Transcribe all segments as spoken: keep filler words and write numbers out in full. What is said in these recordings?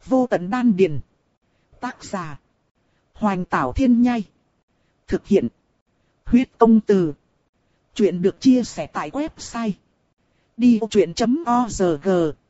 Vô tận đan điền. Tác giả. Hoành Tảo Thiên Nhai. Thực hiện. Huyết Công Từ. Chuyện được chia sẻ tại website đi vô chuyện chấm org.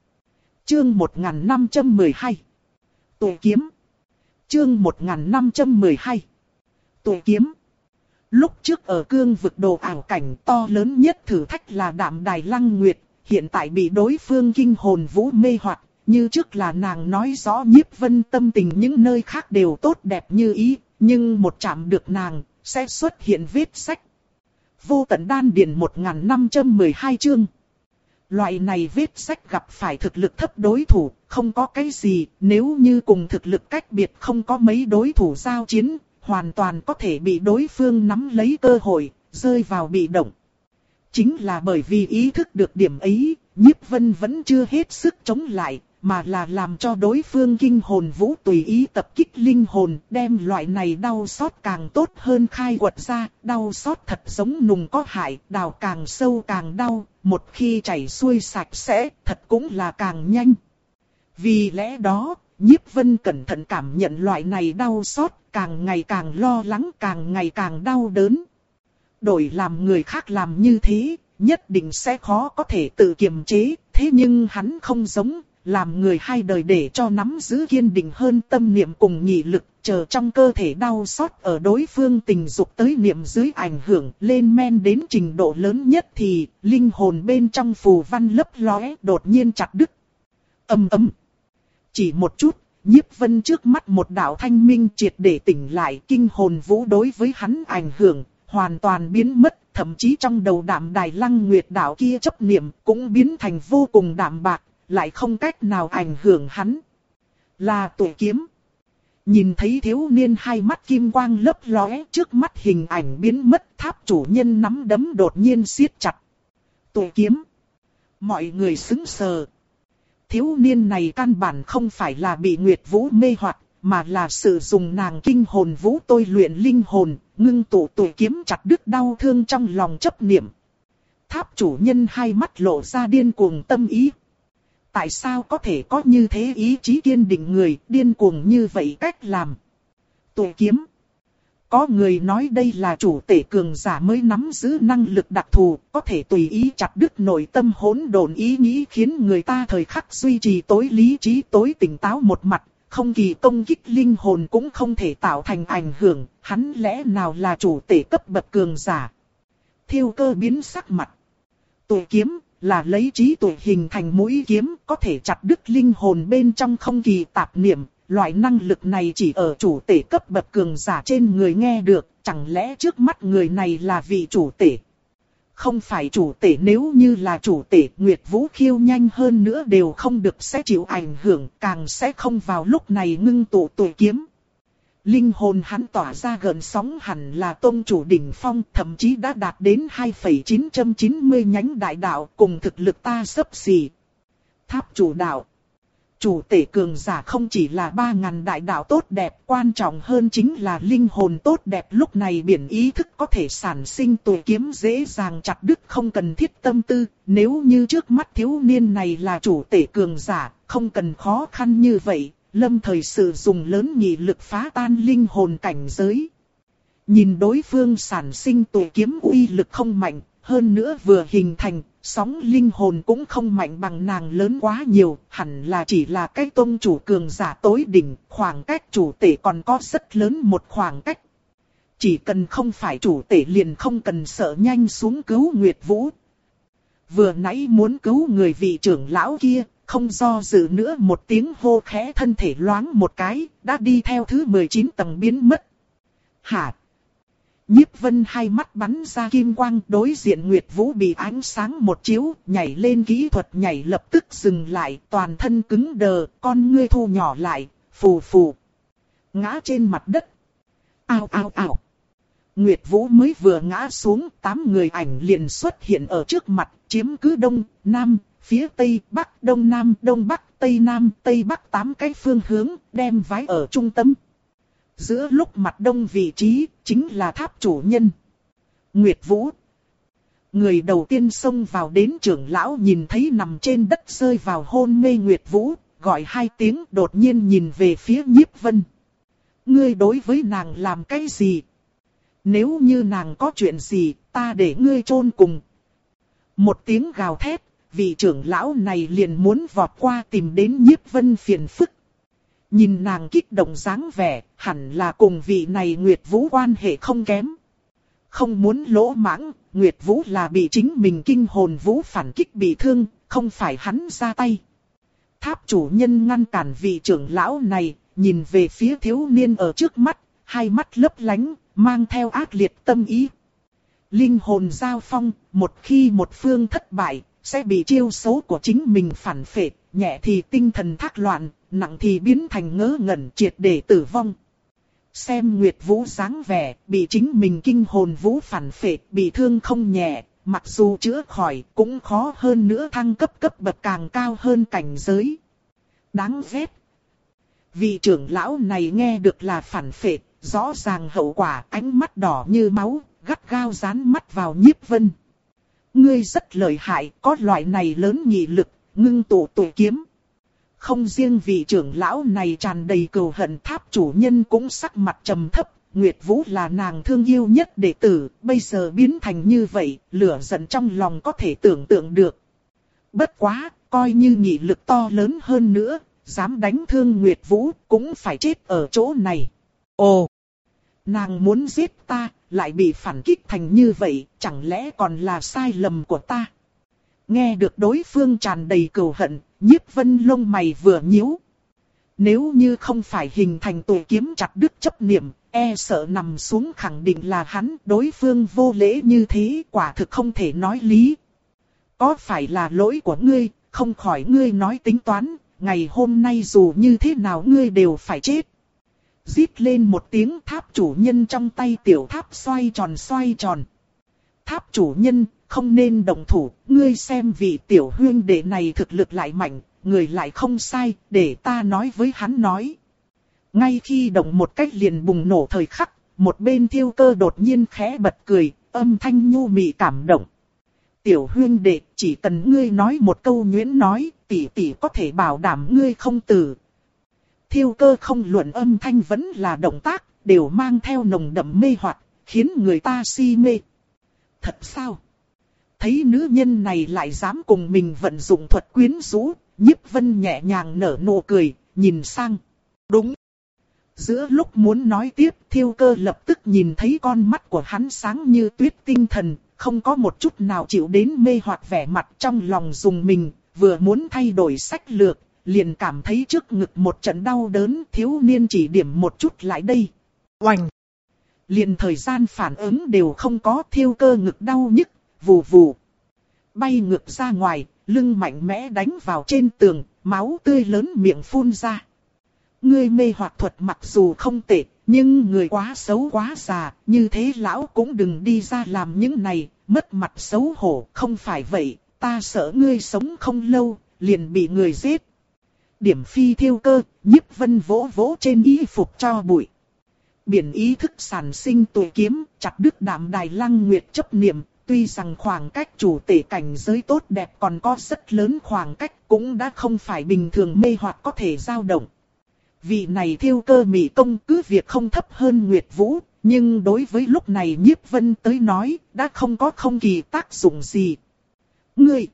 Chương một nghìn năm trăm mười hai. Tuổi kiếm. Chương một nghìn năm trăm mười hai. Tuổi kiếm. Lúc trước ở cương vực đồ ảo cảnh, to lớn nhất thử thách là Đạm Đài Lăng Nguyệt, hiện tại bị đối phương kinh hồn vũ mê hoặc. Như trước là nàng nói rõ Nhiếp Vân tâm tình những nơi khác đều tốt đẹp như ý, nhưng một chạm được nàng, sẽ xuất hiện vết sách. Vô tận đan điền một nghìn năm trăm mười hai chương. Loại này vết sách gặp phải thực lực thấp đối thủ, không có cái gì, nếu như cùng thực lực cách biệt không có mấy đối thủ giao chiến, hoàn toàn có thể bị đối phương nắm lấy cơ hội, rơi vào bị động. Chính là bởi vì ý thức được điểm ấy, Nhiếp Vân vẫn chưa hết sức chống lại, mà là làm cho đối phương kinh hồn vũ tùy ý tập kích linh hồn, đem loại này đau xót càng tốt hơn khai quật ra, đau xót thật giống nùng có hại, đào càng sâu càng đau, một khi chảy xuôi sạch sẽ, thật cũng là càng nhanh. Vì lẽ đó, Nhiếp Vân cẩn thận cảm nhận loại này đau xót, càng ngày càng lo lắng, càng ngày càng đau đớn. Đổi làm người khác làm như thế, nhất định sẽ khó có thể tự kiềm chế, thế nhưng hắn không giống, làm người hai đời để cho nắm giữ kiên định hơn tâm niệm cùng nghị lực, chờ trong cơ thể đau xót ở đối phương tình dục tới niệm dưới ảnh hưởng lên men đến trình độ lớn nhất thì linh hồn bên trong phù văn lấp lóe đột nhiên chặt đứt. Ầm ầm. Chỉ một chút, Nhiếp Vân trước mắt một đạo thanh minh triệt để tỉnh lại, kinh hồn vũ đối với hắn ảnh hưởng hoàn toàn biến mất, thậm chí trong đầu Đạm Đài Lăng Nguyệt đạo kia chấp niệm cũng biến thành vô cùng đạm bạc, lại không cách nào ảnh hưởng hắn. Là tuổi kiếm. Nhìn thấy thiếu niên hai mắt kim quang lấp lóe, trước mắt hình ảnh biến mất, tháp chủ nhân nắm đấm đột nhiên siết chặt. Tuổi kiếm. Mọi người sững sờ. Thiếu niên này căn bản không phải là bị Nguyệt Vũ mê hoặc, mà là sử dụng nàng kinh hồn vũ tôi luyện linh hồn, ngưng tụ tuổi kiếm chặt đứt đau thương trong lòng chấp niệm. Tháp chủ nhân hai mắt lộ ra điên cuồng tâm ý. Tại sao có thể có như thế ý chí kiên định người, điên cuồng như vậy cách làm? Tuổi kiếm. Có người nói đây là chủ tể cường giả mới nắm giữ năng lực đặc thù, có thể tùy ý chặt đứt nội tâm hỗn độn ý nghĩ, khiến người ta thời khắc duy trì tối lý trí tối tỉnh táo một mặt, không kỳ công kích linh hồn cũng không thể tạo thành ảnh hưởng, hắn lẽ nào là chủ tể cấp bậc cường giả? Thiêu Cơ biến sắc mặt. Tuổi kiếm là lấy trí tuệ hình thành mũi kiếm, có thể chặt đứt linh hồn bên trong không kỳ tạp niệm. Loại năng lực này chỉ ở chủ tể cấp bậc cường giả trên người nghe được, chẳng lẽ trước mắt người này là vị chủ tể? Không phải chủ tể, nếu như là chủ tể, Nguyệt Vũ khiêu nhanh hơn nữa đều không được sẽ chịu ảnh hưởng, càng sẽ không vào lúc này ngưng tụ tuổi kiếm. Linh hồn hắn tỏa ra gợn sóng hẳn là tôn chủ đỉnh phong, thậm chí đã đạt đến hai phẩy chín chín mươi nhánh đại đạo, cùng thực lực ta xấp xỉ. Tháp chủ đạo. Chủ tể cường giả không chỉ là ba ngàn đại đạo tốt đẹp, quan trọng hơn chính là linh hồn tốt đẹp. Lúc này biển ý thức có thể sản sinh tuổi kiếm dễ dàng chặt đứt không cần thiết tâm tư. Nếu như trước mắt thiếu niên này là chủ tể cường giả, không cần khó khăn như vậy, lâm thời sử dụng lớn nghị lực phá tan linh hồn cảnh giới. Nhìn đối phương sản sinh tuổi kiếm uy lực không mạnh, hơn nữa vừa hình thành, sóng linh hồn cũng không mạnh bằng nàng lớn quá nhiều, hẳn là chỉ là cái tôn chủ cường giả tối đỉnh, khoảng cách chủ tể còn có rất lớn một khoảng cách. Chỉ cần không phải chủ tể liền không cần sợ, nhanh xuống cứu Nguyệt Vũ. Vừa nãy muốn cứu người vị trưởng lão kia, không do dự nữa một tiếng hô khẽ, thân thể loáng một cái, đã đi theo thứ mười chín tầng biến mất. Hả? Nhiếp Vân hai mắt bắn ra kim quang, đối diện Nguyệt Vũ bị ánh sáng một chiếu, nhảy lên kỹ thuật nhảy lập tức dừng lại, toàn thân cứng đờ, con ngươi thu nhỏ lại, phù phù. Ngã trên mặt đất. Ao ao ao. Nguyệt Vũ mới vừa ngã xuống, tám người ảnh liền xuất hiện ở trước mặt, chiếm cứ đông, nam, phía tây, bắc, đông nam, đông bắc, tây nam, tây bắc tám cái phương hướng, đem vái ở trung tâm. Giữa lúc mặt đông vị trí, chính là tháp chủ nhân. Nguyệt Vũ. Người đầu tiên xông vào đến trưởng lão nhìn thấy nằm trên đất rơi vào hôn mê Nguyệt Vũ, gọi hai tiếng đột nhiên nhìn về phía Nhiếp Vân. Ngươi đối với nàng làm cái gì? Nếu như nàng có chuyện gì, ta để ngươi chôn cùng. Một tiếng gào thét, vị trưởng lão này liền muốn vọt qua tìm đến Nhiếp Vân phiền phức. Nhìn nàng kích động dáng vẻ, hẳn là cùng vị này Nguyệt Vũ quan hệ không kém. Không muốn lỗ mãng, Nguyệt Vũ là bị chính mình kinh hồn vũ phản kích bị thương, không phải hắn ra tay. Tháp chủ nhân ngăn cản vị trưởng lão này, nhìn về phía thiếu niên ở trước mắt, hai mắt lấp lánh, mang theo ác liệt tâm ý. Linh hồn giao phong, một khi một phương thất bại, sẽ bị chiêu số của chính mình phản phệ, nhẹ thì tinh thần thác loạn, nặng thì biến thành ngớ ngẩn triệt để tử vong. Xem Nguyệt Vũ dáng vẻ, bị chính mình kinh hồn vũ phản phệ, bị thương không nhẹ, mặc dù chữa khỏi cũng khó hơn nữa thăng cấp cấp bậc càng cao hơn cảnh giới. Đáng ghét. Vị trưởng lão này nghe được là phản phệ, rõ ràng hậu quả, ánh mắt đỏ như máu, gắt gao dán mắt vào Nhiếp Vân. Ngươi rất lợi hại, có loại này lớn nghị lực, ngưng tụ tuổi kiếm. Không riêng vị trưởng lão này tràn đầy cừu hận, tháp chủ nhân cũng sắc mặt trầm thấp. Nguyệt Vũ là nàng thương yêu nhất đệ tử, bây giờ biến thành như vậy, lửa giận trong lòng có thể tưởng tượng được. Bất quá, coi như nghị lực to lớn hơn nữa, dám đánh thương Nguyệt Vũ cũng phải chết ở chỗ này. Ồ! Nàng muốn giết ta, lại bị phản kích thành như vậy, chẳng lẽ còn là sai lầm của ta? Nghe được đối phương tràn đầy cừu hận, Nhiếp Vân lông mày vừa nhíu. Nếu như không phải hình thành tụ kiếm chặt đứt chấp niệm, e sợ nằm xuống khẳng định là hắn, đối phương vô lễ như thế quả thực không thể nói lý. Có phải là lỗi của ngươi, không khỏi ngươi nói tính toán, ngày hôm nay dù như thế nào ngươi đều phải chết. Rít lên một tiếng, tháp chủ nhân trong tay tiểu tháp xoay tròn xoay tròn. Tháp chủ nhân, không nên động thủ, ngươi xem vị tiểu huyên đệ này thực lực lại mạnh, người lại không sai, để ta nói với hắn nói. Ngay khi động một cách liền bùng nổ thời khắc, một bên Thiêu Cơ đột nhiên khẽ bật cười, âm thanh nhu mị cảm động. Tiểu huyên đệ, chỉ cần ngươi nói một câu nhuyễn nói, tỷ tỷ có thể bảo đảm ngươi không tử. Thiêu Cơ không luận âm thanh vẫn là động tác, đều mang theo nồng đậm mê hoặc, khiến người ta si mê. Thật sao? Thấy nữ nhân này lại dám cùng mình vận dụng thuật quyến rũ, Nhiếp Vân nhẹ nhàng nở nụ cười, nhìn sang. Đúng. Giữa lúc muốn nói tiếp, Thiêu Cơ lập tức nhìn thấy con mắt của hắn sáng như tuyết tinh thần, không có một chút nào chịu đến mê hoặc vẻ mặt, trong lòng dùng mình, vừa muốn thay đổi sách lược, liền cảm thấy trước ngực một trận đau đớn, thiếu niên chỉ điểm một chút lại đây. Oành! Liền thời gian phản ứng đều không có, Thiêu Cơ ngực đau nhức, vù vù. Bay ngược ra ngoài, lưng mạnh mẽ đánh vào trên tường, máu tươi lớn miệng phun ra. Ngươi mê hoặc thuật mặc dù không tệ, nhưng người quá xấu quá già, như thế lão cũng đừng đi ra làm những này, mất mặt xấu hổ, không phải vậy, ta sợ ngươi sống không lâu, liền bị người giết. Điểm phi Thiêu Cơ, Nhiếp Vân vỗ vỗ trên y phục cho bụi. Biển ý thức sản sinh tuổi kiếm, chặt đứt đạm đài lăng nguyệt chấp niệm, tuy rằng khoảng cách chủ tể cảnh giới tốt đẹp còn có rất lớn khoảng cách, cũng đã không phải bình thường mê hoặc có thể dao động. Vị này Thiêu Cơ mỹ công cứ việc không thấp hơn Nguyệt Vũ, nhưng đối với lúc này Nhiếp Vân tới nói, đã không có không kỳ tác dụng gì. Ngươi!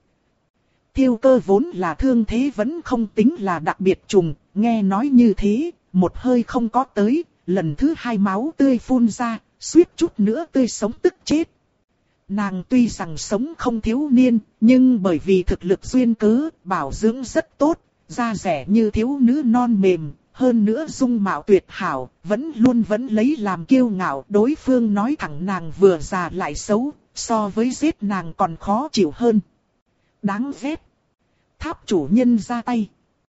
Thiêu Cơ vốn là thương thế vẫn không tính là đặc biệt trùng, nghe nói như thế, một hơi không có tới, lần thứ hai máu tươi phun ra, suýt chút nữa tươi sống tức chết. Nàng tuy rằng sống không thiếu niên, nhưng bởi vì thực lực duyên cớ, bảo dưỡng rất tốt, da rẻ như thiếu nữ non mềm, hơn nữa dung mạo tuyệt hảo, vẫn luôn vẫn lấy làm kiêu ngạo. Đối phương nói thẳng nàng vừa già lại xấu, so với giết nàng còn khó chịu hơn. Đáng ghét. Tháp chủ nhân ra tay.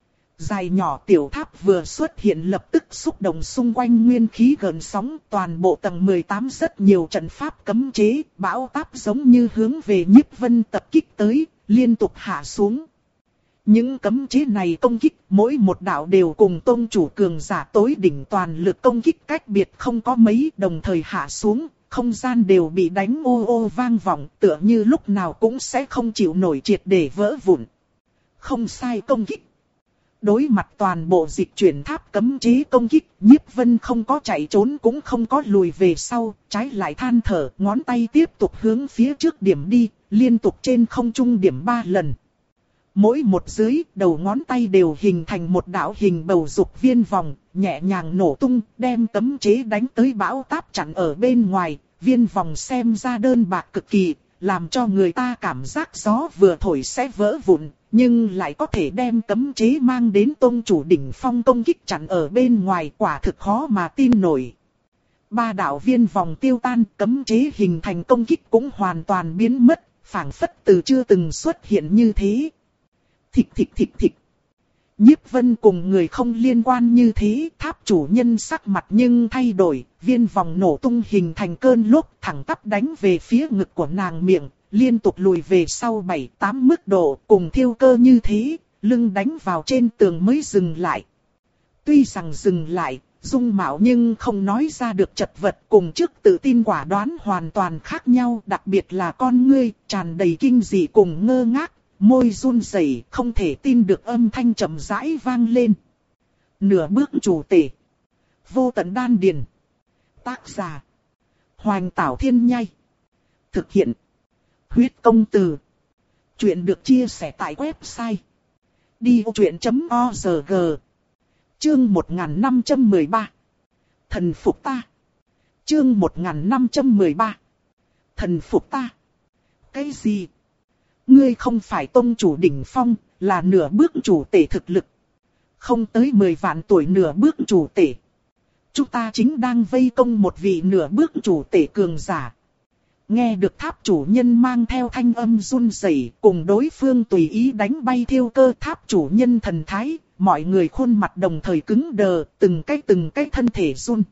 Dài nhỏ tiểu tháp vừa xuất hiện lập tức xúc động xung quanh nguyên khí gợn sóng, toàn bộ tầng mười tám rất nhiều trận pháp cấm chế, bão táp giống như hướng về Nhiếp Vân tập kích tới, liên tục hạ xuống. Những cấm chế này công kích, mỗi một đạo đều cùng tông chủ cường giả tối đỉnh toàn lực công kích cách biệt không có mấy, đồng thời hạ xuống, không gian đều bị đánh ô ô vang vọng, tựa như lúc nào cũng sẽ không chịu nổi, triệt để vỡ vụn. Không sai công kích. Đối mặt toàn bộ dịch chuyển tháp cấm chế công kích, Nhiếp Vân không có chạy trốn cũng không có lùi về sau, trái lại than thở, ngón tay tiếp tục hướng phía trước điểm đi, liên tục trên không trung điểm ba lần. Mỗi một dưới, đầu ngón tay đều hình thành một đạo hình bầu dục viên vòng, nhẹ nhàng nổ tung, đem cấm chế đánh tới bão táp chặn ở bên ngoài, viên vòng xem ra đơn bạc cực kỳ, làm cho người ta cảm giác gió vừa thổi sẽ vỡ vụn, nhưng lại có thể đem cấm chế mang đến tông chủ đỉnh phong công kích chặn ở bên ngoài, quả thực khó mà tin nổi. Ba đạo viên vòng tiêu tan, cấm chế hình thành công kích cũng hoàn toàn biến mất, phảng phất từ chưa từng xuất hiện như thế. Thịch thịch thịch thịch. Nhiếp Vân cùng người không liên quan như thế, tháp chủ nhân sắc mặt nhưng thay đổi, viên vòng nổ tung hình thành cơn lốc thẳng tắp đánh về phía ngực của nàng miệng, liên tục lùi về sau bảy tám mức độ, cùng Thiêu Cơ như thế, lưng đánh vào trên tường mới dừng lại. Tuy rằng dừng lại, dung mạo nhưng không nói ra được chật vật, cùng trước tự tin quả đoán hoàn toàn khác nhau, đặc biệt là con ngươi, tràn đầy kinh dị cùng ngơ ngác. Môi run rẩy, không thể tin được âm thanh chậm rãi vang lên. Nửa bước chủ tể. Vô tận đan điền. Tác giả. Hoành Tảo Thiên Nhai. Thực hiện. Huyết công từ. Chuyện được chia sẻ tại website. đi ô chuyện chấm o rờ giê. Chương một nghìn năm trăm mười ba. Thần phục ta. Chương một nghìn năm trăm mười ba. Thần phục ta. Cái gì? Ngươi không phải tông chủ đỉnh phong, là nửa bước chủ tể thực lực. Không tới mười vạn tuổi nửa bước chủ tể. Chúng ta chính đang vây công một vị nửa bước chủ tể cường giả. Nghe được tháp chủ nhân mang theo thanh âm run rẩy, cùng đối phương tùy ý đánh bay Thiêu Cơ, tháp chủ nhân thần thái, mọi người khuôn mặt đồng thời cứng đờ, từng cái từng cái thân thể run.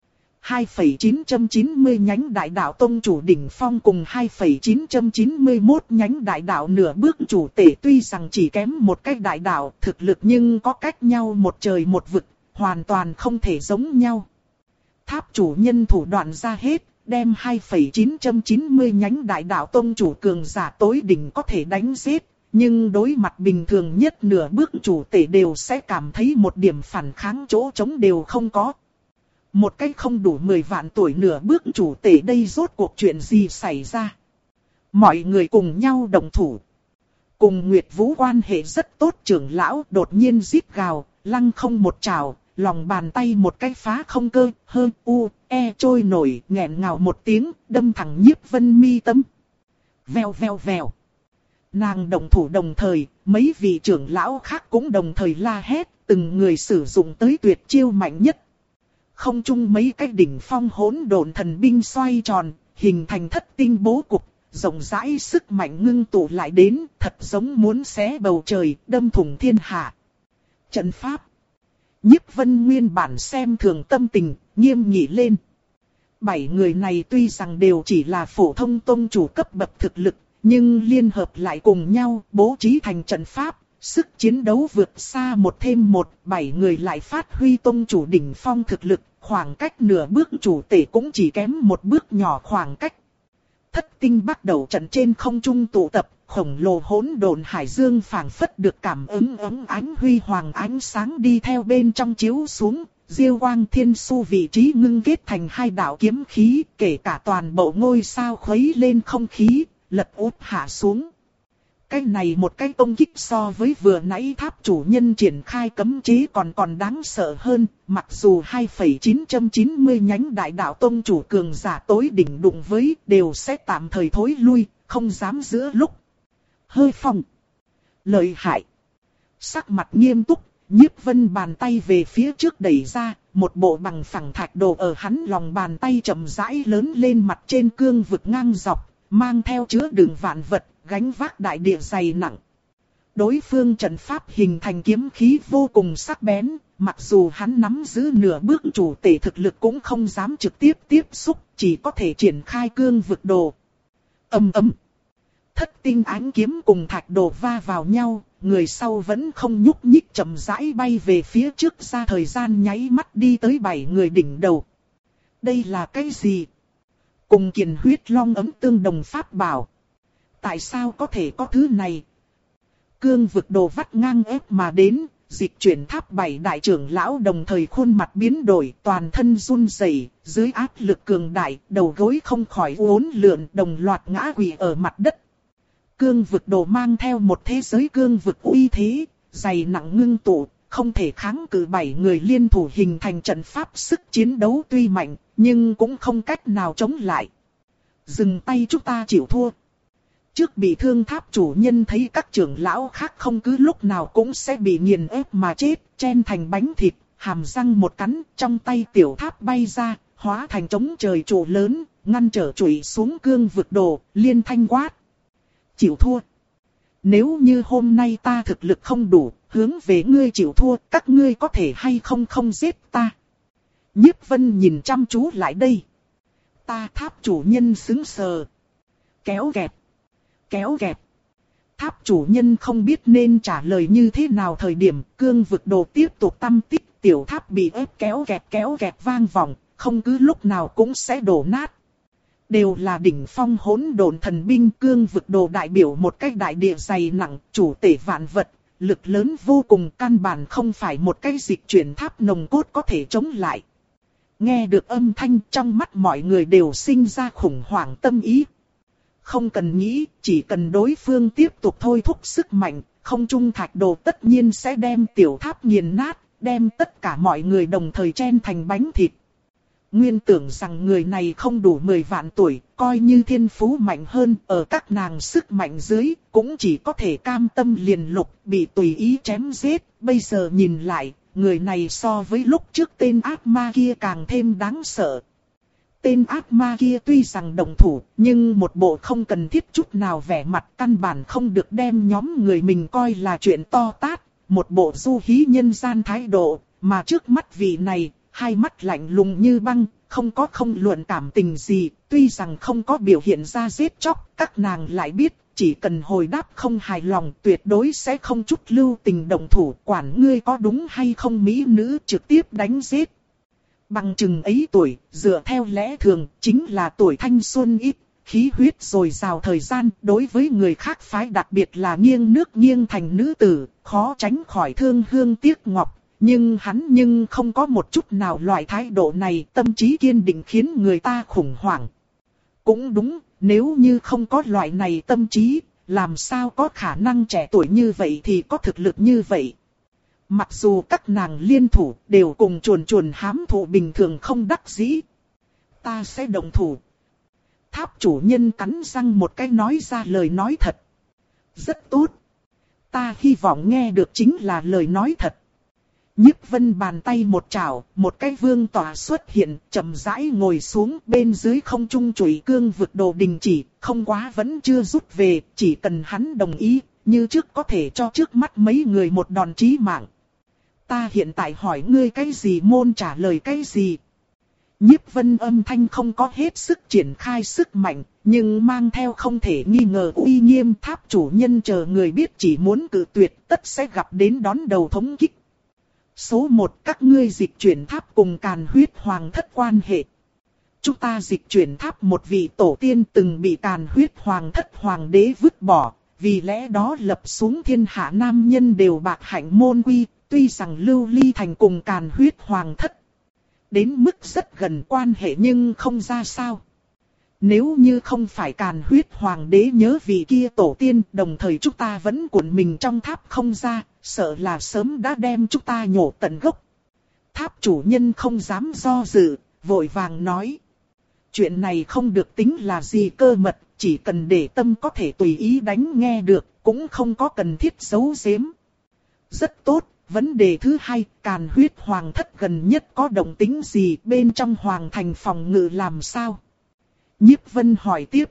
hai phẩy chín chín không nhánh đại đạo tông chủ đỉnh phong cùng hai phẩy chín chín mốt nhánh đại đạo nửa bước chủ tể tuy rằng chỉ kém một cách đại đạo thực lực nhưng có cách nhau một trời một vực, hoàn toàn không thể giống nhau. Tháp chủ nhân thủ đoạn ra hết, đem hai phẩy chín chín không nhánh đại đạo tông chủ cường giả tối đỉnh có thể đánh giết, nhưng đối mặt bình thường nhất nửa bước chủ tể đều sẽ cảm thấy một điểm phản kháng chỗ trống đều không có. Một cách không đủ mười vạn tuổi nửa bước chủ tể đây rốt cuộc chuyện gì xảy ra. Mọi người cùng nhau đồng thủ. Cùng Nguyệt Vũ quan hệ rất tốt trưởng lão đột nhiên rít gào, lăng không một trào, lòng bàn tay một cái phá không cơ, hơn u, e trôi nổi, nghẹn ngào một tiếng, đâm thẳng Nhiếp Vân mi tâm. Vèo vèo vèo. Nàng đồng thủ đồng thời, mấy vị trưởng lão khác cũng đồng thời la hét, từng người sử dụng tới tuyệt chiêu mạnh nhất. Không chung mấy cái đỉnh phong hỗn độn thần binh xoay tròn, hình thành thất tinh bố cục, rộng rãi sức mạnh ngưng tụ lại đến, thật giống muốn xé bầu trời, đâm thủng thiên hạ. Trận pháp. Nhiếp Vân nguyên bản xem thường tâm tình, nghiêm nghị lên. Bảy người này tuy rằng đều chỉ là phổ thông tông chủ cấp bậc thực lực, nhưng liên hợp lại cùng nhau, bố trí thành trận pháp. Sức chiến đấu vượt xa một thêm một, bảy người lại phát huy tông chủ đỉnh phong thực lực, khoảng cách nửa bước chủ tể cũng chỉ kém một bước nhỏ khoảng cách. Thất tinh bắt đầu trận trên không trung tụ tập, khổng lồ hỗn độn hải dương phảng phất được cảm ứng ấm ánh huy hoàng ánh sáng đi theo bên trong chiếu xuống, diêu quang thiên su vị trí ngưng kết thành hai đạo kiếm khí, kể cả toàn bộ ngôi sao khuấy lên không khí, lật úp hạ xuống. Cái này một cái công kích so với vừa nãy tháp chủ nhân triển khai cấm chế còn còn đáng sợ hơn, mặc dù hai phẩy chín chín không nhánh đại đạo tông chủ cường giả tối đỉnh đụng với đều sẽ tạm thời thối lui, không dám giữa lúc. Hơi phong. Lợi hại. Sắc mặt nghiêm túc, Nhiếp Vân bàn tay về phía trước đẩy ra, một bộ bằng phẳng thạch đồ ở hắn lòng bàn tay chậm rãi lớn lên mặt trên cương vực ngang dọc, mang theo chứa đựng vạn vật, gánh vác đại địa dày nặng. Đối phương trận pháp hình thành kiếm khí vô cùng sắc bén, mặc dù hắn nắm giữ nửa bước chủ tể thực lực cũng không dám trực tiếp tiếp xúc, chỉ có thể triển khai cương vực đồ. Ầm ầm. Thất tinh ánh kiếm cùng thạch đồ va vào nhau, người sau vẫn không nhúc nhích chậm rãi bay về phía trước ra thời gian nháy mắt đi tới bảy người đỉnh đầu. Đây là cái gì? Cùng Kiền Huyết Long ấm tương đồng pháp bảo. Tại sao có thể có thứ này? Cương vực đồ vắt ngang ép mà đến, dịch chuyển tháp bảy đại trưởng lão đồng thời khuôn mặt biến đổi, toàn thân run rẩy, dưới áp lực cường đại, đầu gối không khỏi uốn lượn, đồng loạt ngã quỵ ở mặt đất. Cương vực đồ mang theo một thế giới cương vực uy thế, dày nặng ngưng tụ, không thể kháng cự bảy người liên thủ hình thành trận pháp, sức chiến đấu tuy mạnh, nhưng cũng không cách nào chống lại. Dừng tay, chúng ta chịu thua. Trước bị thương tháp chủ nhân thấy các trưởng lão khác không cứ lúc nào cũng sẽ bị nghiền ép mà chết, chen thành bánh thịt, hàm răng một cắn, trong tay tiểu tháp bay ra, hóa thành trống trời trụ lớn, ngăn trở chủy xuống cương vực đồ, liên thanh quát. Chịu thua. Nếu như hôm nay ta thực lực không đủ, hướng về ngươi chịu thua, các ngươi có thể hay không không giết ta. Nhiếp Vân nhìn chăm chú lại đây. Ta tháp chủ nhân sững sờ. Kéo kẹt. Kéo kẹt. Tháp chủ nhân không biết nên trả lời như thế nào thời điểm cương vực đồ tiếp tục tăm tích, tiểu tháp bị ép kéo kẹt kéo kẹt vang vọng, không cứ lúc nào cũng sẽ đổ nát. Đều là đỉnh phong hỗn độn thần binh, cương vực đồ đại biểu một cái đại địa dày nặng, chủ tể vạn vật, lực lớn vô cùng, căn bản không phải một cái dịch chuyển tháp nồng cốt có thể chống lại. Nghe được âm thanh, trong mắt mọi người đều sinh ra khủng hoảng tâm ý. Không cần nghĩ, chỉ cần đối phương tiếp tục thôi thúc sức mạnh, không trung thạch đồ tất nhiên sẽ đem tiểu tháp nghiền nát, đem tất cả mọi người đồng thời chen thành bánh thịt. Nguyên tưởng rằng người này không đủ mười vạn tuổi, coi như thiên phú mạnh hơn, ở các nàng sức mạnh dưới, cũng chỉ có thể cam tâm liền lục, bị tùy ý chém giết. Bây giờ nhìn lại, người này so với lúc trước tên ác ma kia càng thêm đáng sợ. Tên ác ma kia tuy rằng động thủ, nhưng một bộ không cần thiết chút nào vẻ mặt, căn bản không được đem nhóm người mình coi là chuyện to tát, một bộ du hí nhân gian thái độ, mà trước mắt vị này, hai mắt lạnh lùng như băng, không có không luận cảm tình gì, tuy rằng không có biểu hiện ra giết chóc, các nàng lại biết, chỉ cần hồi đáp không hài lòng tuyệt đối sẽ không chút lưu tình động thủ, quản ngươi có đúng hay không mỹ nữ, trực tiếp đánh giết. Bằng chừng ấy tuổi, dựa theo lẽ thường, chính là tuổi thanh xuân ít, khí huyết dồi dào thời gian, đối với người khác phái đặc biệt là nghiêng nước nghiêng thành nữ tử, khó tránh khỏi thương hương tiếc ngọc. Nhưng hắn nhưng không có một chút nào loại thái độ này, tâm trí kiên định khiến người ta khủng hoảng. Cũng đúng, nếu như không có loại này tâm trí, làm sao có khả năng trẻ tuổi như vậy thì có thực lực như vậy. Mặc dù các nàng liên thủ đều cùng chuồn chuồn hám thụ bình thường không đắc dĩ. Ta sẽ động thủ. Tháp chủ nhân cắn răng một cái nói ra lời nói thật. Rất tốt. Ta hy vọng nghe được chính là lời nói thật. Nhiếp Vân bàn tay một chảo, một cái vương tỏa xuất hiện, chậm rãi ngồi xuống, bên dưới không trung chủy cương vực đồ đình chỉ, không quá vẫn chưa rút về, chỉ cần hắn đồng ý, như trước có thể cho trước mắt mấy người một đòn chí mạng. Ta hiện tại hỏi ngươi cái gì môn trả lời cái gì. Nhiếp Vân âm thanh không có hết sức triển khai sức mạnh, nhưng mang theo không thể nghi ngờ uy nghiêm. Tháp chủ nhân chờ người biết chỉ muốn cự tuyệt tất sẽ gặp đến đón đầu thống kích. Số một, các ngươi dịch chuyển tháp cùng Càn Huyết Hoàng thất quan hệ. Chúng ta dịch chuyển tháp một vị tổ tiên từng bị Càn Huyết Hoàng thất hoàng đế vứt bỏ, vì lẽ đó lập xuống thiên hạ nam nhân đều bạc hạnh môn quy, tuy rằng Lưu Ly Thành cùng Càn Huyết Hoàng thất đến mức rất gần quan hệ nhưng không ra sao. Nếu như không phải Càn Huyết Hoàng đế nhớ vị kia tổ tiên, đồng thời chúng ta vẫn cuộn mình trong tháp không ra, sợ là sớm đã đem chúng ta nhổ tận gốc. Tháp chủ nhân không dám do dự, vội vàng nói. Chuyện này không được tính là gì cơ mật, chỉ cần để tâm có thể tùy ý đánh nghe được, cũng không có cần thiết giấu giếm. Rất tốt, vấn đề thứ hai, Càn Huyết Hoàng thất gần nhất có động tính gì, bên trong Hoàng thành phòng ngự làm sao? Nhiếp Vân hỏi tiếp.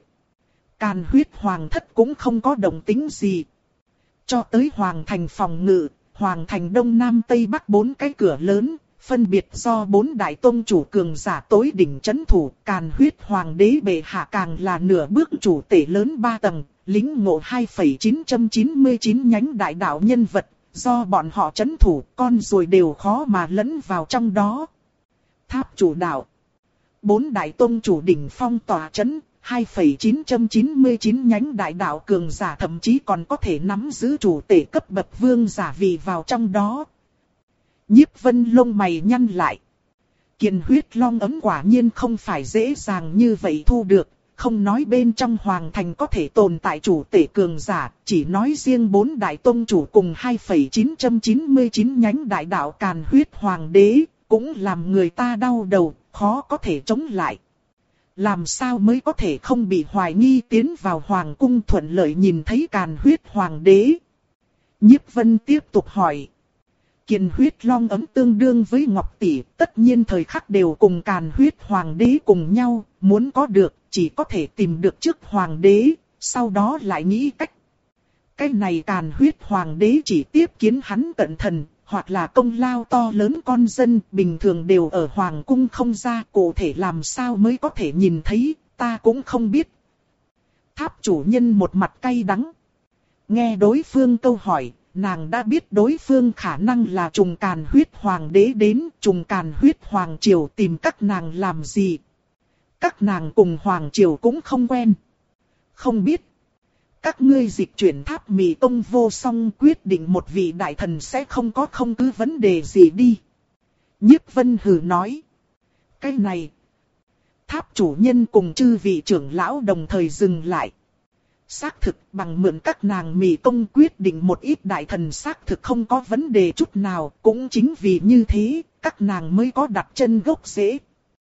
Càn Huyết Hoàng thất cũng không có động tính gì. Cho tới Hoàng thành phòng ngự, Hoàng thành Đông Nam Tây Bắc bốn cái cửa lớn, phân biệt do bốn đại tông chủ cường giả tối đỉnh chấn thủ. Càn Huyết Hoàng đế bệ hạ càng là nửa bước chủ tể lớn ba tầng, lính ngộ hai phẩy chín chín chín nhánh đại đạo nhân vật, do bọn họ chấn thủ, con ruồi đều khó mà lẫn vào trong đó. Tháp chủ đạo. Bốn đại tông chủ đỉnh phong tỏa chấn, hai phẩy chín chín chín nhánh đại đạo cường giả thậm chí còn có thể nắm giữ chủ tể cấp bậc vương giả vị vào trong đó. Nhiếp Vân lông mày nhăn lại. Kiền huyết long ấm quả nhiên không phải dễ dàng như vậy thu được, không nói bên trong hoàng thành có thể tồn tại chủ tể cường giả, chỉ nói riêng bốn đại tông chủ cùng hai phẩy chín chín chín nhánh đại đạo càn huyết hoàng đế, cũng làm người ta đau đầu, khó có thể chống lại. Làm sao mới có thể không bị hoài nghi tiến vào hoàng cung thuận lợi nhìn thấy càn huyết hoàng đế? Nhiếp Vân tiếp tục hỏi. Kiền huyết long ấm tương đương với ngọc tỷ, tất nhiên thời khắc đều cùng càn huyết hoàng đế cùng nhau, muốn có được, chỉ có thể tìm được trước hoàng đế, sau đó lại nghĩ cách. Cái này càn huyết hoàng đế chỉ tiếp kiến hắn cận thần, hoặc là công lao to lớn con dân, bình thường đều ở hoàng cung không ra, cụ thể làm sao mới có thể nhìn thấy, ta cũng không biết. Tháp chủ nhân một mặt cay đắng. Nghe đối phương câu hỏi, nàng đã biết đối phương khả năng là trùng càn huyết hoàng đế đến, trùng càn huyết hoàng triều tìm các nàng làm gì. Các nàng cùng hoàng triều cũng không quen. Không biết. Các ngươi dịch chuyển tháp mì tông vô song quyết định một vị đại thần sẽ không có không cứ vấn đề gì đi. Nhiếp Vân hừ nói. Cái này. Tháp chủ nhân cùng chư vị trưởng lão đồng thời dừng lại. Xác thực bằng mượn các nàng mì tông quyết định một ít đại thần xác thực không có vấn đề chút nào. Cũng chính vì như thế các nàng mới có đặt chân gốc rễ.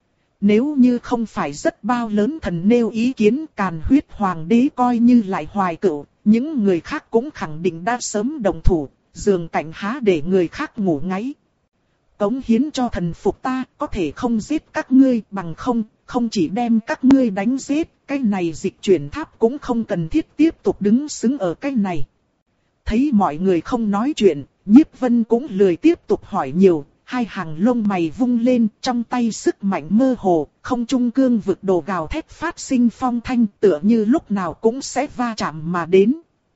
Nếu như không phải rất bao lớn thần nêu ý kiến càn huyết hoàng đế coi như lại hoài cựu, những người khác cũng khẳng định đã sớm đồng thủ, giường cạnh há để người khác ngủ ngáy. Cống hiến cho thần phục ta, có thể không giết các ngươi bằng không, không chỉ đem các ngươi đánh giết, cái này dịch chuyển tháp cũng không cần thiết tiếp tục đứng xứng ở cái này. Thấy mọi người không nói chuyện, Nhiếp Vân cũng lười tiếp tục hỏi nhiều. Hai hàng lông mày vung lên, trong tay sức mạnh mơ hồ, không trung cương vực đồ gào thét phát sinh phong thanh tựa như lúc nào cũng sẽ va chạm mà đến.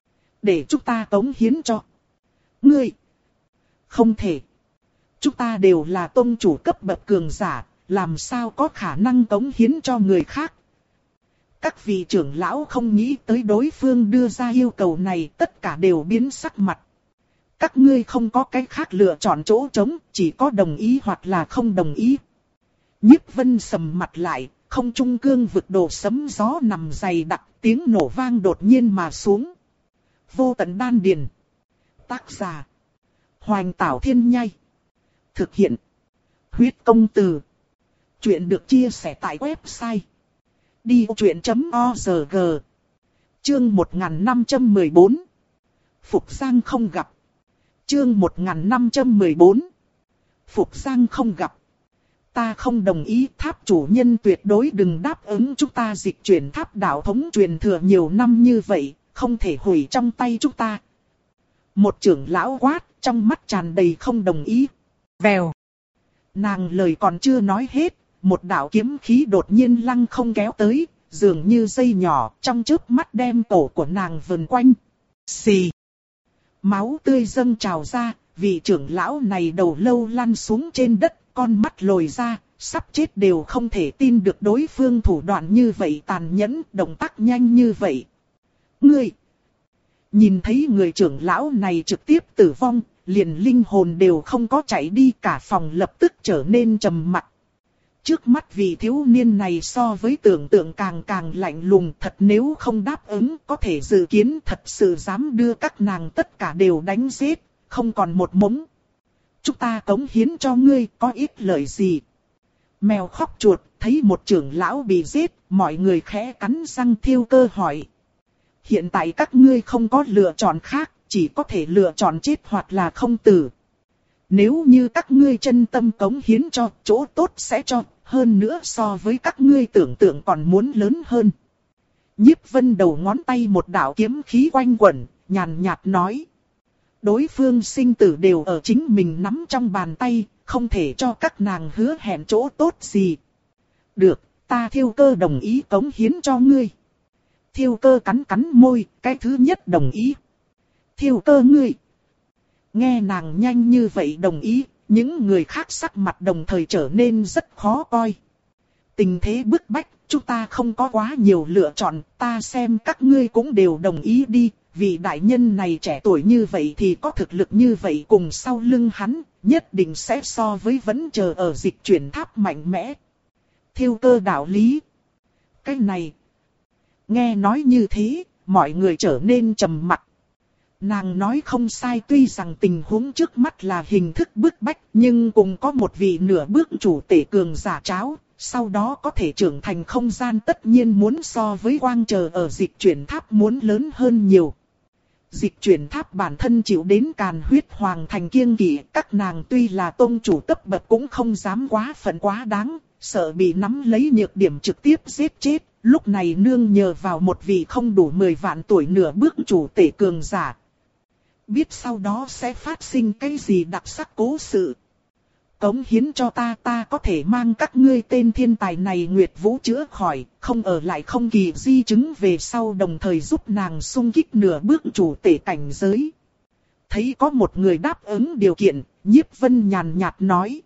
Để chúng ta cống hiến cho. Ngươi! Không thể! Chúng ta đều là tông chủ cấp bậc cường giả, làm sao có khả năng cống hiến cho người khác. Các vị trưởng lão không nghĩ tới đối phương đưa ra yêu cầu này, tất cả đều biến sắc mặt. Các ngươi không có cách khác lựa chọn chỗ trống, chỉ có đồng ý hoặc là không đồng ý. Nhiếp Vân sầm mặt lại, không trung cương vực đồ sấm gió nằm dày đặc, tiếng nổ vang đột nhiên mà xuống. Vô tận đan điền. Tác giả. Hoành Tảo Thiên Nhai. Thực hiện. Huyết công từ. Chuyện được chia sẻ tại website. đi vô chuyện chấm org. Chương một nghìn năm trăm mười bốn. Phục Giang không gặp. Chương một nghìn năm trăm mười bốn. Phục Giang không gặp. Ta không đồng ý, tháp chủ nhân tuyệt đối đừng đáp ứng chúng ta dịch chuyển tháp đạo thống truyền thừa nhiều năm như vậy, không thể hủy trong tay chúng ta. Một trưởng lão quát, trong mắt tràn đầy không đồng ý. Vèo. Nàng lời còn chưa nói hết, một đạo kiếm khí đột nhiên lăng không kéo tới, dường như dây nhỏ, trong chớp mắt đem cổ của nàng vần quanh. Xì. Máu tươi dâng trào ra, vị trưởng lão này đầu lâu lăn xuống trên đất, con mắt lồi ra, sắp chết đều không thể tin được đối phương thủ đoạn như vậy tàn nhẫn, động tác nhanh như vậy. Ngươi! Nhìn thấy người trưởng lão này trực tiếp tử vong, liền linh hồn đều không có chạy đi, cả phòng lập tức trở nên trầm mặc. Trước mắt vị thiếu niên này so với tưởng tượng càng càng lạnh lùng, thật nếu không đáp ứng có thể dự kiến thật sự dám đưa các nàng tất cả đều đánh giết, không còn một mống. Chúng ta cống hiến cho ngươi có ít lợi gì? Mèo khóc chuột, thấy một trưởng lão bị giết, mọi người khẽ cắn răng Thiêu Cơ hỏi. Hiện tại các ngươi không có lựa chọn khác, chỉ có thể lựa chọn chết hoặc là không tử. Nếu như các ngươi chân tâm cống hiến cho, chỗ tốt sẽ cho, hơn nữa so với các ngươi tưởng tượng còn muốn lớn hơn. Nhiếp Vân đầu ngón tay một đạo kiếm khí quanh quẩn, nhàn nhạt nói. Đối phương sinh tử đều ở chính mình nắm trong bàn tay, không thể cho các nàng hứa hẹn chỗ tốt gì. Được, ta Thiêu Cơ đồng ý cống hiến cho ngươi. Thiêu Cơ cắn cắn môi, cái thứ nhất đồng ý. Thiêu Cơ ngươi. Nghe nàng nhanh như vậy đồng ý, những người khác sắc mặt đồng thời trở nên rất khó coi. Tình thế bức bách, chúng ta không có quá nhiều lựa chọn, ta xem các ngươi cũng đều đồng ý đi. Vì đại nhân này trẻ tuổi như vậy thì có thực lực như vậy cùng sau lưng hắn, nhất định sẽ so với vẫn chờ ở dịch chuyển tháp mạnh mẽ. Thiêu Cơ đạo lý. Cái này. Nghe nói như thế, mọi người trở nên trầm mặc. Nàng nói không sai, tuy rằng tình huống trước mắt là hình thức bức bách, nhưng cũng có một vị nửa bước chủ tể cường giả tráo, sau đó có thể trưởng thành không gian tất nhiên muốn so với quang chờ ở dịch chuyển tháp muốn lớn hơn nhiều. Dịch chuyển tháp bản thân chịu đến Càn Huyết Hoàng thành kiêng kỵ, các nàng tuy là tôn chủ cấp bậc cũng không dám quá phận quá đáng, sợ bị nắm lấy nhược điểm trực tiếp giết chết. Lúc này nương nhờ vào một vị không đủ mười vạn tuổi nửa bước chủ tể cường giả. Biết sau đó sẽ phát sinh cái gì đặc sắc cố sự. Cống hiến cho ta, ta có thể mang các ngươi tên thiên tài này Nguyệt Vũ chữa khỏi, không ở lại không kỳ di chứng về sau, đồng thời giúp nàng xung kích nửa bước chủ tể cảnh giới. Thấy có một người đáp ứng điều kiện, Nhiếp Vân nhàn nhạt nói.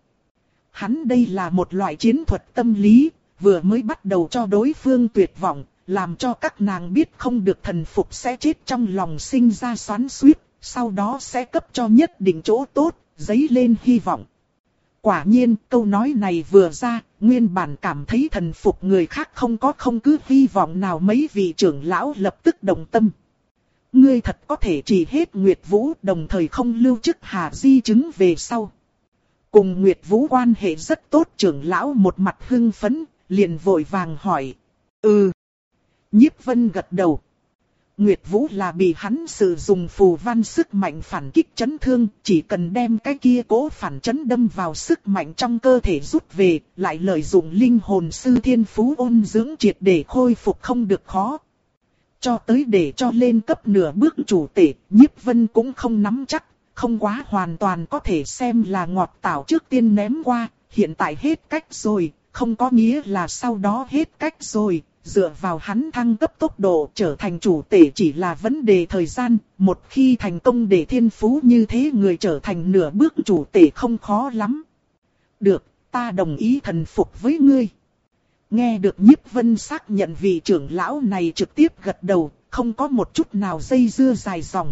Hắn đây là một loại chiến thuật tâm lý, vừa mới bắt đầu cho đối phương tuyệt vọng, làm cho các nàng biết không được thần phục sẽ chết trong lòng sinh ra xoắn xuýt, sau đó sẽ cấp cho nhất định chỗ tốt, dấy lên hy vọng. Quả nhiên, câu nói này vừa ra, nguyên bản cảm thấy thần phục người khác không có không cứ hy vọng nào, mấy vị trưởng lão lập tức động tâm. Ngươi thật có thể chỉ hết Nguyệt Vũ, đồng thời không lưu chức hà di chứng về sau. Cùng Nguyệt Vũ quan hệ rất tốt, trưởng lão một mặt hưng phấn, liền vội vàng hỏi. Ừ. Nhiếp Vân gật đầu. Nguyệt Vũ là bị hắn sử dụng phù văn sức mạnh phản kích chấn thương, chỉ cần đem cái kia cố phản chấn đâm vào sức mạnh trong cơ thể rút về, lại lợi dụng linh hồn sư thiên phú ôn dưỡng triệt để khôi phục không được khó. Cho tới để cho lên cấp nửa bước chủ tể, Nhiếp Vân cũng không nắm chắc, không quá hoàn toàn có thể xem là ngọt tảo trước tiên ném qua, hiện tại hết cách rồi, không có nghĩa là sau đó hết cách rồi. Dựa vào hắn thăng cấp tốc độ trở thành chủ tể chỉ là vấn đề thời gian, một khi thành công để thiên phú như thế người trở thành nửa bước chủ tể không khó lắm. Được, ta đồng ý thần phục với ngươi. Nghe được Nhiếp Vân xác nhận vị trưởng lão này trực tiếp gật đầu, không có một chút nào dây dưa dài dòng.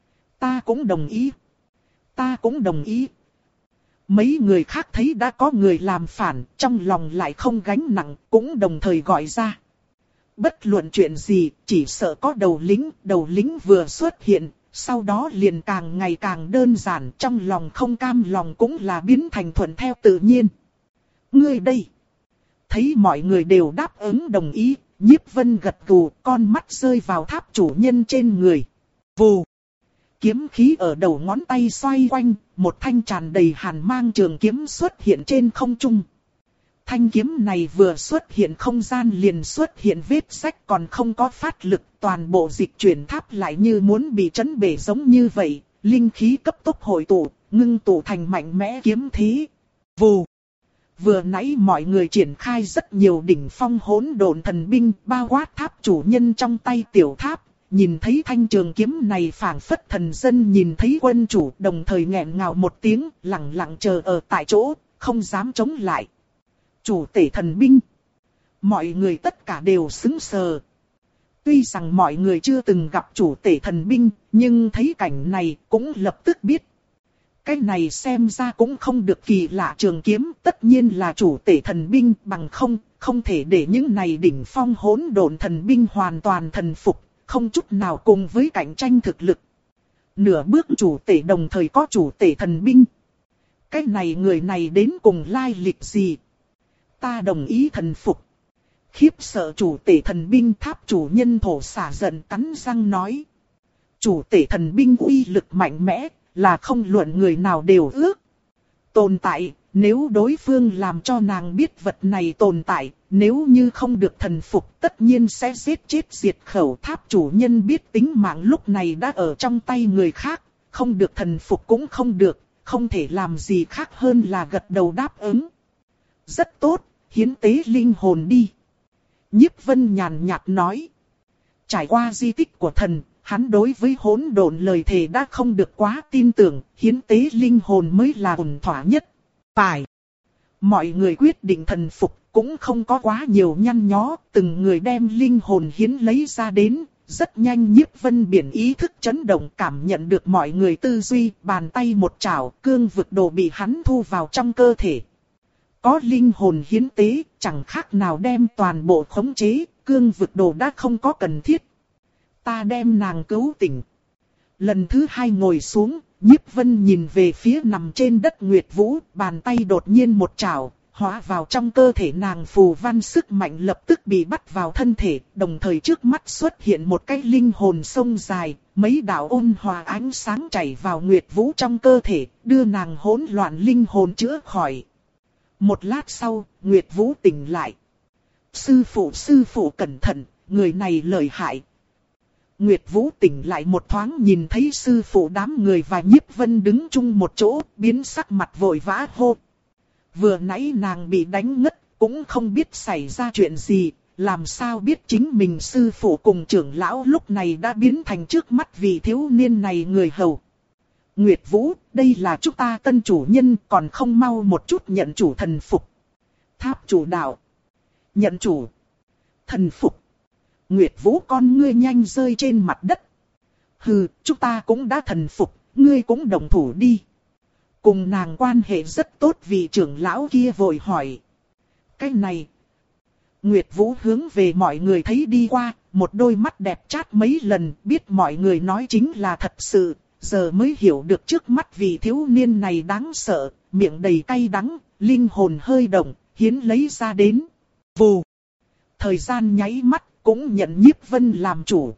Ta cũng đồng ý. Ta cũng đồng ý. Mấy người khác thấy đã có người làm phản, trong lòng lại không gánh nặng, cũng đồng thời gọi ra. Bất luận chuyện gì, chỉ sợ có đầu lính, đầu lính vừa xuất hiện, sau đó liền càng ngày càng đơn giản, trong lòng không cam lòng cũng là biến thành thuận theo tự nhiên. Ngươi đây, thấy mọi người đều đáp ứng đồng ý, Nhiếp Vân gật gù, con mắt rơi vào tháp chủ nhân trên người. Vù, kiếm khí ở đầu ngón tay xoay quanh, một thanh tràn đầy hàn mang trường kiếm xuất hiện trên không trung. Thanh kiếm này vừa xuất hiện không gian liền xuất hiện vết rách, còn không có phát lực, toàn bộ dịch chuyển tháp lại như muốn bị chấn bể giống như vậy, linh khí cấp tốc hội tụ, ngưng tụ thành mạnh mẽ kiếm thế. Vù! Vừa nãy mọi người triển khai rất nhiều đỉnh phong hỗn độn thần binh, bao quát tháp chủ nhân trong tay tiểu tháp, nhìn thấy thanh trường kiếm này phảng phất thần dân nhìn thấy quân chủ, đồng thời nghẹn ngào một tiếng, lặng lặng chờ ở tại chỗ, không dám chống lại. Chủ tể thần binh. Mọi người tất cả đều sững sờ. Tuy rằng mọi người chưa từng gặp chủ tể thần binh, nhưng thấy cảnh này cũng lập tức biết. Cái này xem ra cũng không được kỳ lạ, trường kiếm tất nhiên là chủ tể thần binh, bằng không, không thể để những này đỉnh phong hỗn độn thần binh hoàn toàn thần phục, không chút nào cùng với cạnh tranh thực lực. Nửa bước chủ tể đồng thời có chủ tể thần binh. Cái này người này đến cùng lai lịch gì? Ta đồng ý thần phục. Khiếp sợ chủ tể thần binh, tháp chủ nhân thổ xả giận cắn răng nói. Chủ tể thần binh uy lực mạnh mẽ, là không luận người nào đều ước. Tồn tại, nếu đối phương làm cho nàng biết vật này tồn tại, nếu như không được thần phục tất nhiên sẽ giết chết diệt khẩu. Tháp chủ nhân biết tính mạng lúc này đã ở trong tay người khác, không được thần phục cũng không được, không thể làm gì khác hơn là gật đầu đáp ứng. Rất tốt, hiến tế linh hồn đi. Nhiếp Vân nhàn nhạt nói. Trải qua di tích của thần, hắn đối với hỗn độn lời thề đã không được quá tin tưởng, hiến tế linh hồn mới là ổn thỏa nhất. Phải. Mọi người quyết định thần phục, cũng không có quá nhiều nhăn nhó, từng người đem linh hồn hiến lấy ra đến. Rất nhanh Nhiếp Vân Biển ý thức chấn động, cảm nhận được mọi người tư duy, bàn tay một chảo, cương vực đồ bị hắn thu vào trong cơ thể. Có linh hồn hiến tế, chẳng khác nào đem toàn bộ khống chế, cương vực đồ đã không có cần thiết. Ta đem nàng cứu tỉnh. Lần thứ hai ngồi xuống, Nhiếp Vân nhìn về phía nằm trên đất Nguyệt Vũ, bàn tay đột nhiên một chảo, hóa vào trong cơ thể nàng, phù văn sức mạnh lập tức bị bắt vào thân thể, đồng thời trước mắt xuất hiện một cái linh hồn sông dài, mấy đạo ôn hòa ánh sáng chảy vào Nguyệt Vũ trong cơ thể, đưa nàng hỗn loạn linh hồn chữa khỏi. Một lát sau, Nguyệt Vũ tỉnh lại. Sư phụ, sư phụ cẩn thận, người này lợi hại. Nguyệt Vũ tỉnh lại một thoáng nhìn thấy sư phụ đám người và Nhiếp Vân đứng chung một chỗ, biến sắc mặt vội vã hô. Vừa nãy nàng bị đánh ngất, cũng không biết xảy ra chuyện gì, làm sao biết chính mình sư phụ cùng trưởng lão lúc này đã biến thành trước mắt vị thiếu niên này người hầu. Nguyệt Vũ, đây là chúng ta tân chủ nhân, còn không mau một chút nhận chủ thần phục. Tháp chủ đạo. Nhận chủ. Thần phục. Nguyệt Vũ con ngươi nhanh rơi trên mặt đất. Hừ, chúng ta cũng đã thần phục, ngươi cũng đồng thủ đi. Cùng nàng quan hệ rất tốt vị trưởng lão kia vội hỏi. Cái này. Nguyệt Vũ hướng về mọi người thấy đi qua, một đôi mắt đẹp chát mấy lần, biết mọi người nói chính là thật sự, giờ mới hiểu được trước mắt vị thiếu niên này đáng sợ, miệng đầy cay đắng, linh hồn hơi động, hiến lấy ra đến. Vù. Thời gian nháy mắt, cũng nhận Nhiếp Vân làm chủ.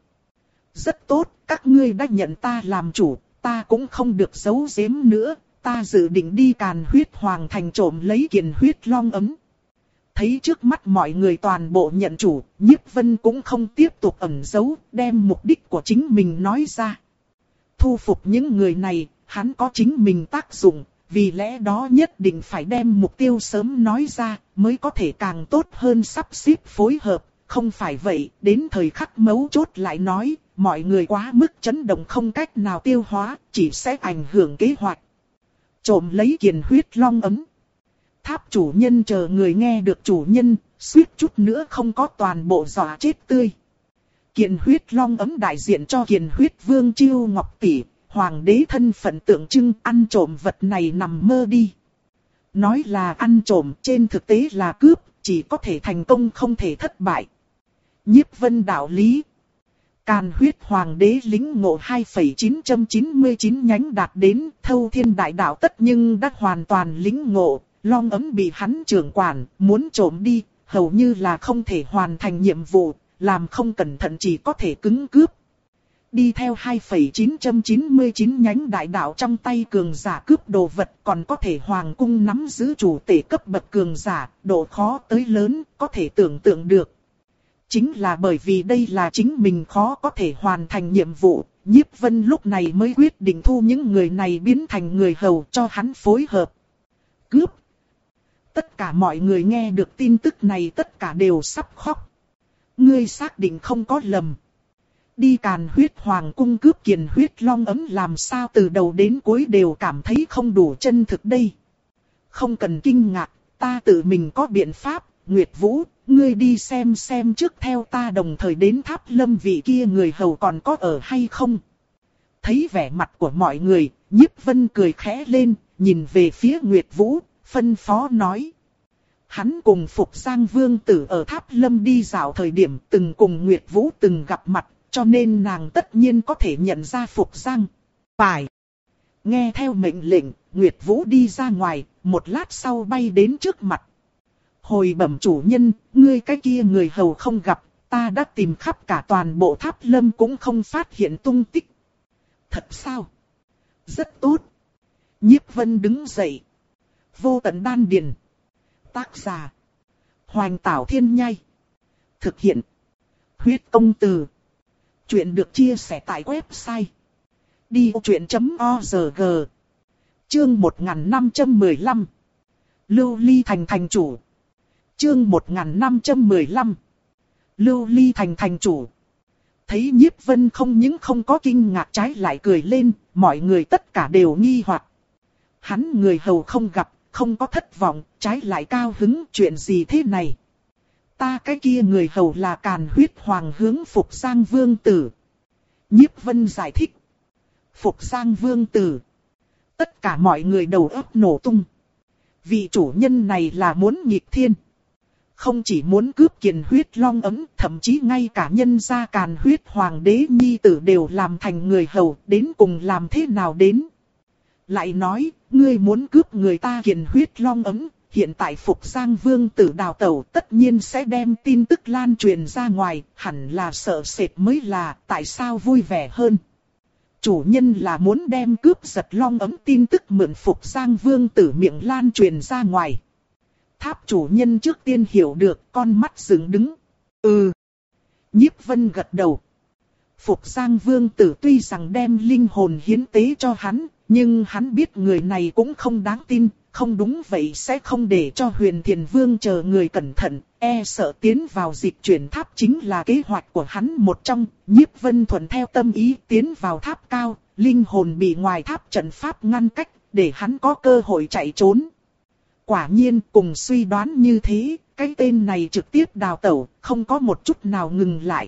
Rất tốt, các ngươi đã nhận ta làm chủ, ta cũng không được giấu giếm nữa, ta dự định đi Càn Huyết Hoàng thành trộm lấy Kiền Huyết Long ấm. Thấy trước mắt mọi người toàn bộ nhận chủ, Nhiếp Vân cũng không tiếp tục ẩn giấu, đem mục đích của chính mình nói ra. Thu phục những người này, hắn có chính mình tác dụng, vì lẽ đó nhất định phải đem mục tiêu sớm nói ra, mới có thể càng tốt hơn sắp xếp phối hợp. Không phải vậy, đến thời khắc mấu chốt lại nói, mọi người quá mức chấn động không cách nào tiêu hóa, chỉ sẽ ảnh hưởng kế hoạch. Trộm lấy Kiền Huyết Long ấm. Tháp chủ nhân chờ người nghe được chủ nhân, suýt chút nữa không có toàn bộ dọa chết tươi. Kiền Huyết Long ấm đại diện cho Kiền Huyết Vương Chiêu Ngọc Tỷ, hoàng đế thân phận tượng trưng, ăn trộm vật này nằm mơ đi. Nói là ăn trộm, trên thực tế là cướp, chỉ có thể thành công không thể thất bại. Nhiếp Vân đạo lý. Càn Huyết Hoàng đế lĩnh ngộ hai phẩy chín chín chín nhánh đạt đến thâu thiên đại đạo tất nhưng đã hoàn toàn lĩnh ngộ, long ấm bị hắn trưởng quản, muốn trộm đi, hầu như là không thể hoàn thành nhiệm vụ, làm không cẩn thận chỉ có thể cứng cướp. Đi theo hai phẩy chín chín chín nhánh đại đạo trong tay cường giả cướp đồ vật, còn có thể hoàng cung nắm giữ chủ tể cấp bậc cường giả, độ khó tới lớn, có thể tưởng tượng được. Chính là bởi vì đây là chính mình khó có thể hoàn thành nhiệm vụ, Nhiếp Vân lúc này mới quyết định thu những người này biến thành người hầu cho hắn phối hợp. Cướp. Tất cả mọi người nghe được tin tức này tất cả đều sắp khóc. Ngươi xác định không có lầm. Đi Càn Huyết Hoàng cung cướp Kiền Huyết Long ấm làm sao từ đầu đến cuối đều cảm thấy không đủ chân thực đây. Không cần kinh ngạc, ta tự mình có biện pháp. Nguyệt Vũ, ngươi đi xem xem trước theo ta đồng thời đến Tháp Lâm vị kia người hầu còn có ở hay không. Thấy vẻ mặt của mọi người, Nhiếp Vân cười khẽ lên, nhìn về phía Nguyệt Vũ, phân phó nói. Hắn cùng Phục Giang Vương Tử ở Tháp Lâm đi dạo thời điểm từng cùng Nguyệt Vũ từng gặp mặt, cho nên nàng tất nhiên có thể nhận ra Phục Giang. Phải. Nghe theo mệnh lệnh, Nguyệt Vũ đi ra ngoài, một lát sau bay đến trước mặt. Hồi bẩm chủ nhân, ngươi cái kia người hầu không gặp, ta đã tìm khắp cả toàn bộ Tháp Lâm cũng không phát hiện tung tích. Thật sao? Rất tốt. Nhiếp Vân đứng dậy. Vô tận đan điền. Tác giả. Hoành Tảo Thiên Nhai. Thực hiện. Huyết Công Từ. Chuyện được chia sẻ tại website. đi ô chuyện chấm org. Chương một nghìn năm trăm mười lăm. Lưu Ly thành thành chủ. Chương một nghìn năm trăm mười lăm. Lưu Ly thành thành chủ. Thấy Nhiếp Vân không những không có kinh ngạc trái lại cười lên, mọi người tất cả đều nghi hoặc. Hắn người hầu không gặp, không có thất vọng, trái lại cao hứng. Chuyện gì thế này? Ta cái kia người hầu là Càn Huyết Hoàng hướng Phục Giang Vương Tử. Nhiếp Vân giải thích. Phục Giang Vương Tử. Tất cả mọi người đầu óc nổ tung. Vị chủ nhân này là muốn nghịch thiên. Không chỉ muốn cướp Kiền Huyết Long ấm, thậm chí ngay cả nhân gia Càn Huyết Hoàng đế nhi tử đều làm thành người hầu, đến cùng làm thế nào đến. Lại nói, ngươi muốn cướp người ta Kiền Huyết Long ấm, hiện tại Phục Giang Vương Tử đào tẩu tất nhiên sẽ đem tin tức lan truyền ra ngoài, hẳn là sợ sệt mới là, tại sao vui vẻ hơn. Chủ nhân là muốn đem cướp giật long ấm tin tức mượn Phục Giang Vương Tử miệng lan truyền ra ngoài. Tháp chủ nhân trước tiên hiểu được, con mắt dựng đứng. Ừ. Nhiếp Vân gật đầu. Phục Giang Vương Tử tuy rằng đem linh hồn hiến tế cho hắn, nhưng hắn biết người này cũng không đáng tin, không đúng vậy sẽ không để cho Huyền Thiền Vương chờ người cẩn thận, e sợ tiến vào dịch chuyển tháp chính là kế hoạch của hắn một trong. Nhiếp Vân thuận theo tâm ý tiến vào tháp cao, linh hồn bị ngoài tháp trận pháp ngăn cách, để hắn có cơ hội chạy trốn. Quả nhiên cùng suy đoán như thế, cái tên này trực tiếp đào tẩu, không có một chút nào ngừng lại.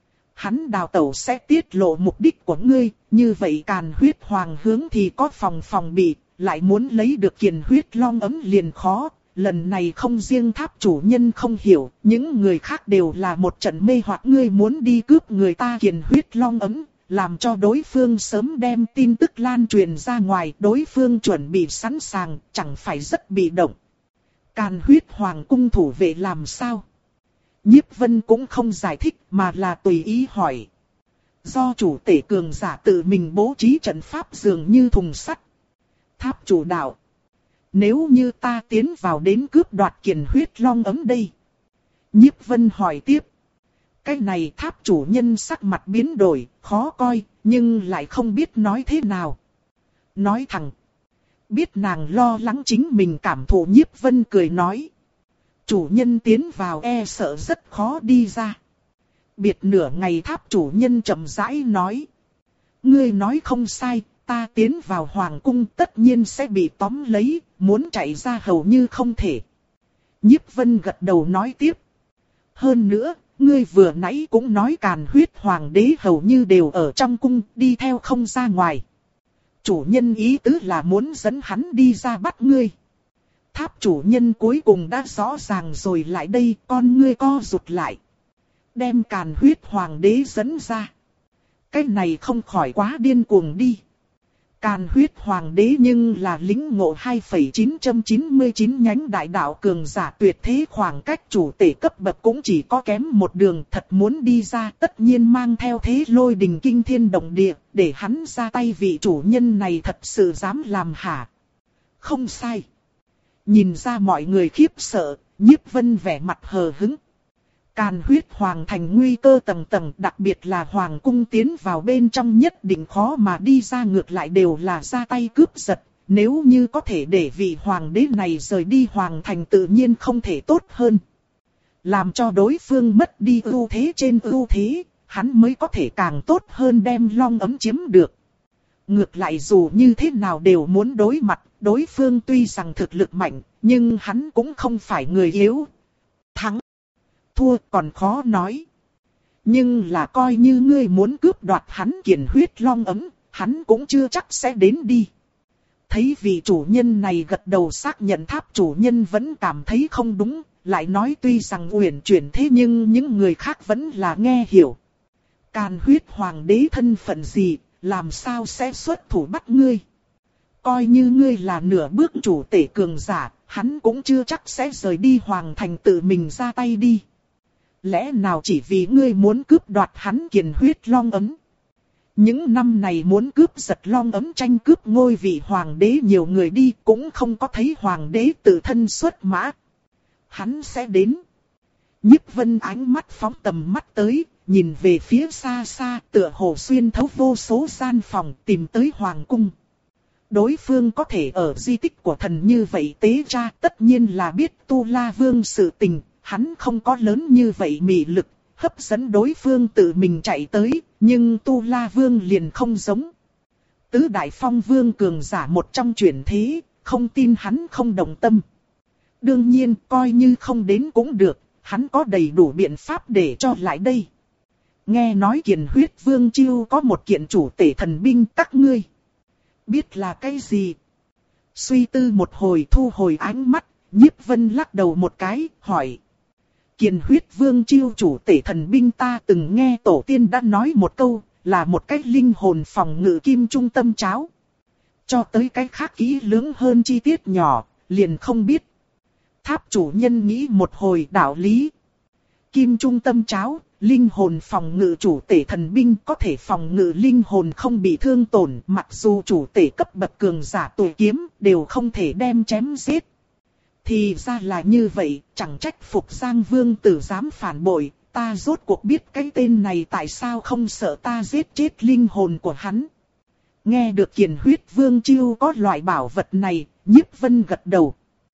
Hắn đào tẩu sẽ tiết lộ mục đích của ngươi, như vậy Càn Huyết Hoàng hướng thì có phòng phòng bị, lại muốn lấy được Kiền Huyết Long ấm liền khó. Lần này không riêng tháp chủ nhân không hiểu, những người khác đều là một trận mê hoặc. Ngươi muốn đi cướp người ta Kiền Huyết Long ấm, làm cho đối phương sớm đem tin tức lan truyền ra ngoài, đối phương chuẩn bị sẵn sàng, chẳng phải rất bị động. Càn Huyết Hoàng cung thủ vệ làm sao? Nhiếp Vân cũng không giải thích mà là tùy ý hỏi. Do chủ tể cường giả tự mình bố trí trận pháp dường như thùng sắt. Tháp chủ đạo. Nếu như ta tiến vào đến cướp đoạt Kiền Huyết Long ấm đây? Nhiếp Vân hỏi tiếp. Cái này tháp chủ nhân sắc mặt biến đổi, khó coi, nhưng lại không biết nói thế nào. Nói thẳng. Biết nàng lo lắng chính mình cảm thụ. Nhiếp Vân cười nói. Chủ nhân tiến vào e sợ rất khó đi ra. Biệt nửa ngày tháp chủ nhân chậm rãi nói. Ngươi nói không sai, ta tiến vào hoàng cung tất nhiên sẽ bị tóm lấy, muốn chạy ra hầu như không thể. Nhiếp Vân gật đầu nói tiếp. Hơn nữa, ngươi vừa nãy cũng nói Càn Huyết Hoàng đế hầu như đều ở trong cung, đi theo không ra ngoài. Chủ nhân ý tứ là muốn dẫn hắn đi ra bắt ngươi. Tháp chủ nhân cuối cùng đã rõ ràng rồi, lại đây con ngươi co rụt lại. Đem Càn Huyết Hoàng đế dẫn ra. Cái này không khỏi quá điên cuồng đi. Càn Huyết Hoàng đế nhưng là lĩnh ngộ hai phẩy chín chín chín nhánh đại đạo cường giả tuyệt thế, khoảng cách chủ tể cấp bậc cũng chỉ có kém một đường. Thật muốn đi ra tất nhiên mang theo thế lôi đình kinh thiên động địa, để hắn ra tay. Vị chủ nhân này thật sự dám làm hả? Không sai. Nhìn ra mọi người khiếp sợ, Nhiếp Vân vẻ mặt hờ hững. Càn Huyết Hoàng thành nguy cơ tầng tầng, đặc biệt là hoàng cung tiến vào bên trong nhất định khó mà đi ra, ngược lại đều là ra tay cướp giật. Nếu như có thể để vị hoàng đế này rời đi hoàng thành tự nhiên không thể tốt hơn. Làm cho đối phương mất đi ưu thế trên ưu thế, hắn mới có thể càng tốt hơn đem long ấm chiếm được. Ngược lại dù như thế nào đều muốn đối mặt, đối phương tuy rằng thực lực mạnh, nhưng hắn cũng không phải người yếu. Thắng, thua còn khó nói. Nhưng là coi như ngươi muốn cướp đoạt hắn Kiền Huyết Long ấm, hắn cũng chưa chắc sẽ đến đi. Thấy vị chủ nhân này gật đầu xác nhận, tháp chủ nhân vẫn cảm thấy không đúng, lại nói tuy rằng uyển chuyển thế nhưng những người khác vẫn là nghe hiểu. Càn Huyết Hoàng đế thân phận gì, làm sao sẽ xuất thủ bắt ngươi? Coi như ngươi là nửa bước chủ tể cường giả, hắn cũng chưa chắc sẽ rời đi hoàng thành tự mình ra tay đi. Lẽ nào chỉ vì ngươi muốn cướp đoạt hắn Kiền Huyết Long ấm? Những năm này muốn cướp giật long ấm tranh cướp ngôi vị hoàng đế nhiều người đi, cũng không có thấy hoàng đế tự thân xuất mã. Hắn sẽ đến. Nhiếp Vân ánh mắt phóng tầm mắt tới, nhìn về phía xa xa, tựa hồ xuyên thấu vô số gian phòng tìm tới hoàng cung. Đối phương có thể ở di tích của thần như vậy tế ra, tất nhiên là biết Tu La Vương sự tình. Hắn không có lớn như vậy mị lực, hấp dẫn đối phương tự mình chạy tới, nhưng Tu La Vương liền không giống. Tứ Đại Phong Vương cường giả một trong chuyển thế, không tin hắn không đồng tâm. Đương nhiên coi như không đến cũng được, hắn có đầy đủ biện pháp để cho lại đây. Nghe nói Kiền Huyết Vương Chiêu có một kiện chủ tể thần binh, các ngươi biết là cái gì? Suy tư một hồi thu hồi ánh mắt, Nhiếp Vân lắc đầu một cái, hỏi. Kiền Huyết Vương Chiêu chủ tể thần binh ta từng nghe tổ tiên đã nói một câu, là một cái linh hồn phòng ngự kim trung tâm cháo. Cho tới cái khác kỹ lưỡng hơn chi tiết nhỏ, liền không biết. Tháp chủ nhân nghĩ một hồi đạo lý. Kim trung tâm cháo, linh hồn phòng ngự chủ tể thần binh có thể phòng ngự linh hồn không bị thương tổn, mặc dù chủ tể cấp bậc cường giả tuổi kiếm đều không thể đem chém giết. Thì ra là như vậy, chẳng trách Phục Giang Vương tử dám phản bội, ta rốt cuộc biết cái tên này tại sao không sợ ta giết chết linh hồn của hắn. Nghe được Kiền Huyết Vương Chiêu có loại bảo vật này, Nhiếp Vân gật đầu.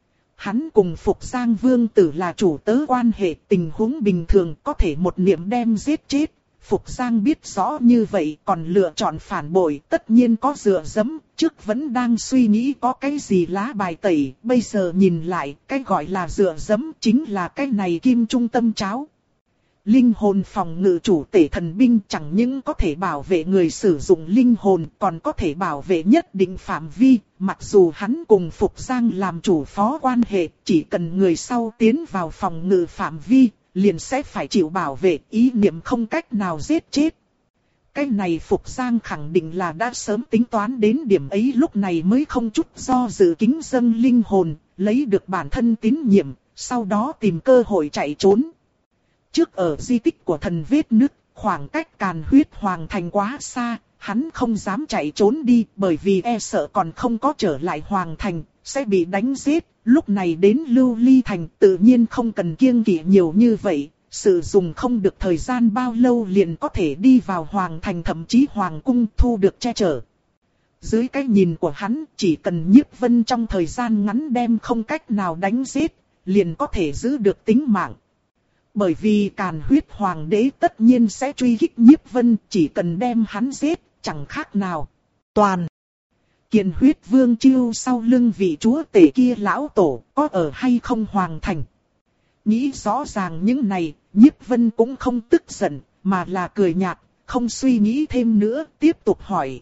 Hắn cùng Phục Giang Vương tử là chủ tớ quan hệ, tình huống bình thường có thể một niệm đem giết chết. Phục Giang biết rõ như vậy còn lựa chọn phản bội, tất nhiên có dựa dẫm, trước vẫn đang suy nghĩ có cái gì lá bài tẩy, bây giờ nhìn lại, cái gọi là dựa dẫm chính là cái này kim trung tâm cháo. Linh hồn phòng ngự chủ tể thần binh chẳng những có thể bảo vệ người sử dụng linh hồn, còn có thể bảo vệ nhất định phạm vi, mặc dù hắn cùng Phục Giang làm chủ phó quan hệ, chỉ cần người sau tiến vào phòng ngự phạm vi, liền sẽ phải chịu bảo vệ, ý niệm không cách nào giết chết. Cái này Phục Giang khẳng định là đã sớm tính toán đến điểm ấy, lúc này mới không chút do dự kính dâng linh hồn, lấy được bản thân tín nhiệm, sau đó tìm cơ hội chạy trốn. Trước ở di tích của thần vết nứt, khoảng cách Càn Huyết Hoàng Thành quá xa, hắn không dám chạy trốn đi bởi vì e sợ còn không có trở lại Hoàng Thành, sẽ bị đánh giết. Lúc này đến Lưu Ly Thành tự nhiên không cần kiêng kỵ nhiều như vậy, sử dụng không được thời gian bao lâu liền có thể đi vào Hoàng Thành, thậm chí Hoàng Cung thu được che chở. Dưới cái nhìn của hắn, chỉ cần Nhiếp Vân trong thời gian ngắn đem không cách nào đánh giết, liền có thể giữ được tính mạng. Bởi vì Càn Huyết Hoàng đế tất nhiên sẽ truy kích Nhiếp Vân, chỉ cần đem hắn giết, chẳng khác nào. Toàn. Kiền Huyết Vương Chiêu sau lưng vị chúa tể kia lão tổ, có ở hay không Hoàng Thành? Nghĩ rõ ràng những này, Nhiếp Vân cũng không tức giận, mà là cười nhạt, không suy nghĩ thêm nữa, tiếp tục hỏi.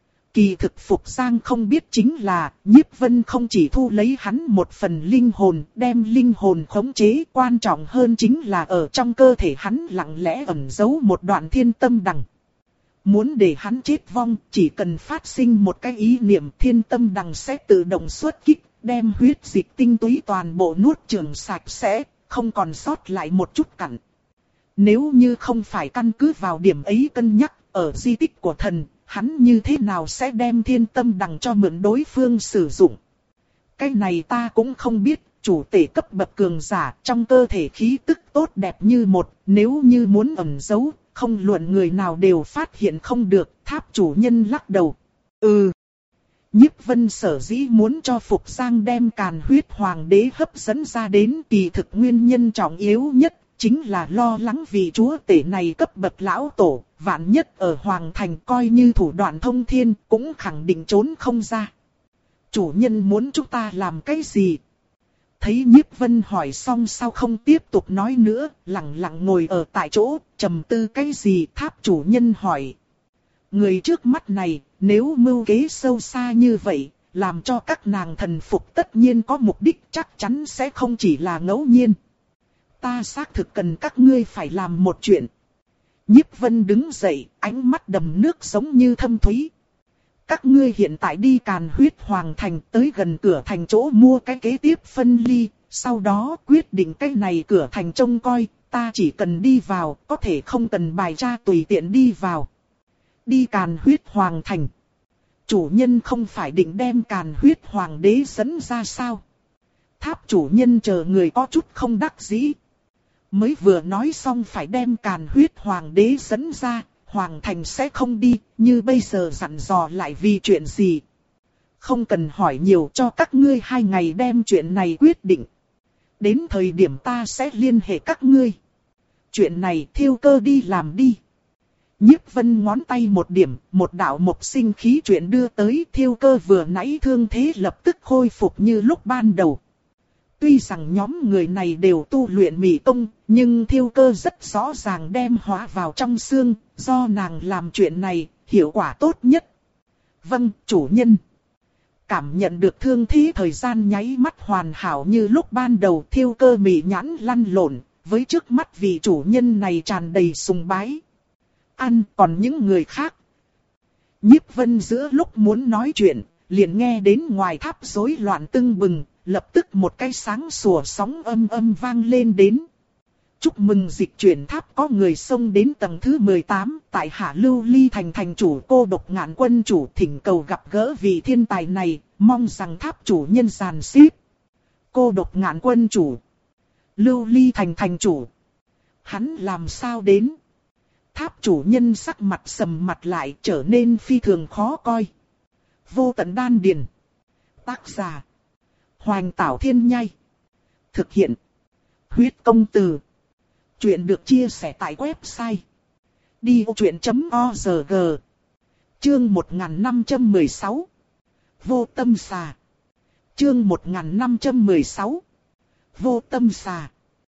Kỳ thực Phục Giang không biết chính là, Nhiếp Vân không chỉ thu lấy hắn một phần linh hồn, đem linh hồn khống chế, quan trọng hơn chính là ở trong cơ thể hắn lặng lẽ ẩn giấu một đoạn thiên tâm đằng. Muốn để hắn chết vong, chỉ cần phát sinh một cái ý niệm, thiên tâm đằng sẽ tự động xuất kích, đem huyết dịch tinh túy toàn bộ nuốt chửng sạch sẽ, không còn sót lại một chút cặn. Nếu như không phải căn cứ vào điểm ấy cân nhắc, ở di tích của thần, hắn như thế nào sẽ đem thiên tâm đằng cho mượn đối phương sử dụng? Cái này ta cũng không biết, chủ tể cấp bậc cường giả trong cơ thể khí tức tốt đẹp như một, nếu như muốn ẩn giấu, không luận người nào đều phát hiện không được. Tháp chủ nhân lắc đầu. Ừ. Nhiếp Vân sở dĩ muốn cho Phục Giang đem Càn Huyết Hoàng đế hấp dẫn ra đến, kỳ thực nguyên nhân trọng yếu nhất chính là lo lắng vì chúa tể này cấp bậc lão tổ, vạn nhất ở Hoàng Thành coi như thủ đoạn thông thiên cũng khẳng định trốn không ra. Chủ nhân muốn chúng ta làm cái gì? Thấy Nhiếp Vân hỏi xong sao không tiếp tục nói nữa, lặng lặng ngồi ở tại chỗ, trầm tư cái gì? Tháp chủ nhân hỏi. Người trước mắt này, nếu mưu kế sâu xa như vậy, làm cho các nàng thần phục tất nhiên có mục đích, chắc chắn sẽ không chỉ là ngẫu nhiên. Ta xác thực cần các ngươi phải làm một chuyện. Nhiếp Vân đứng dậy, ánh mắt đầm nước giống như thâm thúy. Các ngươi hiện tại đi Càn Huyết Hoàng Thành, tới gần cửa thành chỗ mua cái kế tiếp phân ly, sau đó quyết định cái này cửa thành trông coi, ta chỉ cần đi vào, có thể không cần bài tra, tùy tiện đi vào. Đi Càn Huyết Hoàng Thành. Chủ nhân không phải định đem Càn Huyết Hoàng đế dẫn ra sao? Tháp chủ nhân chờ người có chút không đắc dĩ. Mới vừa nói xong phải đem Càn Huyết Hoàng đế dẫn ra, Hoàng Thành sẽ không đi, như bây giờ dặn dò lại vì chuyện gì? Không cần hỏi nhiều, cho các ngươi hai ngày đem chuyện này quyết định. Đến thời điểm ta sẽ liên hệ các ngươi. Chuyện này Thiêu Cơ đi làm đi. Nhiếp Vân ngón tay một điểm, một đạo mộc sinh khí chuyển đưa tới, Thiêu Cơ vừa nãy thương thế lập tức khôi phục như lúc ban đầu. Tuy rằng nhóm người này đều tu luyện mị công, nhưng Thiêu Cơ rất rõ ràng đem hóa vào trong xương, do nàng làm chuyện này, hiệu quả tốt nhất. Vâng, chủ nhân. Cảm nhận được thương thế thời gian nháy mắt hoàn hảo như lúc ban đầu, Thiêu Cơ mị nhãn lăn lộn, với trước mắt vị chủ nhân này tràn đầy sùng bái. Ăn, còn những người khác. Nhiếp Vân giữa lúc muốn nói chuyện, liền nghe đến ngoài tháp rối loạn tưng bừng, lập tức một cái sáng sủa sóng âm âm vang lên đến. Chúc mừng dịch chuyển tháp có người xông đến tầng thứ mười tám, tại Hạ Lưu Ly thành thành chủ Cô Độc Ngạn quân chủ thỉnh cầu gặp gỡ vị thiên tài này, mong rằng tháp chủ nhân giàn xếp. Cô Độc Ngạn quân chủ. Lưu Ly thành thành chủ. Hắn làm sao đến? Tháp chủ nhân sắc mặt sầm mặt lại trở nên phi thường khó coi. Vô Tận Đan Điền. Tác giả. Hoành Tảo Thiên Nhai. Thực hiện. Huyết Công Từ. Chuyện được chia sẻ tại website đi ô chuyện chấm org. Chương một nghìn năm trăm mười sáu. Vô Tâm Xà. Chương một nghìn năm trăm mười sáu. Vô Tâm Xà.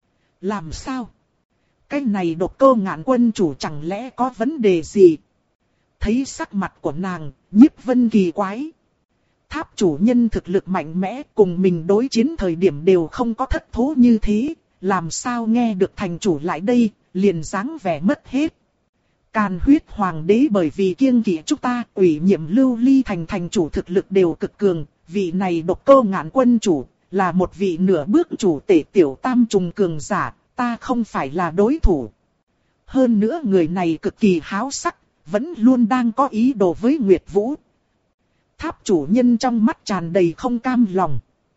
Làm sao? Cái này Độc Cô Ngạn quân chủ chẳng lẽ có vấn đề gì? Thấy sắc mặt của nàng, Nhiếp Vân kỳ quái. Tháp chủ nhân thực lực mạnh mẽ, cùng mình đối chiến thời điểm đều không có thất thố như thế, làm sao nghe được thành chủ lại đây, liền dáng vẻ mất hết. Càn Huyết Hoàng đế bởi vì kiêng kỵ chúng ta, ủy nhiệm Lưu Ly thành thành chủ thực lực đều cực cường, vị này Độc Cô Ngạn quân chủ, là một vị nửa bước chủ tể tiểu tam trùng cường giả, ta không phải là đối thủ. Hơn nữa người này cực kỳ háo sắc, vẫn luôn đang có ý đồ với Nguyệt Vũ. Tháp chủ nhân trong mắt tràn đầy không cam lòng.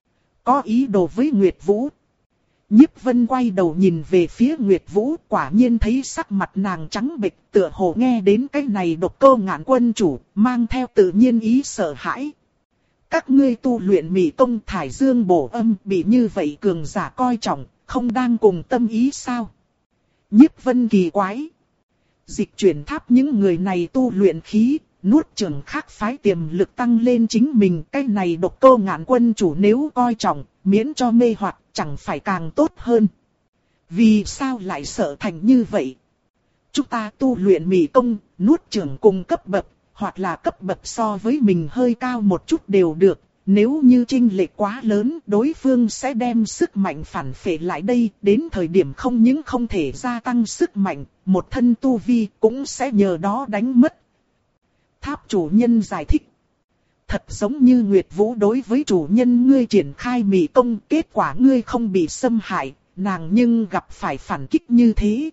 Có ý đồ với Nguyệt Vũ. Nhiếp Vân quay đầu nhìn về phía Nguyệt Vũ, quả nhiên thấy sắc mặt nàng trắng bệch, tựa hồ nghe đến cái này Độc Cô Ngạn quân chủ, mang theo tự nhiên ý sợ hãi. Các ngươi tu luyện mị công thải dương bổ âm, bị như vậy cường giả coi trọng, không đang cùng tâm ý sao? Nhiếp Vân kỳ quái. Dịch chuyển tháp những người này tu luyện khí, nuốt chửng khác phái tiềm lực tăng lên chính mình. Cái này Độc Cô Ngạn quân chủ nếu coi trọng, miễn cho mê hoặc, chẳng phải càng tốt hơn. Vì sao lại sợ thành như vậy? Chúng ta tu luyện mị công, nuốt chửng cùng cấp bậc, hoặc là cấp bậc so với mình hơi cao một chút đều được. Nếu như chênh lệch quá lớn, đối phương sẽ đem sức mạnh phản phệ lại đây, đến thời điểm không những không thể gia tăng sức mạnh, một thân tu vi cũng sẽ nhờ đó đánh mất. Tháp chủ nhân giải thích. Thật giống như Nguyệt Vũ đối với chủ nhân ngươi triển khai mị công, kết quả ngươi không bị xâm hại, nàng nhưng gặp phải phản kích như thế.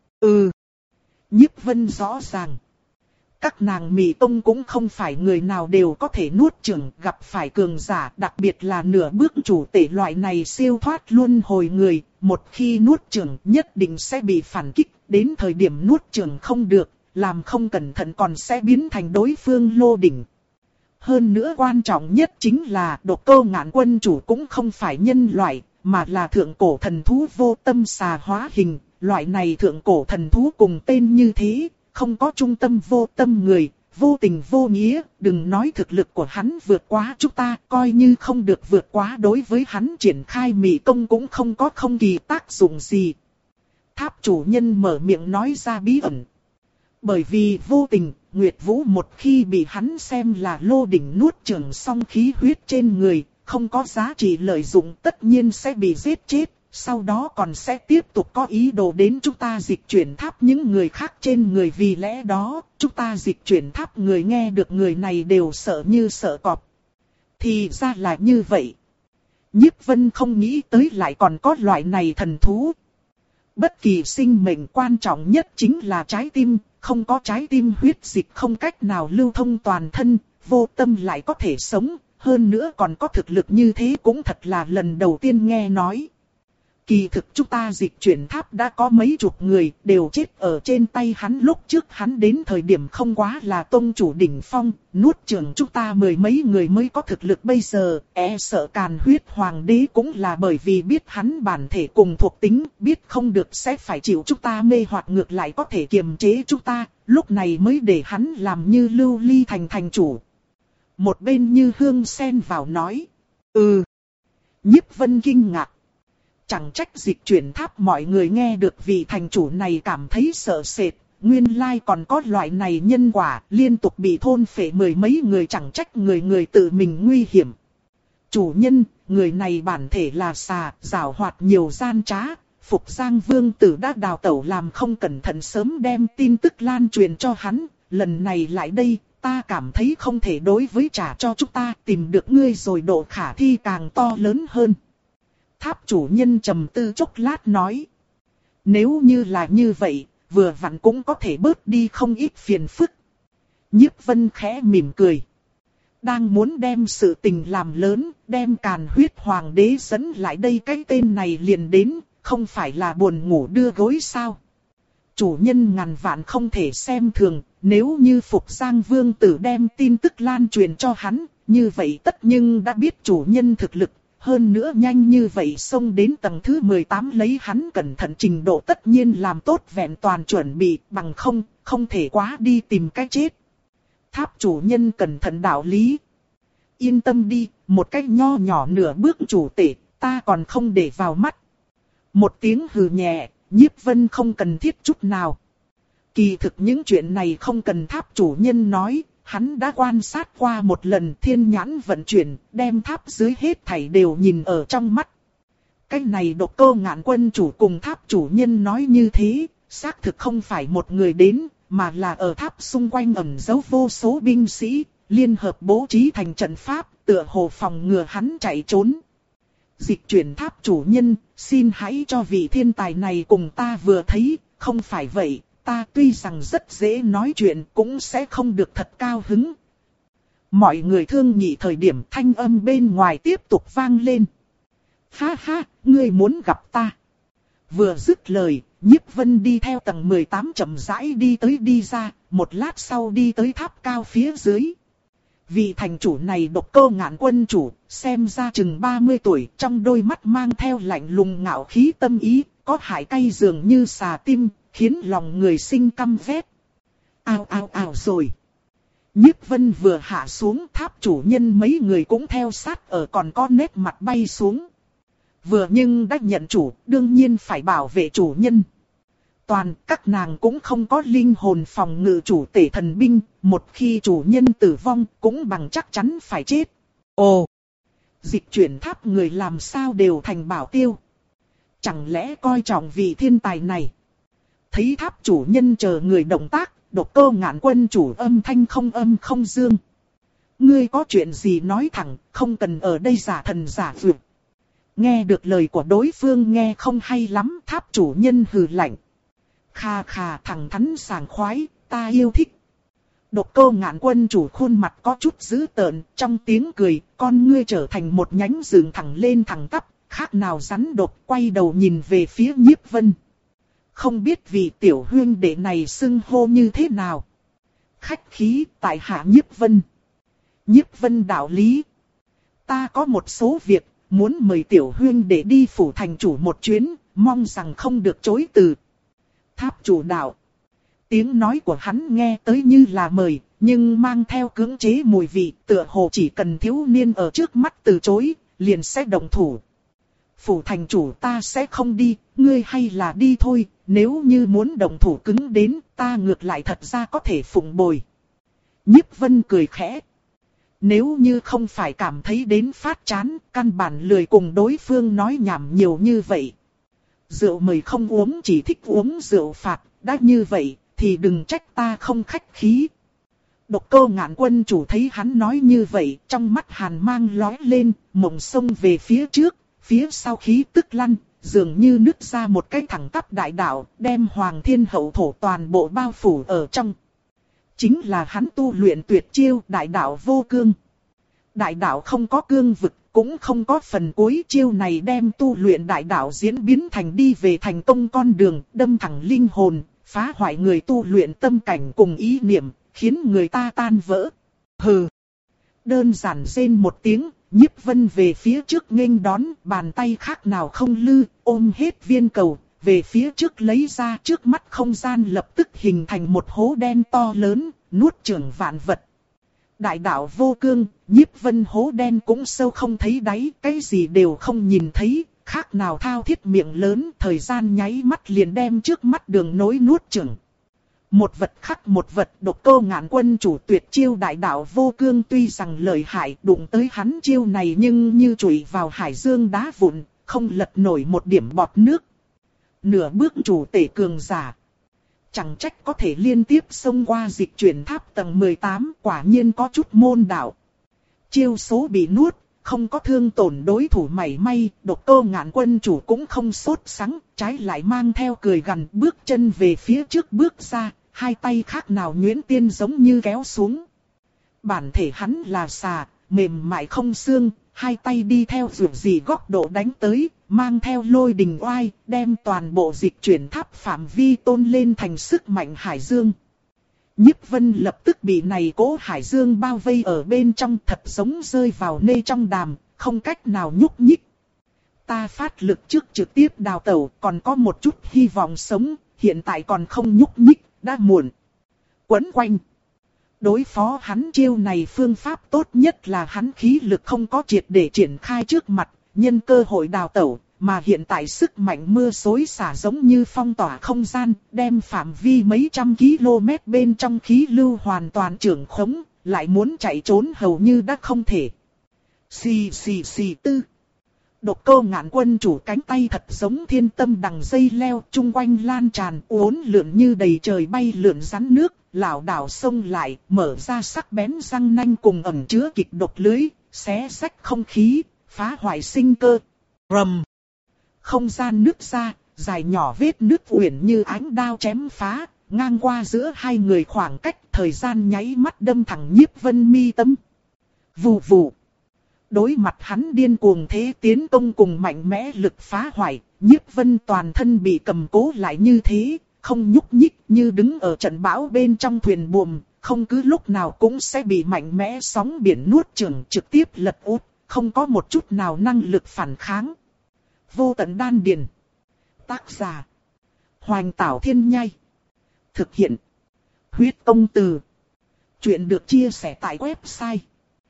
Ừ. Nhiếp Vân rõ ràng. Các nàng mị công cũng không phải người nào đều có thể nuốt chửng, gặp phải cường giả, đặc biệt là nửa bước chủ tể loại này siêu thoát luân hồi người, một khi nuốt chửng nhất định sẽ bị phản kích, đến thời điểm nuốt chửng không được, làm không cẩn thận còn sẽ biến thành đối phương lô đỉnh. Hơn nữa quan trọng nhất chính là Độc Cô Ngạn quân chủ cũng không phải nhân loại, mà là thượng cổ thần thú Vô Tâm Xà hóa hình, loại này thượng cổ thần thú cùng tên như thế. Không có trung tâm vô tâm người, vô tình vô nghĩa, đừng nói thực lực của hắn vượt quá chúng ta, coi như không được vượt quá đối với hắn triển khai mị công cũng không có không kỳ tác dụng gì. Tháp chủ nhân mở miệng nói ra bí ẩn. Bởi vì vô tình, Nguyệt Vũ một khi bị hắn xem là lô đỉnh nuốt chửng xong khí huyết trên người, không có giá trị lợi dụng tất nhiên sẽ bị giết chết. Sau đó còn sẽ tiếp tục có ý đồ đến chúng ta dịch chuyển tháp những người khác trên người, vì lẽ đó, chúng ta dịch chuyển tháp người nghe được người này đều sợ như sợ cọp. Thì ra là như vậy. Nhiếp Vân không nghĩ tới lại còn có loại này thần thú. Bất kỳ sinh mệnh quan trọng nhất chính là trái tim, không có trái tim huyết dịch không cách nào lưu thông toàn thân, Vô Tâm lại có thể sống, hơn nữa còn có thực lực như thế cũng thật là lần đầu tiên nghe nói. Kỳ thực chúng ta dịch chuyển tháp đã có mấy chục người đều chết ở trên tay hắn, lúc trước hắn đến thời điểm không quá là tông chủ đỉnh phong, nuốt chửng chúng ta mười mấy người mới có thực lực bây giờ, e sợ Càn Huyết Hoàng đế cũng là bởi vì biết hắn bản thể cùng thuộc tính, biết không được sẽ phải chịu chúng ta mê hoặc ngược lại có thể kiềm chế chúng ta, lúc này mới để hắn làm như Lưu Ly thành thành chủ. Một bên Như Hương xen vào nói, ừ. Nhiếp Vân kinh ngạc. Chẳng trách dịch chuyển tháp mọi người nghe được vị thành chủ này cảm thấy sợ sệt, nguyên lai còn có loại này nhân quả, liên tục bị thôn phệ mười mấy người, chẳng trách người người tự mình nguy hiểm. Chủ nhân, người này bản thể là xà, giảo hoạt nhiều gian trá, Phục Giang Vương Tử đã đào tẩu làm không cẩn thận sớm đem tin tức lan truyền cho hắn, lần này lại đây, ta cảm thấy không thể đối với trả cho chúng ta, tìm được ngươi rồi độ khả thi càng to lớn hơn. Tháp chủ nhân trầm tư chốc lát nói. Nếu như là như vậy, vừa vặn cũng có thể bớt đi không ít phiền phức. Nhiếp Vân khẽ mỉm cười. Đang muốn đem sự tình làm lớn, đem Càn Huyết Hoàng đế dẫn lại đây, cái tên này liền đến, không phải là buồn ngủ đưa gối sao. Chủ nhân ngàn vạn không thể xem thường, nếu như Phục Giang Vương Tử đem tin tức lan truyền cho hắn, như vậy tất nhưng đã biết chủ nhân thực lực. Hơn nữa nhanh như vậy xông đến tầng thứ mười tám lấy hắn cẩn thận trình độ tất nhiên làm tốt vẹn toàn chuẩn bị, bằng không, không thể quá đi tìm cái chết. Tháp chủ nhân cẩn thận đạo lý. Yên tâm đi, một cái nho nhỏ nửa bước chủ tể, ta còn không để vào mắt. Một tiếng hừ nhẹ, Nhiếp Vân không cần thiết chút nào. Kỳ thực những chuyện này không cần tháp chủ nhân nói. Hắn đã quan sát qua một lần, thiên nhãn vận chuyển, đem tháp dưới hết thảy đều nhìn ở trong mắt. Cái này Độc Cô Ngạn quân chủ cùng tháp chủ nhân nói như thế, xác thực không phải một người đến, mà là ở tháp xung quanh ẩn giấu vô số binh sĩ, liên hợp bố trí thành trận pháp, tựa hồ phòng ngừa hắn chạy trốn. Dịch chuyển tháp chủ nhân, xin hãy cho vị thiên tài này cùng ta vừa thấy, không phải vậy. Ta tuy rằng rất dễ nói chuyện cũng sẽ không được thật cao hứng. Mọi người thương nghị thời điểm thanh âm bên ngoài tiếp tục vang lên. Ha ha, ngươi muốn gặp ta. Vừa dứt lời, Nhiếp Vân đi theo tầng mười tám chậm rãi đi tới đi ra, một lát sau đi tới tháp cao phía dưới. Vị thành chủ này Độc Cô Ngạn quân chủ, xem ra chừng ba mươi tuổi, trong đôi mắt mang theo lạnh lùng ngạo khí tâm ý, có hại cay dường như xà tim. Khiến lòng người sinh căm ghét. Ao ao ao rồi. Nhiếp Vân vừa hạ xuống, tháp chủ nhân mấy người cũng theo sát ở, còn có nét mặt bay xuống. Vừa nhưng đã nhận chủ, đương nhiên phải bảo vệ chủ nhân. Toàn các nàng cũng không có linh hồn phòng ngự chủ tể thần binh, một khi chủ nhân tử vong cũng bằng chắc chắn phải chết. Ồ! Dịch chuyển tháp người làm sao đều thành bảo tiêu. Chẳng lẽ coi trọng vị thiên tài này? Thấy tháp chủ nhân chờ người động tác, Độc Cô Ngạn quân chủ âm thanh không âm không dương. Ngươi có chuyện gì nói thẳng, không cần ở đây giả thần giả vượt. Nghe được lời của đối phương nghe không hay lắm, tháp chủ nhân hừ lạnh. Kha kha, thẳng thắn sảng khoái, ta yêu thích. Độc Cô Ngạn quân chủ khuôn mặt có chút dữ tợn, trong tiếng cười, con ngươi trở thành một nhánh dựng thẳng lên thẳng tắp, khác nào rắn độc, quay đầu nhìn về phía Nhiếp Vân. Không biết vị tiểu huyên đệ này xưng hô như thế nào. Khách khí, tại hạ Nhiếp Vân. Nhiếp Vân đạo lý. Ta có một số việc, muốn mời tiểu huyên đệ đi phủ thành chủ một chuyến, mong rằng không được chối từ. Tháp chủ đạo. Tiếng nói của hắn nghe tới như là mời, nhưng mang theo cưỡng chế mùi vị, tựa hồ chỉ cần thiếu niên ở trước mắt từ chối, liền sẽ động thủ. Phủ thành chủ ta sẽ không đi, ngươi hay là đi thôi, nếu như muốn động thủ cứng đến, ta ngược lại thật ra có thể phụng bồi. Nhiếp Vân cười khẽ. Nếu như không phải cảm thấy đến phát chán, căn bản lười cùng đối phương nói nhảm nhiều như vậy. Rượu mời không uống, chỉ thích uống rượu phạt, đã như vậy, thì đừng trách ta không khách khí. Độc Cô Ngạn quân chủ thấy hắn nói như vậy, trong mắt hàn mang lóe lên, mộng xông về phía trước, phía sau khí tức lăn, dường như nứt ra một cái thẳng tắp đại đạo, đem Hoàng Thiên Hậu Thổ toàn bộ bao phủ ở trong. Chính là hắn tu luyện tuyệt chiêu đại đạo vô cương. Đại đạo không có cương vực, cũng không có phần cuối chiêu này đem tu luyện đại đạo diễn biến thành đi về thành công con đường, đâm thẳng linh hồn, phá hoại người tu luyện tâm cảnh cùng ý niệm, khiến người ta tan vỡ. Hừ. Đơn giản rên một tiếng, Nhiếp Vân về phía trước nghênh đón, bàn tay khác nào không lư, ôm hết viên cầu, về phía trước lấy ra, trước mắt không gian lập tức hình thành một hố đen to lớn, nuốt chửng vạn vật. Đại đạo vô cương, Nhiếp Vân hố đen cũng sâu không thấy đáy, cái gì đều không nhìn thấy, khác nào thao thiết miệng lớn, thời gian nháy mắt liền đem trước mắt đường nối nuốt chửng. Một vật khắc một vật, Độc Cô Ngạn Quân chủ tuyệt chiêu đại đạo vô cương tuy rằng lợi hại, đụng tới hắn chiêu này nhưng như chùy vào hải dương đá vụn, không lật nổi một điểm bọt nước. Nửa bước chủ tể cường giả. Chẳng trách có thể liên tiếp xông qua dịch chuyển tháp tầng mười tám, quả nhiên có chút môn đạo. Chiêu số bị nuốt, không có thương tổn đối thủ mảy may, Độc Cô Ngạn Quân chủ cũng không sốt sắng, trái lại mang theo cười gằn, bước chân về phía trước bước ra, hai tay khác nào nhuyễn tiên giống như kéo xuống. Bản thể hắn là xà, mềm mại không xương, hai tay đi theo dù gì góc độ đánh tới, mang theo lôi đình oai, đem toàn bộ dịch chuyển tháp phạm vi tôn lên thành sức mạnh hải dương. Nhiếp Vân lập tức bị này cỗ hải dương bao vây ở bên trong, thật giống rơi vào nê trong đàm, không cách nào nhúc nhích. Ta phát lực trước trực tiếp đào tẩu, còn có một chút hy vọng sống, hiện tại còn không nhúc nhích, đã muộn. Quấn quanh. Đối phó hắn chiêu này phương pháp tốt nhất là hắn khí lực không có triệt để triển khai trước mặt, nhân cơ hội đào tẩu, mà hiện tại sức mạnh mưa xối xả giống như phong tỏa không gian, đem phạm vi mấy trăm km bên trong khí lưu hoàn toàn trưởng khống, lại muốn chạy trốn hầu như đã không thể. Xì xì xì tư. Độc Cô Ngạn Quân chủ cánh tay thật giống thiên tâm đằng dây leo, chung quanh lan tràn uốn lượn như đầy trời bay lượn rắn nước, lảo đảo xông lại, mở ra sắc bén răng nanh cùng ẩn chứa kịch độc lưới, xé rách không khí, phá hoại sinh cơ. Rầm. Không gian nứt ra, dài nhỏ vết nứt uyển như ánh đao chém phá, ngang qua giữa hai người khoảng cách, thời gian nháy mắt đâm thẳng Nhiếp Vân mi tâm. Vù vù. Đối mặt hắn điên cuồng thế tiến công cùng mạnh mẽ lực phá hoại, Nhiếp Vân toàn thân bị cầm cố lại như thế, không nhúc nhích, như đứng ở trận bão bên trong thuyền buồm, không cứ lúc nào cũng sẽ bị mạnh mẽ sóng biển nuốt chửng, trực tiếp lật úp, không có một chút nào năng lực phản kháng. Vô tận đan điền. Tác giả: Hoành Tảo Thiên Nhai. Thực hiện: Huyết Tông Từ. Chuyện được chia sẻ tại website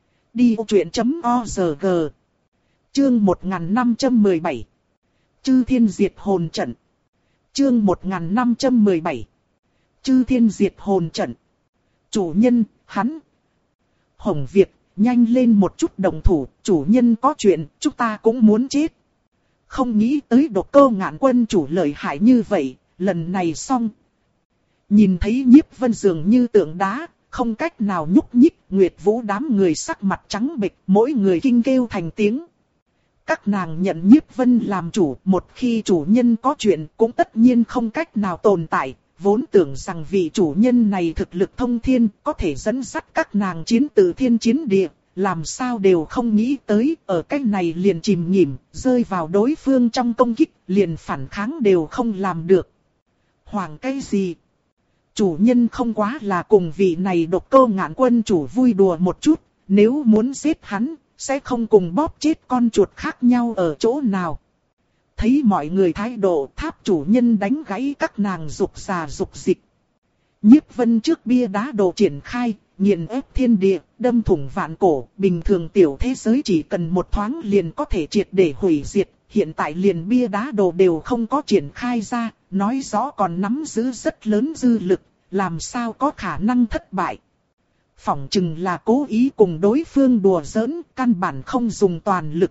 đi vô chuyện chấm org. Chương một nghìn năm trăm mười bảy. Chư Thiên Diệt Hồn Trận. Chương một nghìn năm trăm mười bảy. Chư Thiên Diệt Hồn Trận. Chủ nhân, hắn. Hồng Việt, nhanh lên một chút đồng thủ, chủ nhân có chuyện, chúng ta cũng muốn chết. Không nghĩ tới Độc Cô Ngạn Quân chủ lợi hại như vậy, lần này xong. Nhìn thấy Nhiếp Vân dường như tượng đá, không cách nào nhúc nhích, Nguyệt Vũ đám người sắc mặt trắng bệch, mỗi người kinh kêu thành tiếng. Các nàng nhận Nhiếp Vân làm chủ, một khi chủ nhân có chuyện cũng tất nhiên không cách nào tồn tại, vốn tưởng rằng vị chủ nhân này thực lực thông thiên, có thể dẫn dắt các nàng chiến từ thiên chiến địa, làm sao đều không nghĩ tới, ở cách này liền chìm nghỉm, rơi vào đối phương trong công kích, liền phản kháng đều không làm được. Hoàng cái gì? Chủ nhân không quá là cùng vị này Độc Cô Ngạn Quân chủ vui đùa một chút, nếu muốn giết hắn, sẽ không cùng bóp chết con chuột khác nhau ở chỗ nào. Thấy mọi người thái độ, Tháp chủ nhân đánh gãy các nàng dục già dục dịch. Nhiếp Vân trước bia đá đồ triển khai, nghiền ép thiên địa, đâm thủng vạn cổ, bình thường tiểu thế giới chỉ cần một thoáng liền có thể triệt để hủy diệt, hiện tại liền bia đá đồ đều không có triển khai ra, nói rõ còn nắm giữ rất lớn dư lực, làm sao có khả năng thất bại. Phỏng chừng là cố ý cùng đối phương đùa giỡn, căn bản không dùng toàn lực.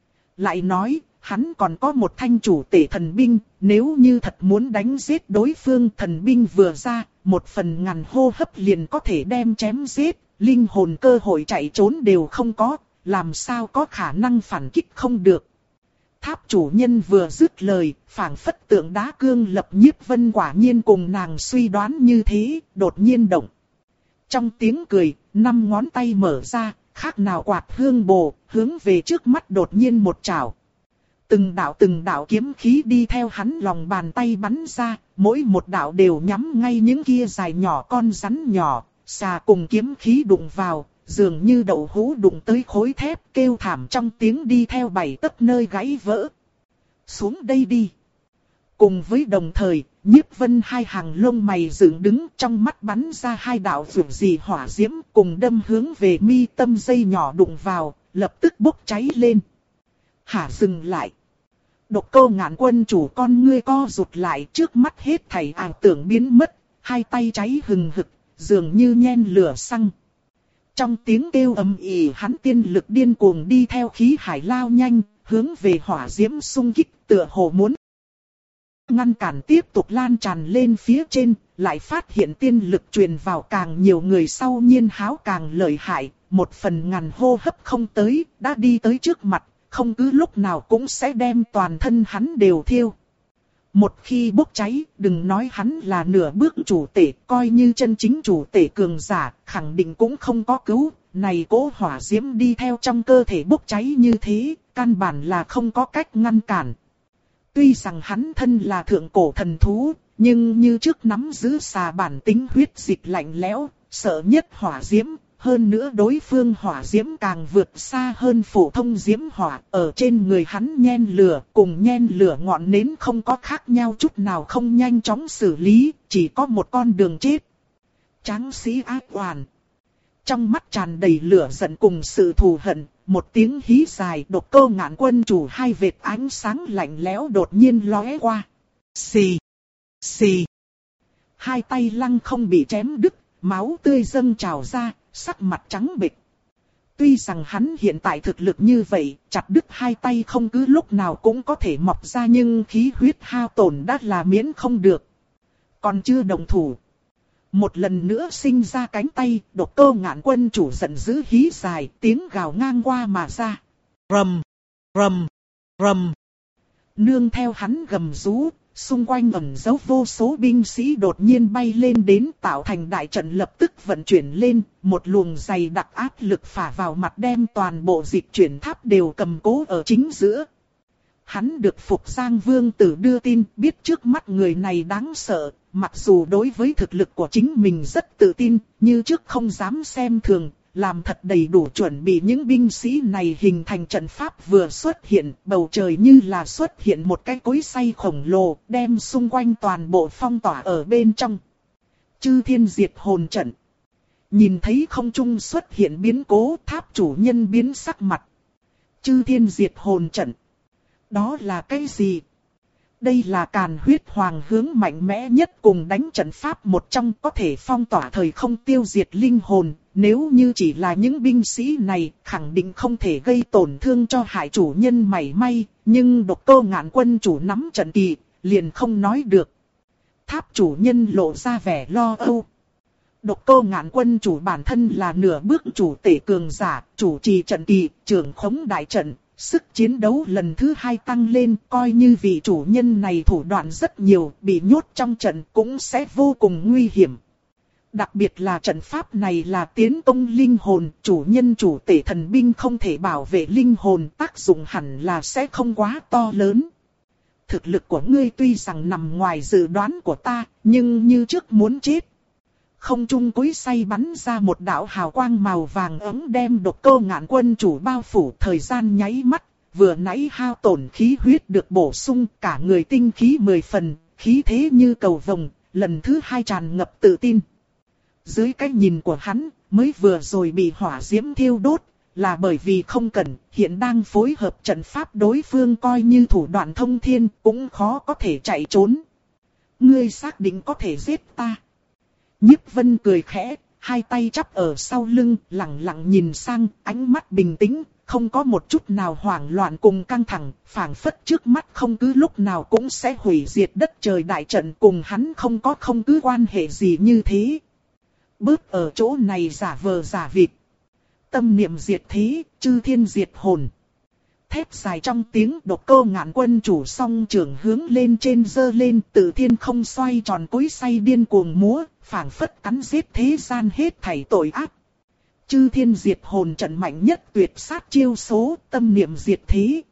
Lại nói, hắn còn có một thanh chủ tể thần binh, nếu như thật muốn đánh giết đối phương, thần binh vừa ra, một phần ngàn hô hấp liền có thể đem chém giết, linh hồn cơ hội chạy trốn đều không có, làm sao có khả năng phản kích không được. Tháp chủ nhân vừa dứt lời, phảng phất tượng đá cương lập Nhiếp Vân quả nhiên cùng nàng suy đoán như thế, đột nhiên động. Trong tiếng cười, năm ngón tay mở ra, khác nào quạt hương bồ, hướng về trước mắt đột nhiên một chảo. Từng đạo từng đạo kiếm khí đi theo hắn lòng bàn tay bắn ra, mỗi một đạo đều nhắm ngay những kia dài nhỏ con rắn nhỏ, xà cùng kiếm khí đụng vào, dường như đậu hũ đụng tới khối thép, kêu thảm trong tiếng đi theo bảy tấc nơi gãy vỡ. Xuống đây đi. Cùng với đồng thời, Nhiếp Vân hai hàng lông mày dựng đứng, trong mắt bắn ra hai đạo vượt gì hỏa diễm, cùng đâm hướng về mi tâm dây nhỏ đụng vào, lập tức bốc cháy lên. Hả, dừng lại. Độc Cô Ngạn Quân chủ con ngươi co rụt lại, trước mắt hết thảy ảo tưởng biến mất, hai tay cháy hừng hực, dường như nhen lửa xăng. Trong tiếng kêu ầm ĩ, hắn tiên lực điên cuồng đi theo khí hải lao nhanh, hướng về hỏa diễm xung kích, tựa hồ muốn ngăn cản tiếp tục lan tràn lên phía trên, lại phát hiện tiên lực truyền vào càng nhiều người sau nhiên háo càng lợi hại, một phần ngàn hô hấp không tới, đã đi tới trước mặt, không cứ lúc nào cũng sẽ đem toàn thân hắn đều thiêu. Một khi bốc cháy, đừng nói hắn là nửa bước chủ tể, coi như chân chính chủ tể cường giả, khẳng định cũng không có cứu. Này cỗ hỏa diễm đi theo trong cơ thể bốc cháy như thế, căn bản là không có cách ngăn cản. Tuy rằng hắn thân là thượng cổ thần thú, nhưng như trước nắm giữ xà bản tính huyết dịch lạnh lẽo, sợ nhất hỏa diễm. Hơn nữa đối phương hỏa diễm càng vượt xa hơn phổ thông diễm hỏa, ở trên người hắn nhen lửa, cùng nhen lửa ngọn nến không có khác nhau chút nào, không nhanh chóng xử lý, chỉ có một con đường chết. Tráng sĩ ác oàn. Trong mắt tràn đầy lửa giận cùng sự thù hận, một tiếng hí dài, Độc Cô Ngạn Quân chủ hai vệt ánh sáng lạnh lẽo đột nhiên lóe qua. Xì, xì. Hai tay lăng không bị chém đứt, máu tươi dâng trào ra, sắc mặt trắng bệch. Tuy rằng hắn hiện tại thực lực như vậy, chặt đứt hai tay không cứ lúc nào cũng có thể mọc ra, nhưng khí huyết hao tổn đã là miễn không được. Còn chưa động thủ. Một lần nữa sinh ra cánh tay, Độc Cô Ngạn Quân chủ giận dữ hí dài, tiếng gào ngang qua mà ra. Rầm, rầm, rầm. Nương theo hắn gầm rú, xung quanh ẩn giấu vô số binh sĩ đột nhiên bay lên đến, tạo thành đại trận lập tức vận chuyển lên, một luồng dày đặc áp lực phả vào mặt đem toàn bộ dịch chuyển tháp đều cầm cố ở chính giữa. Hắn được Phục Giang Vương Tử đưa tin, biết trước mắt người này đáng sợ, mặc dù đối với thực lực của chính mình rất tự tin, như trước không dám xem thường, làm thật đầy đủ chuẩn bị. Những binh sĩ này hình thành trận pháp vừa xuất hiện, bầu trời như là xuất hiện một cái cối xay khổng lồ, đem xung quanh toàn bộ phong tỏa ở bên trong. Chư Thiên Diệt Hồn Trận. Nhìn thấy không trung xuất hiện biến cố, tháp chủ nhân biến sắc mặt. Chư Thiên Diệt Hồn Trận. Đó là cái gì? Đây là Càn Huyết Hoàng hướng mạnh mẽ nhất cùng đánh trận pháp một trong, có thể phong tỏa thời không tiêu diệt linh hồn. Nếu như chỉ là những binh sĩ này, khẳng định không thể gây tổn thương cho hại chủ nhân mảy may. Nhưng Độc Cô Ngạn Quân chủ nắm trận kỳ, liền không nói được. Tháp chủ nhân lộ ra vẻ lo âu. Độc Cô Ngạn Quân chủ bản thân là nửa bước chủ tể cường giả, chủ trì trận kỳ, trưởng khống đại trận. Sức chiến đấu lần thứ hai tăng lên, coi như vị chủ nhân này thủ đoạn rất nhiều, bị nhốt trong trận cũng sẽ vô cùng nguy hiểm. Đặc biệt là trận pháp này là tiến công linh hồn, chủ nhân chủ tể thần binh không thể bảo vệ linh hồn, tác dụng hẳn là sẽ không quá to lớn. Thực lực của ngươi tuy rằng nằm ngoài dự đoán của ta, nhưng như trước muốn chết. Không trung cối xay bắn ra một đạo hào quang màu vàng ấm đem Độc Cô Ngạn Quân chủ bao phủ, thời gian nháy mắt, vừa nãy hao tổn khí huyết được bổ sung, cả người tinh khí mười phần, khí thế như cầu vồng, lần thứ hai tràn ngập tự tin. Dưới cái nhìn của hắn, mới vừa rồi bị hỏa diễm thiêu đốt, là bởi vì không cần, hiện đang phối hợp trận pháp đối phương coi như thủ đoạn thông thiên, cũng khó có thể chạy trốn. Ngươi xác định có thể giết ta? Nhiếp Vân cười khẽ, hai tay chắp ở sau lưng, lặng lặng nhìn sang, ánh mắt bình tĩnh, không có một chút nào hoảng loạn cùng căng thẳng, phảng phất trước mắt không cứ lúc nào cũng sẽ hủy diệt đất trời đại trận, cùng hắn không có không cứ quan hệ gì như thế. Bớt ở chỗ này giả vờ giả vịt. Tâm niệm diệt thế, chư thiên diệt hồn. Thép dài trong tiếng, Độc Cô Ngạn Quân chủ song trưởng hướng lên trên giơ lên, tự thiên không xoay tròn cối xay điên cuồng múa, phảng phất cắn giết thế gian hết thảy tội ác. Chư thiên diệt hồn trận mạnh nhất tuyệt sát chiêu số, tâm niệm diệt thế.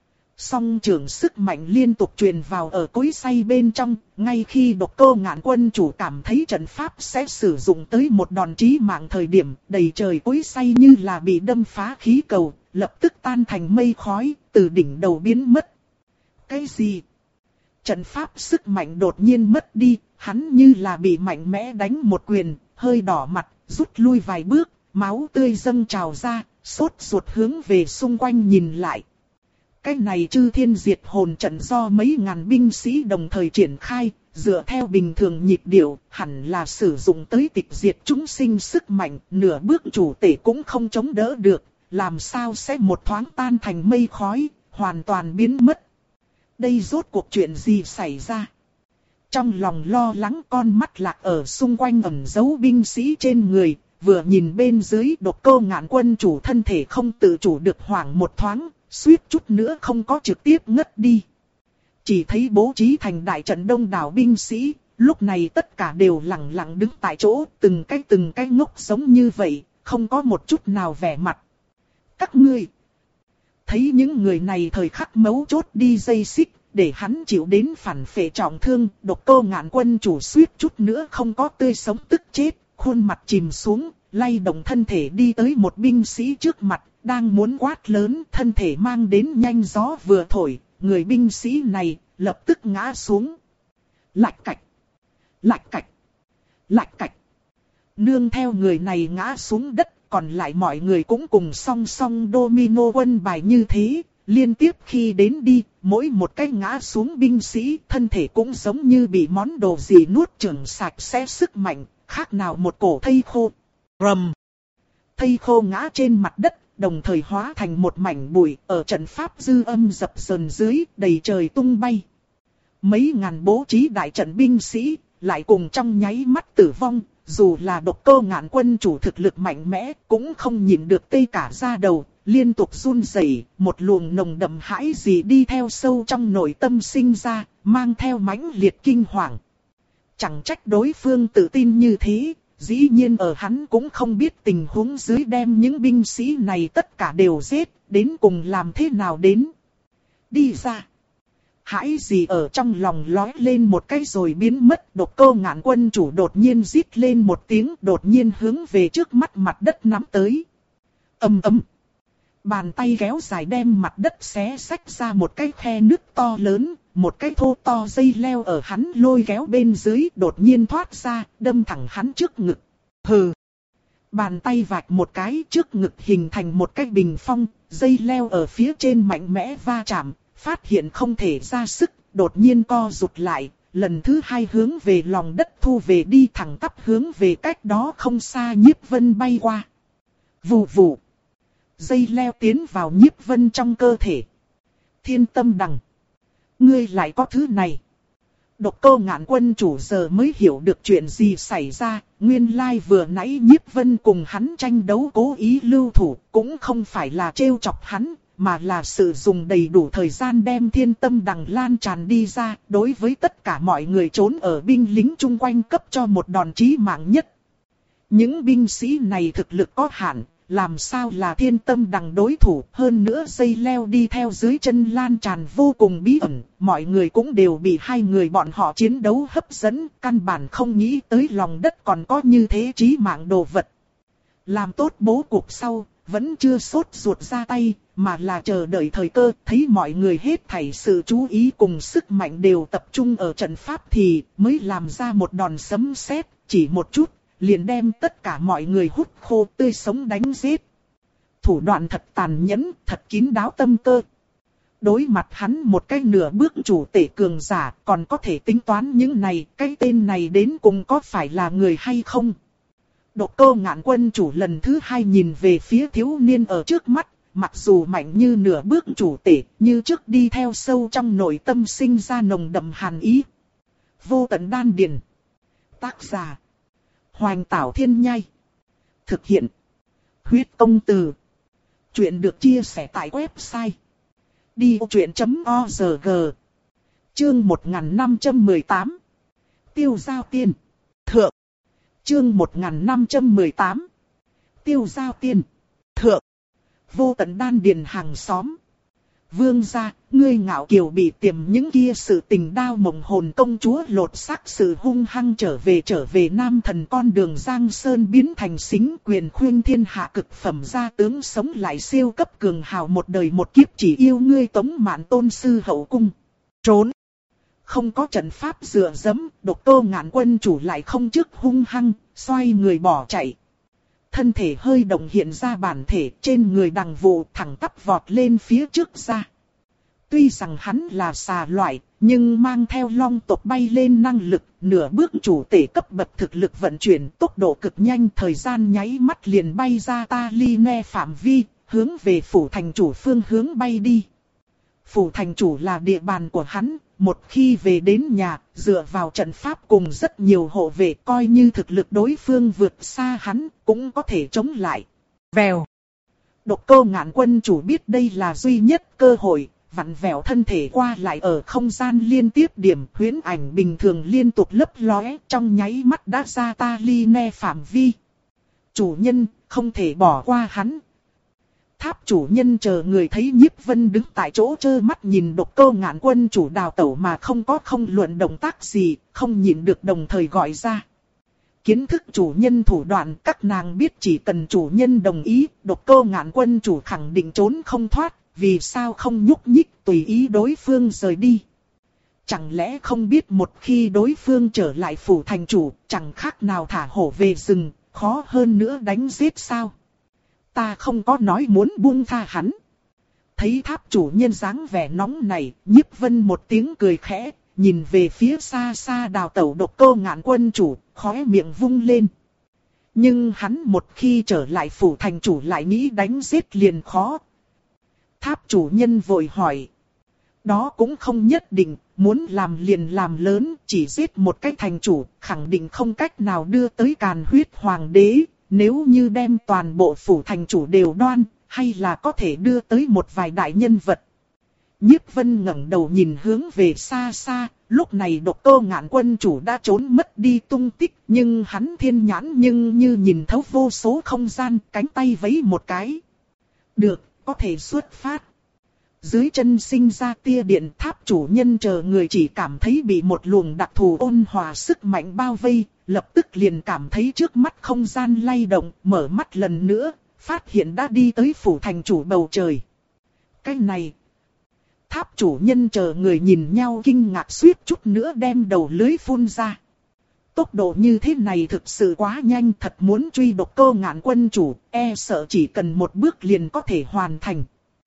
Song trường sức mạnh liên tục truyền vào ở cối xay bên trong, ngay khi Độc Cô Ngạn Quân chủ cảm thấy trận pháp sẽ sử dụng tới một đòn chí mạng thời điểm, đầy trời cối xay như là bị đâm phá khí cầu, lập tức tan thành mây khói, từ đỉnh đầu biến mất. Cái gì? Trận pháp sức mạnh đột nhiên mất đi, hắn như là bị mạnh mẽ đánh một quyền, hơi đỏ mặt, rút lui vài bước, máu tươi dâng trào ra, sốt ruột hướng về xung quanh nhìn lại. Cái này chư thiên diệt hồn trận do mấy ngàn binh sĩ đồng thời triển khai, dựa theo bình thường nhịp điệu, hẳn là sử dụng tới tịch diệt chúng sinh sức mạnh, nửa bước chủ tể cũng không chống đỡ được, làm sao sẽ một thoáng tan thành mây khói, hoàn toàn biến mất. Đây rốt cuộc chuyện gì xảy ra? Trong lòng lo lắng, con mắt lạc ở xung quanh ẩn giấu binh sĩ trên người, vừa nhìn bên dưới Độc Cô Ngạn Quân chủ thân thể không tự chủ được hoảng một thoáng, suýt chút nữa không có trực tiếp ngất đi. Chỉ thấy bố trí thành đại trận đông đảo binh sĩ, lúc này tất cả đều lặng lặng đứng tại chỗ, từng cái từng cái ngốc giống như vậy, không có một chút nào vẻ mặt. Các ngươi thấy những người này thời khắc mấu chốt đi dây xích, để hắn chịu đến phản phệ trọng thương, Độc Cô Ngạn Quân chủ suýt chút nữa không có tươi sống tức chết, khuôn mặt chìm xuống, lay động thân thể đi tới một binh sĩ trước mặt, đang muốn quát lớn, thân thể mang đến nhanh gió vừa thổi, người binh sĩ này lập tức ngã xuống. Lạch cạch, lạch cạch, lạch cạch. Nương theo người này ngã xuống đất, còn lại mọi người cũng cùng song song domino quân bài như thế, liên tiếp khi đến đi, mỗi một cái ngã xuống binh sĩ, thân thể cũng giống như bị món đồ gì nuốt chửng sạch sẽ sức mạnh, khác nào một cổ thây khô. Rầm. Thây khô ngã trên mặt đất, đồng thời hóa thành một mảnh bụi, ở trận pháp dư âm dập dờn dưới, đầy trời tung bay. Mấy ngàn bố trí đại trận binh sĩ, lại cùng trong nháy mắt tử vong, dù là Độc Cô Ngạn Quân chủ thực lực mạnh mẽ, cũng không nhịn được tê cả da đầu, liên tục run rẩy, một luồng nồng đậm hãi gì đi theo sâu trong nội tâm sinh ra, mang theo mãnh liệt kinh hoàng. Chẳng trách đối phương tự tin như thế, dĩ nhiên ở hắn cũng không biết tình huống dưới đem những binh sĩ này tất cả đều giết, đến cùng làm thế nào đến. Đi ra. Hãi gì ở trong lòng lói lên một cái rồi biến mất. Độc Cô Ngạn Quân chủ đột nhiên rít lên một tiếng, đột nhiên hướng về trước mắt mặt đất nắm tới. Ầm ầm. Bàn tay kéo dài đem mặt đất xé xách ra một cái khe nứt to lớn, một cái thô to dây leo ở hắn lôi kéo bên dưới đột nhiên thoát ra, đâm thẳng hắn trước ngực. Hừ. Bàn tay vạch một cái, trước ngực hình thành một cái bình phong, dây leo ở phía trên mạnh mẽ va chạm, phát hiện không thể ra sức, đột nhiên co rụt lại, lần thứ hai hướng về lòng đất thu về đi, thẳng tắp hướng về cách đó không xa Nhiếp Vân bay qua. Vù vù. Dây leo tiến vào Nhiếp Vân trong cơ thể. Thiên Tâm Đằng. Ngươi lại có thứ này. Độc Cô Ngạn Quân chủ giờ mới hiểu được chuyện gì xảy ra, nguyên lai vừa nãy Nhiếp Vân cùng hắn tranh đấu cố ý lưu thủ, cũng không phải là trêu chọc hắn, mà là sử dụng đầy đủ thời gian đem Thiên Tâm Đằng lan tràn đi ra, đối với tất cả mọi người trốn ở binh lính chung quanh cấp cho một đòn chí mạng nhất. Những binh sĩ này thực lực có hạn, làm sao là Thiên Tâm Đằng đối thủ, hơn nữa dây leo đi theo dưới chân lan tràn vô cùng bí ẩn, mọi người cũng đều bị hai người bọn họ chiến đấu hấp dẫn, căn bản không nghĩ tới lòng đất còn có như thế chí mạng đồ vật. Làm tốt bố cục sau, vẫn chưa sốt ruột ra tay, mà là chờ đợi thời cơ, thấy mọi người hết thảy sự chú ý cùng sức mạnh đều tập trung ở trận pháp thì mới làm ra một đòn sấm sét, chỉ một chút, liền đem tất cả mọi người hút khô tươi sống đánh giết. Thủ đoạn thật tàn nhẫn, thật kín đáo tâm cơ. Đối mặt hắn một cái nửa bước chủ tể cường giả, còn có thể tính toán những này, cái tên này đến cùng có phải là người hay không? Độc Cô Ngạn Quân chủ lần thứ hai nhìn về phía thiếu niên ở trước mắt, mặc dù mạnh như nửa bước chủ tể, như trước đi theo sâu trong nội tâm sinh ra nồng đậm hàn ý. Vô Tận Đan Điền. Tác giả Hoành Tảo Thiên Nhai. Thực hiện Huyết Công Từ. Chuyện được chia sẻ tại website đi ô chuyện chấm org. Chương một nghìn năm trăm mười tám. Tiêu Giao Tiên. Thượng. Chương một nghìn năm trăm mười tám. Tiêu Giao Tiên. Thượng. Vô tận đan điền hàng xóm. Vương gia, ngươi Ngạo Kiều bị tiềm những kia sự tình đao mộng hồn công chúa lột xác sự hung hăng trở về trở về nam thần con đường Giang Sơn biến thành xính quyền khuyên thiên hạ cực phẩm gia tướng sống lại siêu cấp cường hào một đời một kiếp chỉ yêu ngươi Tống Mạn tôn sư hậu cung. Trốn. Không có trận pháp dựa dẫm, Độc Cô Ngạn quân chủ lại không trước hung hăng, xoay người bỏ chạy. Thân thể hơi động hiện ra bản thể trên người đằng vụ thẳng tắp vọt lên phía trước ra. Tuy rằng hắn là xà loại, nhưng mang theo long tộc bay lên năng lực, nửa bước chủ tể cấp bậc thực lực vận chuyển tốc độ cực nhanh thời gian nháy mắt liền bay ra ta ly ne phạm vi, hướng về phủ thành chủ phương hướng bay đi. Phủ thành chủ là địa bàn của hắn, một khi về đến nhà, dựa vào trận pháp cùng rất nhiều hộ vệ coi như thực lực đối phương vượt xa hắn, cũng có thể chống lại. Vèo. Độc Cô Ngạn quân chủ biết đây là duy nhất cơ hội, vặn vẹo thân thể qua lại ở không gian liên tiếp điểm huyễn ảnh bình thường liên tục lấp lóe trong nháy mắt đã ra ta ly ne phạm vi. Chủ nhân, không thể bỏ qua hắn. Tháp chủ nhân chờ người thấy Nhiếp Vân đứng tại chỗ trơ mắt nhìn Độc Cô Ngạn quân chủ đào tẩu mà không có không luận động tác gì, không nhịn được đồng thời gọi ra. Kiến thức chủ nhân thủ đoạn các nàng biết chỉ cần chủ nhân đồng ý, Độc Cô Ngạn quân chủ khẳng định trốn không thoát, vì sao không nhúc nhích tùy ý đối phương rời đi. Chẳng lẽ không biết một khi đối phương trở lại phủ thành chủ, chẳng khác nào thả hổ về rừng, khó hơn nữa đánh giết sao? Ta không có nói muốn buông tha hắn. Thấy tháp chủ nhân dáng vẻ nóng này, Nhiếp Vân một tiếng cười khẽ, nhìn về phía xa xa đào tẩu Độc Cô Ngạn quân chủ, khóe miệng vung lên. Nhưng hắn một khi trở lại phủ thành chủ lại nghĩ đánh giết liền khó. Tháp chủ nhân vội hỏi. Đó cũng không nhất định, muốn làm liền làm lớn, chỉ giết một cái thành chủ, khẳng định không cách nào đưa tới càn huyết hoàng đế. Nếu như đem toàn bộ phủ thành chủ đều đoan, hay là có thể đưa tới một vài đại nhân vật. Nhiếp Vân ngẩng đầu nhìn hướng về xa xa, lúc này Độc Cô Ngạn quân chủ đã trốn mất đi tung tích, nhưng hắn thiên nhãn nhưng như nhìn thấu vô số không gian, cánh tay vẫy một cái. Được, có thể xuất phát. Dưới chân sinh ra tia điện, tháp chủ nhân chờ người chỉ cảm thấy bị một luồng đặc thù ôn hòa sức mạnh bao vây, lập tức liền cảm thấy trước mắt không gian lay động, mở mắt lần nữa, phát hiện đã đi tới phủ thành chủ bầu trời. Cái này, tháp chủ nhân chờ người nhìn nhau kinh ngạc suýt chút nữa đem đầu lưới phun ra. Tốc độ như thế này thực sự quá nhanh, thật muốn truy Độc Cô Ngạn quân chủ, e sợ chỉ cần một bước liền có thể hoàn thành.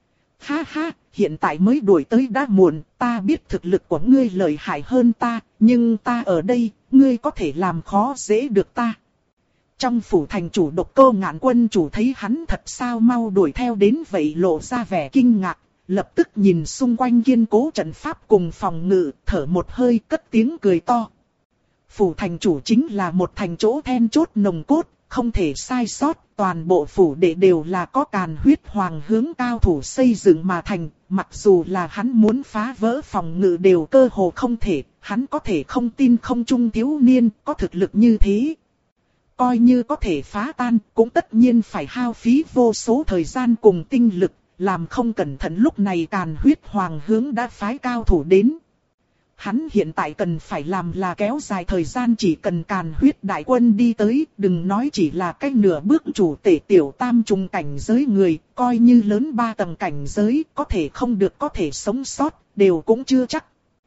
Ha ha, hiện tại mới đuổi tới đã muộn, ta biết thực lực của ngươi lợi hại hơn ta, nhưng ta ở đây, ngươi có thể làm khó dễ được ta. Trong phủ thành chủ Độc Cô Ngạn quân chủ thấy hắn thật sao mau đuổi theo đến vậy lộ ra vẻ kinh ngạc, lập tức nhìn xung quanh kiên cố trận pháp cùng phòng ngự, thở một hơi cất tiếng cười to. Phủ thành chủ chính là một thành chỗ then chốt nồng cốt, không thể sai sót, toàn bộ phủ đệ đều là có càn huyết hoàng hướng cao thủ xây dựng mà thành, mặc dù là hắn muốn phá vỡ phòng ngự đều cơ hồ không thể, hắn có thể không tin không trung thiếu niên có thực lực như thế. Coi như có thể phá tan, cũng tất nhiên phải hao phí vô số thời gian cùng tinh lực, làm không cẩn thận lúc này càn huyết hoàng hướng đã phái cao thủ đến. Hắn hiện tại cần phải làm là kéo dài thời gian, chỉ cần càn huyết đại quân đi tới, đừng nói chỉ là cách nửa bước chủ tể tiểu tam trùng cảnh giới người, coi như lớn ba tầng cảnh giới, có thể không được có thể sống sót, đều cũng chưa chắc.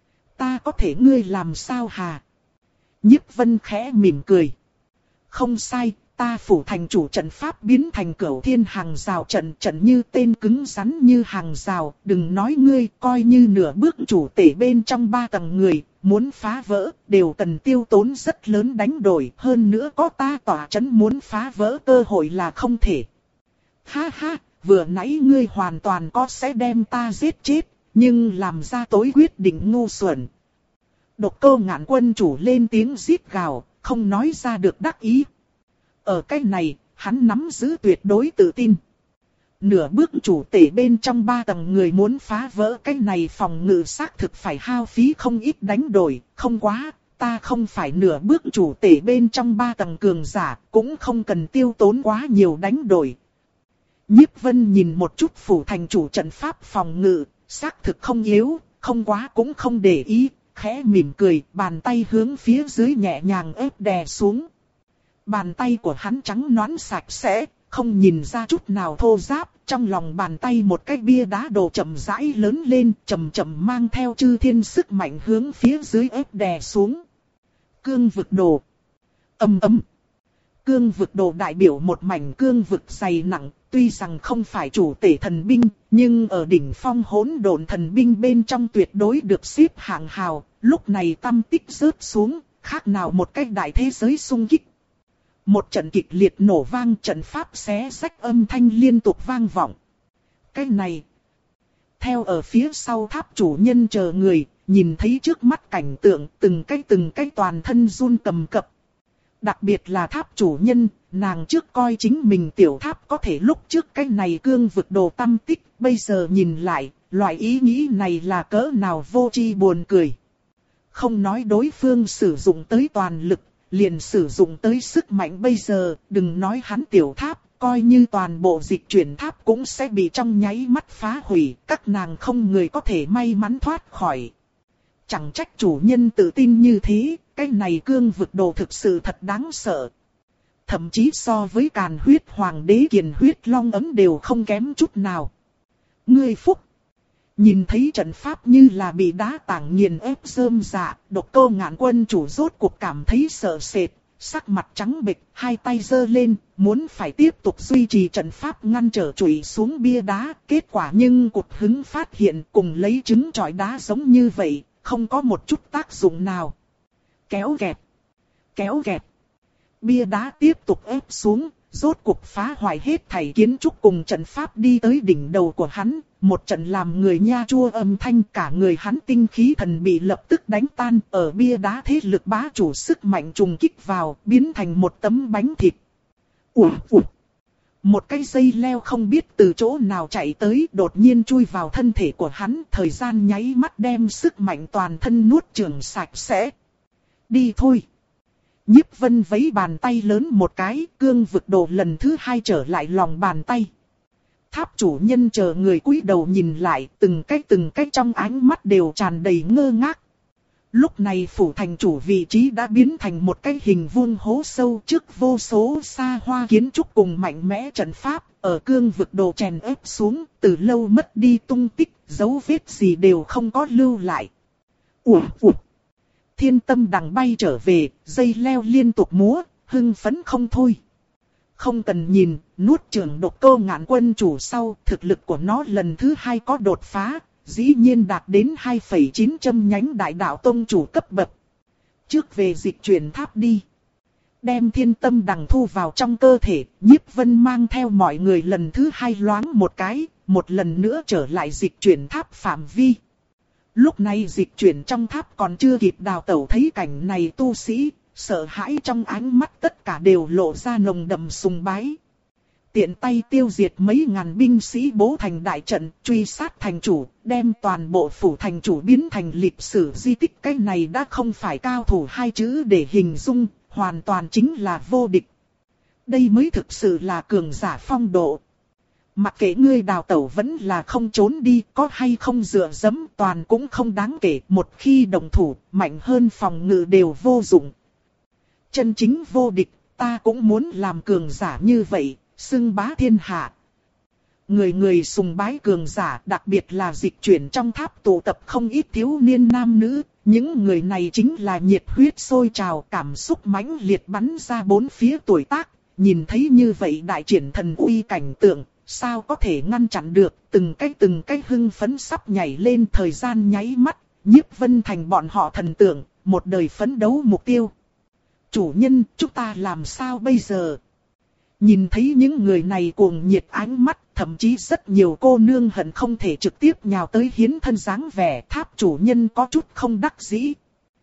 Ta có thể ngươi làm sao hà? Nhiếp Vân khẽ mỉm cười. Không sai, ta phủ thành chủ trận pháp biến thành cửu thiên hàng rào trận, trận như tên cứng rắn như hàng rào, đừng nói ngươi, coi như nửa bước chủ tể bên trong ba tầng người, muốn phá vỡ, đều cần tiêu tốn rất lớn đánh đổi, hơn nữa có ta tỏa chấn muốn phá vỡ cơ hội là không thể. Ha ha, vừa nãy ngươi hoàn toàn có sẽ đem ta giết chết, nhưng làm ra tối quyết định ngu xuẩn. Độc Cô Ngạn quân chủ lên tiếng rít gào, không nói ra được đắc ý. Ở cái này, hắn nắm giữ tuyệt đối tự tin. Nửa bước chủ tể bên trong ba tầng người muốn phá vỡ cái này phòng ngự xác thực phải hao phí không ít đánh đổi, không quá, ta không phải nửa bước chủ tể bên trong ba tầng cường giả, cũng không cần tiêu tốn quá nhiều đánh đổi. Nhiếp Vân nhìn một chút phủ thành chủ trận pháp phòng ngự, xác thực không yếu, không quá cũng không để ý, khẽ mỉm cười, bàn tay hướng phía dưới nhẹ nhàng ép đè xuống. Bàn tay của hắn trắng nõn sạch sẽ, không nhìn ra chút nào thô ráp, trong lòng bàn tay một cái bia đá đồ chậm rãi lớn lên, chậm chậm mang theo chư thiên sức mạnh hướng phía dưới ép đè xuống. Cương vực đồ. Ầm ầm. Cương vực đồ đại biểu một mảnh cương vực dày nặng, tuy rằng không phải chủ tể thần binh, nhưng ở đỉnh phong hỗn độn thần binh bên trong tuyệt đối được xếp hạng hào, lúc này tâm tích rớt xuống, khác nào một cái đại thế giới xung kích. Một trận kịch liệt nổ vang, trận pháp xé rách âm thanh liên tục vang vọng. Cái này, theo ở phía sau tháp chủ nhân chờ người, nhìn thấy trước mắt cảnh tượng, từng cái từng cái toàn thân run cầm cập. Đặc biệt là tháp chủ nhân, nàng trước coi chính mình tiểu tháp có thể lúc trước cái này cương vực đồ tâm tích, bây giờ nhìn lại, loại ý nghĩ này là cỡ nào vô tri buồn cười. Không nói đối phương sử dụng tới toàn lực, liền sử dụng tới sức mạnh bây giờ, đừng nói hắn tiểu tháp, coi như toàn bộ dịch chuyển tháp cũng sẽ bị trong nháy mắt phá hủy, các nàng không người có thể may mắn thoát khỏi. Chẳng trách chủ nhân tự tin như thế, cái này cương vực đồ thực sự thật đáng sợ. Thậm chí so với Càn Huyết Hoàng đế Kiền Huyết Long ấm đều không kém chút nào. Ngươi phúc! Nhìn thấy trận pháp như là bị đá tảng nghiền ép rơm rạ, Độc Cô Ngạn Quân chủ rốt cuộc cảm thấy sợ sệt, sắc mặt trắng bệch, hai tay giơ lên, muốn phải tiếp tục duy trì trận pháp ngăn trở chùy xuống bia đá, kết quả nhưng cụt hứng phát hiện cùng lấy trứng trọi đá giống như vậy, không có một chút tác dụng nào. Kéo kẹt, kéo kẹt, bia đá tiếp tục ép xuống, rốt cuộc phá hoại hết thảy kiến trúc cùng trận pháp đi tới đỉnh đầu của hắn. Một trận làm người nha chua âm thanh, cả người hắn tinh khí thần bị lập tức đánh tan, ở bia đá thế lực bá chủ sức mạnh trùng kích vào, biến thành một tấm bánh thịt. Ủa, ủa. Một cái dây leo không biết từ chỗ nào chạy tới, đột nhiên chui vào thân thể của hắn, thời gian nháy mắt đem sức mạnh toàn thân nuốt chửng sạch sẽ. Đi thôi. Nhiếp Vân vẫy bàn tay lớn một cái, cương vực đồ lần thứ hai trở lại lòng bàn tay. Tháp chủ nhân chờ người cúi đầu nhìn lại, từng cái từng cái trong ánh mắt đều tràn đầy ngơ ngác. Lúc này phủ thành chủ vị trí đã biến thành một cái hình vuông hố sâu, trước vô số xa hoa kiến trúc cùng mạnh mẽ trận pháp, ở cương vực đồ chèn ép xuống, từ lâu mất đi tung tích, dấu vết gì đều không có lưu lại. Ủa, ủa. Thiên tâm đằng bay trở về, dây leo liên tục múa, hưng phấn không thôi. Không cần nhìn, nuốt chửng Độc Cô Ngạn Quân chủ sau, thực lực của nó lần thứ hai có đột phá, dĩ nhiên đạt đến hai phẩy chín châm nhánh đại đạo tông chủ cấp bậc. Trước về dịch chuyển tháp đi. Đem thiên tâm đằng thu vào trong cơ thể, Nhiếp Vân mang theo mọi người lần thứ hai loáng một cái, một lần nữa trở lại dịch chuyển tháp phạm vi. Lúc này dịch chuyển trong tháp còn chưa kịp đào tẩu, thấy cảnh này tu sĩ, sợ hãi trong ánh mắt tất cả đều lộ ra nồng đậm sùng bái. Tiện tay tiêu diệt mấy ngàn binh sĩ bố thành đại trận, truy sát thành chủ, đem toàn bộ phủ thành chủ biến thành lịch sử di tích. Cái này đã không phải cao thủ hai chữ để hình dung, hoàn toàn chính là vô địch. Đây mới thực sự là cường giả phong độ. Mặc kệ ngươi đào tẩu vẫn là không trốn đi, có hay không dựa dẫm toàn cũng không đáng kể. Một khi đồng thủ, mạnh hơn phòng ngự đều vô dụng. Chân chính vô địch, ta cũng muốn làm cường giả như vậy, xưng bá thiên hạ. Người người sùng bái cường giả, đặc biệt là dịch chuyển trong tháp tụ tập không ít thiếu niên nam nữ. Những người này chính là nhiệt huyết sôi trào, cảm xúc mãnh liệt bắn ra bốn phía tuổi tác. Nhìn thấy như vậy đại triển thần uy cảnh tượng, sao có thể ngăn chặn được, từng cái từng cái hưng phấn sắp nhảy lên, thời gian nháy mắt, Nhiếp Vân thành bọn họ thần tượng, một đời phấn đấu mục tiêu. Chủ nhân, chúng ta làm sao bây giờ? Nhìn thấy những người này cuồng nhiệt ánh mắt, thậm chí rất nhiều cô nương hận không thể trực tiếp nhào tới hiến thân dáng vẻ, tháp chủ nhân có chút không đắc dĩ.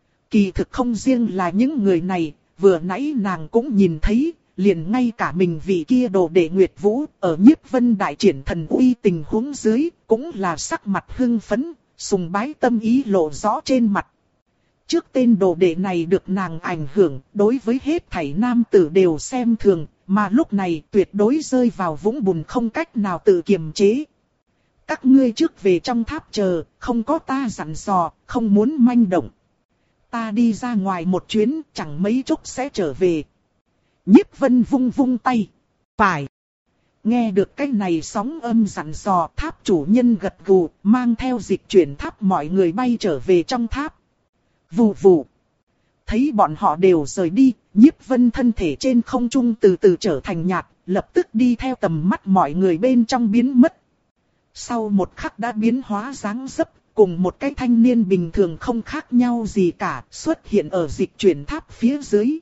Kỳ thực không riêng là những người này, vừa nãy nàng cũng nhìn thấy, liền ngay cả mình vị kia đồ đệ Nguyệt Vũ, ở Nhiếp Vân đại triển thần uy tình huống dưới, cũng là sắc mặt hưng phấn, sùng bái tâm ý lộ rõ trên mặt. Trước tên đồ đệ này được nàng ảnh hưởng, đối với hết thảy nam tử đều xem thường, mà lúc này tuyệt đối rơi vào vũng bùn không cách nào tự kiềm chế. Các ngươi trước về trong tháp chờ, không có ta dặn dò, không muốn manh động. Ta đi ra ngoài một chuyến, chẳng mấy chốc sẽ trở về. Nhiếp Vân vung vung tay. Phải. Nghe được cái này sóng âm dặn dò, tháp chủ nhân gật gù, mang theo dịch chuyển tháp mọi người bay trở về trong tháp. Vù vù. Thấy bọn họ đều rời đi, Nhiếp Vân thân thể trên không trung từ từ trở thành nhạt, lập tức đi theo tầm mắt mọi người bên trong biến mất. Sau một khắc đã biến hóa dáng dấp, cùng một cái thanh niên bình thường không khác nhau gì cả, xuất hiện ở dịch chuyển tháp phía dưới.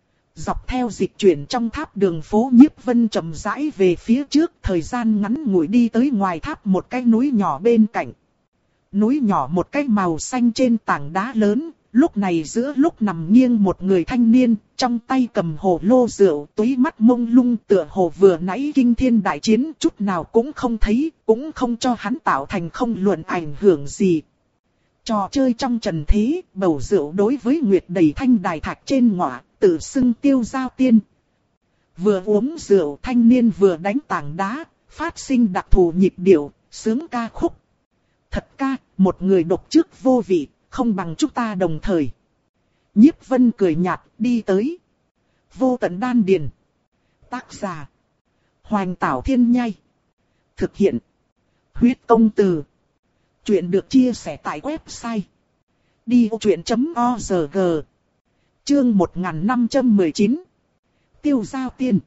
Dọc theo dịch chuyển trong tháp đường phố, Nhiếp Vân chậm rãi về phía trước, thời gian ngắn ngủi đi tới ngoài tháp một cái núi nhỏ bên cạnh. Núi nhỏ một cái màu xanh trên tảng đá lớn, lúc này giữa lúc nằm nghiêng một người thanh niên, trong tay cầm hồ lô rượu, túi mắt mông lung tựa hồ vừa nãy kinh thiên đại chiến chút nào cũng không thấy, cũng không cho hắn tạo thành không luận ảnh hưởng gì. Trò chơi trong trần thế, bầu rượu đối với Nguyệt đầy thanh đài thạch trên ngọa, tự xưng Tiêu Giao Tiên. Vừa uống rượu, thanh niên vừa đánh tảng đá, phát sinh đặc thù nhịp điệu, sướng ca khúc. Thật ca, một người độc trước vô vị, không bằng chúng ta đồng thời. Nhiếp Vân cười nhạt, đi tới. Vô tận đan điền. Tác giả. Hoành Tảo Thiên Nhai. Thực hiện. Huyết Công Từ. Chuyện được chia sẻ tại website. đi ô chuyện chấm o rờ giê. Chương một nghìn năm trăm mười chín. Tiêu Giao Tiên.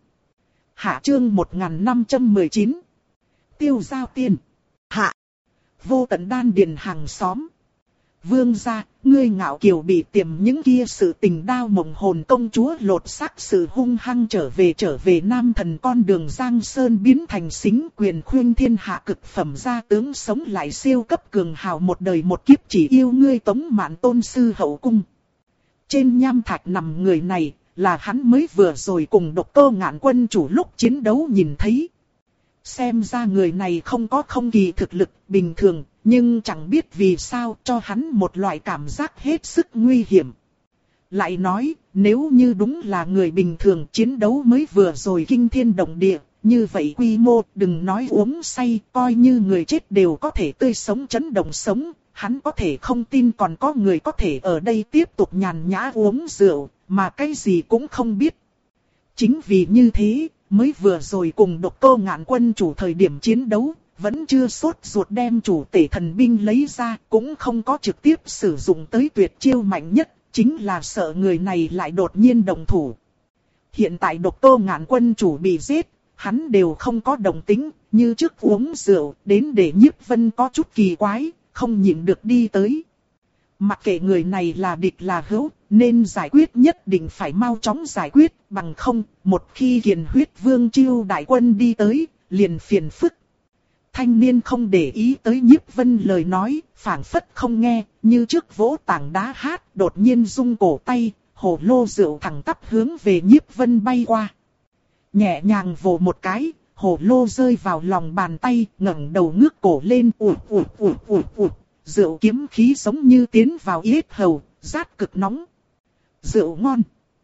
Hạ chương một nghìn năm trăm mười chín. Tiêu Giao Tiên. Hạ. Vô tận đan điền hàng xóm. Vương gia, ngươi Ngạo Kiều bị tiềm những kia sự tình đao mộng hồn công chúa lột xác sự hung hăng trở về trở về nam thần con đường Giang Sơn biến thành xính quyền khuyên thiên hạ cực phẩm gia tướng sống lại siêu cấp cường hào một đời một kiếp chỉ yêu ngươi Tống Mạn tôn sư hậu cung. Trên nham thạch nằm người này, là hắn mới vừa rồi cùng Độc Cô Ngạn quân chủ lúc chiến đấu nhìn thấy. Xem ra người này không có không kỳ thực lực bình thường, nhưng chẳng biết vì sao cho hắn một loại cảm giác hết sức nguy hiểm. Lại nói, nếu như đúng là người bình thường chiến đấu mới vừa rồi kinh thiên động địa, như vậy quy mô đừng nói uống say, coi như người chết đều có thể tươi sống chấn động sống, hắn có thể không tin còn có người có thể ở đây tiếp tục nhàn nhã uống rượu, mà cái gì cũng không biết. Chính vì như thế, mới vừa rồi cùng Độc Cô Ngạn quân chủ thời điểm chiến đấu, vẫn chưa sốt ruột đem chủ tể thần binh lấy ra, cũng không có trực tiếp sử dụng tới tuyệt chiêu mạnh nhất, chính là sợ người này lại đột nhiên động thủ. Hiện tại Độc Cô Ngạn quân chủ bị giết, hắn đều không có động tính, như trước uống rượu, đến để Nhiếp Vân có chút kỳ quái, không nhịn được đi tới. Mặc kệ người này là địch là hữu, nên giải quyết nhất định phải mau chóng giải quyết, bằng không, một khi Kiền Huyết Vương Chiêu đại quân đi tới, liền phiền phức. Thanh niên không để ý tới Nhiếp Vân lời nói, phảng phất không nghe, như trước vỗ tảng đá hát, đột nhiên rung cổ tay, hồ lô rượu thẳng tắp hướng về Nhiếp Vân bay qua. Nhẹ nhàng vồ một cái, hồ lô rơi vào lòng bàn tay, ngẩng đầu ngước cổ lên, ụt ụt ụt ụt ụt. Rượu kiếm khí giống như tiến vào yết hầu, rát cực nóng. Rượu ngon.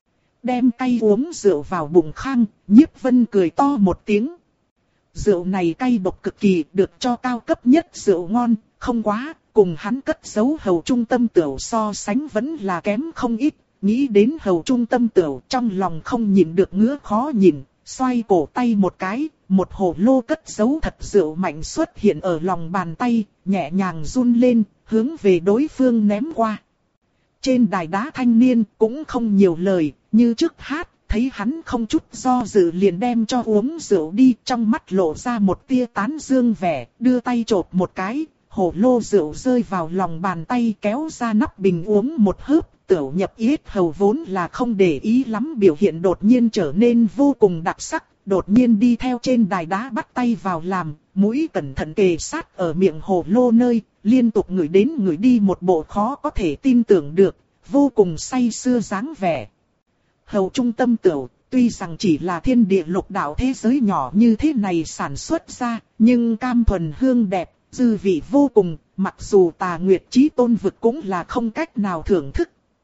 Đem cay uống rượu vào bụng khang, Nhiếp Vân cười to một tiếng. Rượu này cay độc cực kỳ, được cho cao cấp nhất rượu ngon, không quá, cùng hắn cất giấu hầu trung tâm tửu so sánh vẫn là kém không ít. Nghĩ đến hầu trung tâm tửu trong lòng không nhìn được ngứa khó nhìn, xoay cổ tay một cái, một hồ lô cất giấu thật rượu mạnh xuất hiện ở lòng bàn tay, nhẹ nhàng run lên, hướng về đối phương ném qua. Trên đài đá thanh niên cũng không nhiều lời, như trước hát, thấy hắn không chút do dự liền đem cho uống rượu đi, trong mắt lộ ra một tia tán dương vẻ, đưa tay chộp một cái, hồ lô rượu rơi vào lòng bàn tay kéo ra nắp bình uống một hớp. Tửu nhập yết hầu vốn là không để ý lắm biểu hiện đột nhiên trở nên vô cùng đặc sắc, đột nhiên đi theo trên đài đá bắt tay vào làm, mũi cẩn thận kề sát ở miệng hồ lô nơi, liên tục ngửi đến ngửi đi một bộ khó có thể tin tưởng được, vô cùng say sưa dáng vẻ. Hầu trung tâm tửu, tuy rằng chỉ là thiên địa lục đạo thế giới nhỏ như thế này sản xuất ra, nhưng cam thuần hương đẹp, dư vị vô cùng, mặc dù Tà Nguyệt Chí Tôn vực cũng là không cách nào thưởng thức.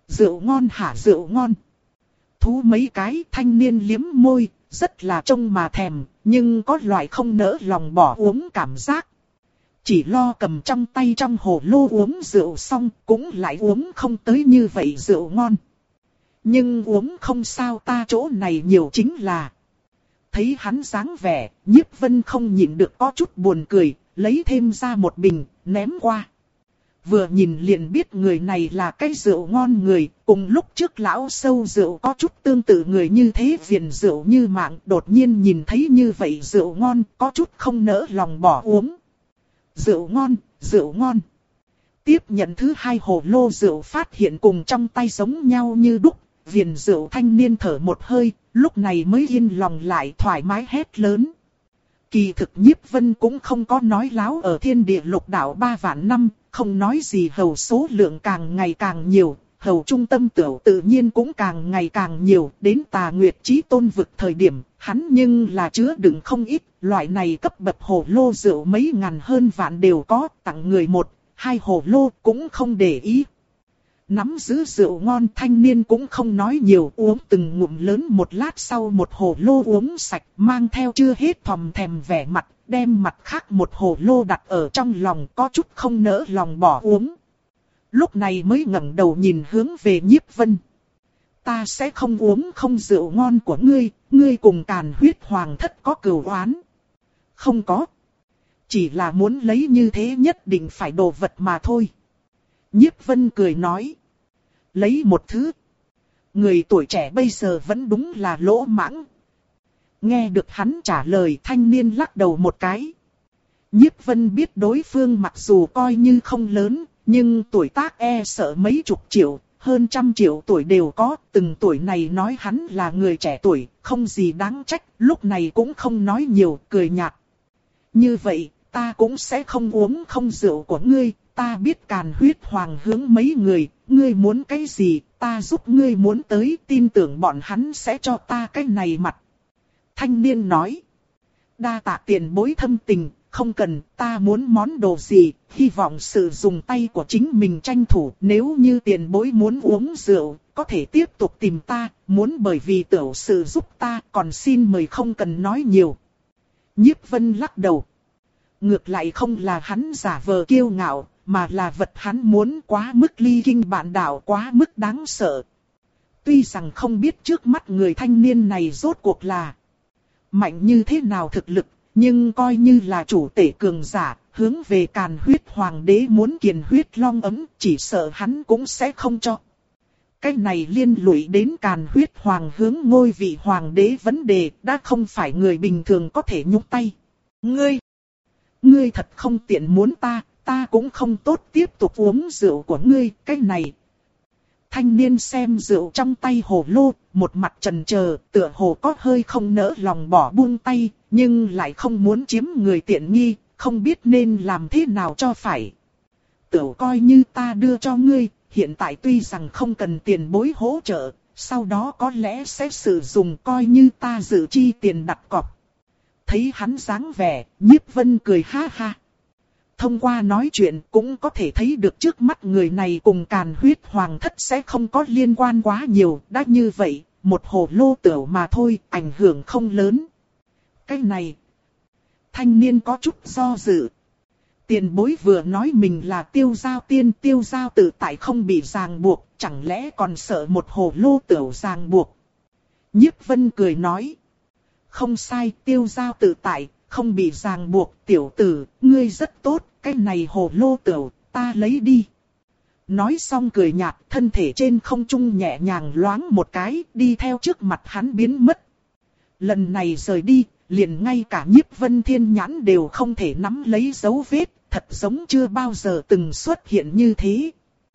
Rượu ngon hả rượu ngon. Thú mấy cái thanh niên liếm môi, rất là trông mà thèm, nhưng có loại không nỡ lòng bỏ uống cảm giác. Chỉ lo cầm trong tay trong hồ lô uống rượu xong, cũng lại uống không tới như vậy rượu ngon. Nhưng uống không sao, ta chỗ này nhiều chính là. Thấy hắn dáng vẻ, Nhiếp Vân không nhịn được có chút buồn cười, lấy thêm ra một bình, ném qua. Vừa nhìn liền biết người này là cái rượu ngon người, cùng lúc trước lão sâu rượu có chút tương tự người như thế, viền rượu như mạng, đột nhiên nhìn thấy như vậy rượu ngon, có chút không nỡ lòng bỏ uống. Rượu ngon, rượu ngon. Tiếp nhận thứ hai hồ lô rượu, phát hiện cùng trong tay giống nhau như đúc, viền rượu thanh niên thở một hơi, lúc này mới yên lòng lại, thoải mái hét lớn. Kỳ thực Nhiếp Vân cũng không có nói láo, ở thiên địa lục đạo ba vạn năm, không nói gì hầu số lượng càng ngày càng nhiều, hầu trung tâm tửu tự nhiên cũng càng ngày càng nhiều, đến Tà Nguyệt Chí Tôn vực thời điểm, hắn nhưng là chứa đựng không ít, loại này cấp bậc hồ lô rượu mấy ngàn hơn vạn đều có, tặng người một, hai hồ lô cũng không để ý. Nắm giữ rượu ngon, thanh niên cũng không nói nhiều, uống từng ngụm lớn, một lát sau một hồ lô uống sạch, mang theo chưa hết thòm thèm vẻ mặt, đem mặt khác một hồ lô đặt ở trong lòng, có chút không nỡ lòng bỏ uống. Lúc này mới ngẩng đầu nhìn hướng về Nhiếp Vân. Ta sẽ không uống không rượu ngon của ngươi, ngươi cùng Càn Huyết Hoàng thất có cừu oán. Không có. Chỉ là muốn lấy như thế nhất định phải đồ vật mà thôi. Nhiếp Vân cười nói. Lấy một thứ. Người tuổi trẻ bây giờ vẫn đúng là lỗ mãng. Nghe được hắn trả lời, thanh niên lắc đầu một cái. Nhiếp Vân biết đối phương mặc dù coi như không lớn, nhưng tuổi tác e sợ mấy chục triệu, hơn trăm triệu tuổi đều có. Từng tuổi này nói hắn là người trẻ tuổi, không gì đáng trách, lúc này cũng không nói nhiều, cười nhạt. Như vậy, ta cũng sẽ không uống không rượu của ngươi. Ta biết Càn Huyết Hoàng hướng mấy người, ngươi muốn cái gì, ta giúp ngươi muốn tới, tin tưởng bọn hắn sẽ cho ta cái này mặt. Thanh niên nói. Đa tạ tiền bối thâm tình, không cần, ta muốn món đồ gì, hy vọng sự dùng tay của chính mình tranh thủ. Nếu như tiền bối muốn uống rượu, có thể tiếp tục tìm ta, muốn bởi vì tiểu sự giúp ta, còn xin mời không cần nói nhiều. Nhiếp Vân lắc đầu. Ngược lại không là hắn giả vờ kiêu ngạo, mà là vật hắn muốn, quá mức ly kinh bạn đạo, quá mức đáng sợ. Tuy rằng không biết trước mắt người thanh niên này rốt cuộc là mạnh như thế nào thực lực, nhưng coi như là chủ tể cường giả, hướng về Càn Huyết Hoàng đế muốn kiền huyết long ấm, chỉ sợ hắn cũng sẽ không cho. Cái này liên lụy đến Càn Huyết Hoàng hướng ngôi vị hoàng đế vấn đề, đã không phải người bình thường có thể nhúc tay. Ngươi, ngươi thật không tiện muốn ta, ta cũng không tốt tiếp tục uống rượu của ngươi, cái này. Thanh niên xem rượu trong tay hồ lô, một mặt chần chờ, tựa hồ có hơi không nỡ lòng bỏ buông tay, nhưng lại không muốn chiếm người tiện nghi, không biết nên làm thế nào cho phải. Tiểu coi như ta đưa cho ngươi, hiện tại tuy rằng không cần tiền bối hỗ trợ, sau đó có lẽ sẽ sử dụng coi như ta dự chi tiền đặt cọc. Thấy hắn dáng vẻ, Nhiếp Vân cười ha ha. Thông qua nói chuyện cũng có thể thấy được trước mắt người này cùng Càn Huyết Hoàng thất sẽ không có liên quan quá nhiều. Đã như vậy, một hồ lô tửu mà thôi, ảnh hưởng không lớn. Cái này, thanh niên có chút do dự. Tiền bối vừa nói mình là Tiêu Giao Tiên, Tiêu Giao tự tại không bị ràng buộc, chẳng lẽ còn sợ một hồ lô tửu ràng buộc. Nhiếp Vân cười nói. Không sai, Tiêu Giao tự tại, không bị ràng buộc, tiểu tử, ngươi rất tốt, cái này hồ lô tửu, ta lấy đi. Nói xong cười nhạt, thân thể trên không trung nhẹ nhàng loáng một cái, đi theo trước mặt hắn biến mất. Lần này rời đi, liền ngay cả Nhiếp Vân Thiên nhãn đều không thể nắm lấy dấu vết, thật giống chưa bao giờ từng xuất hiện như thế.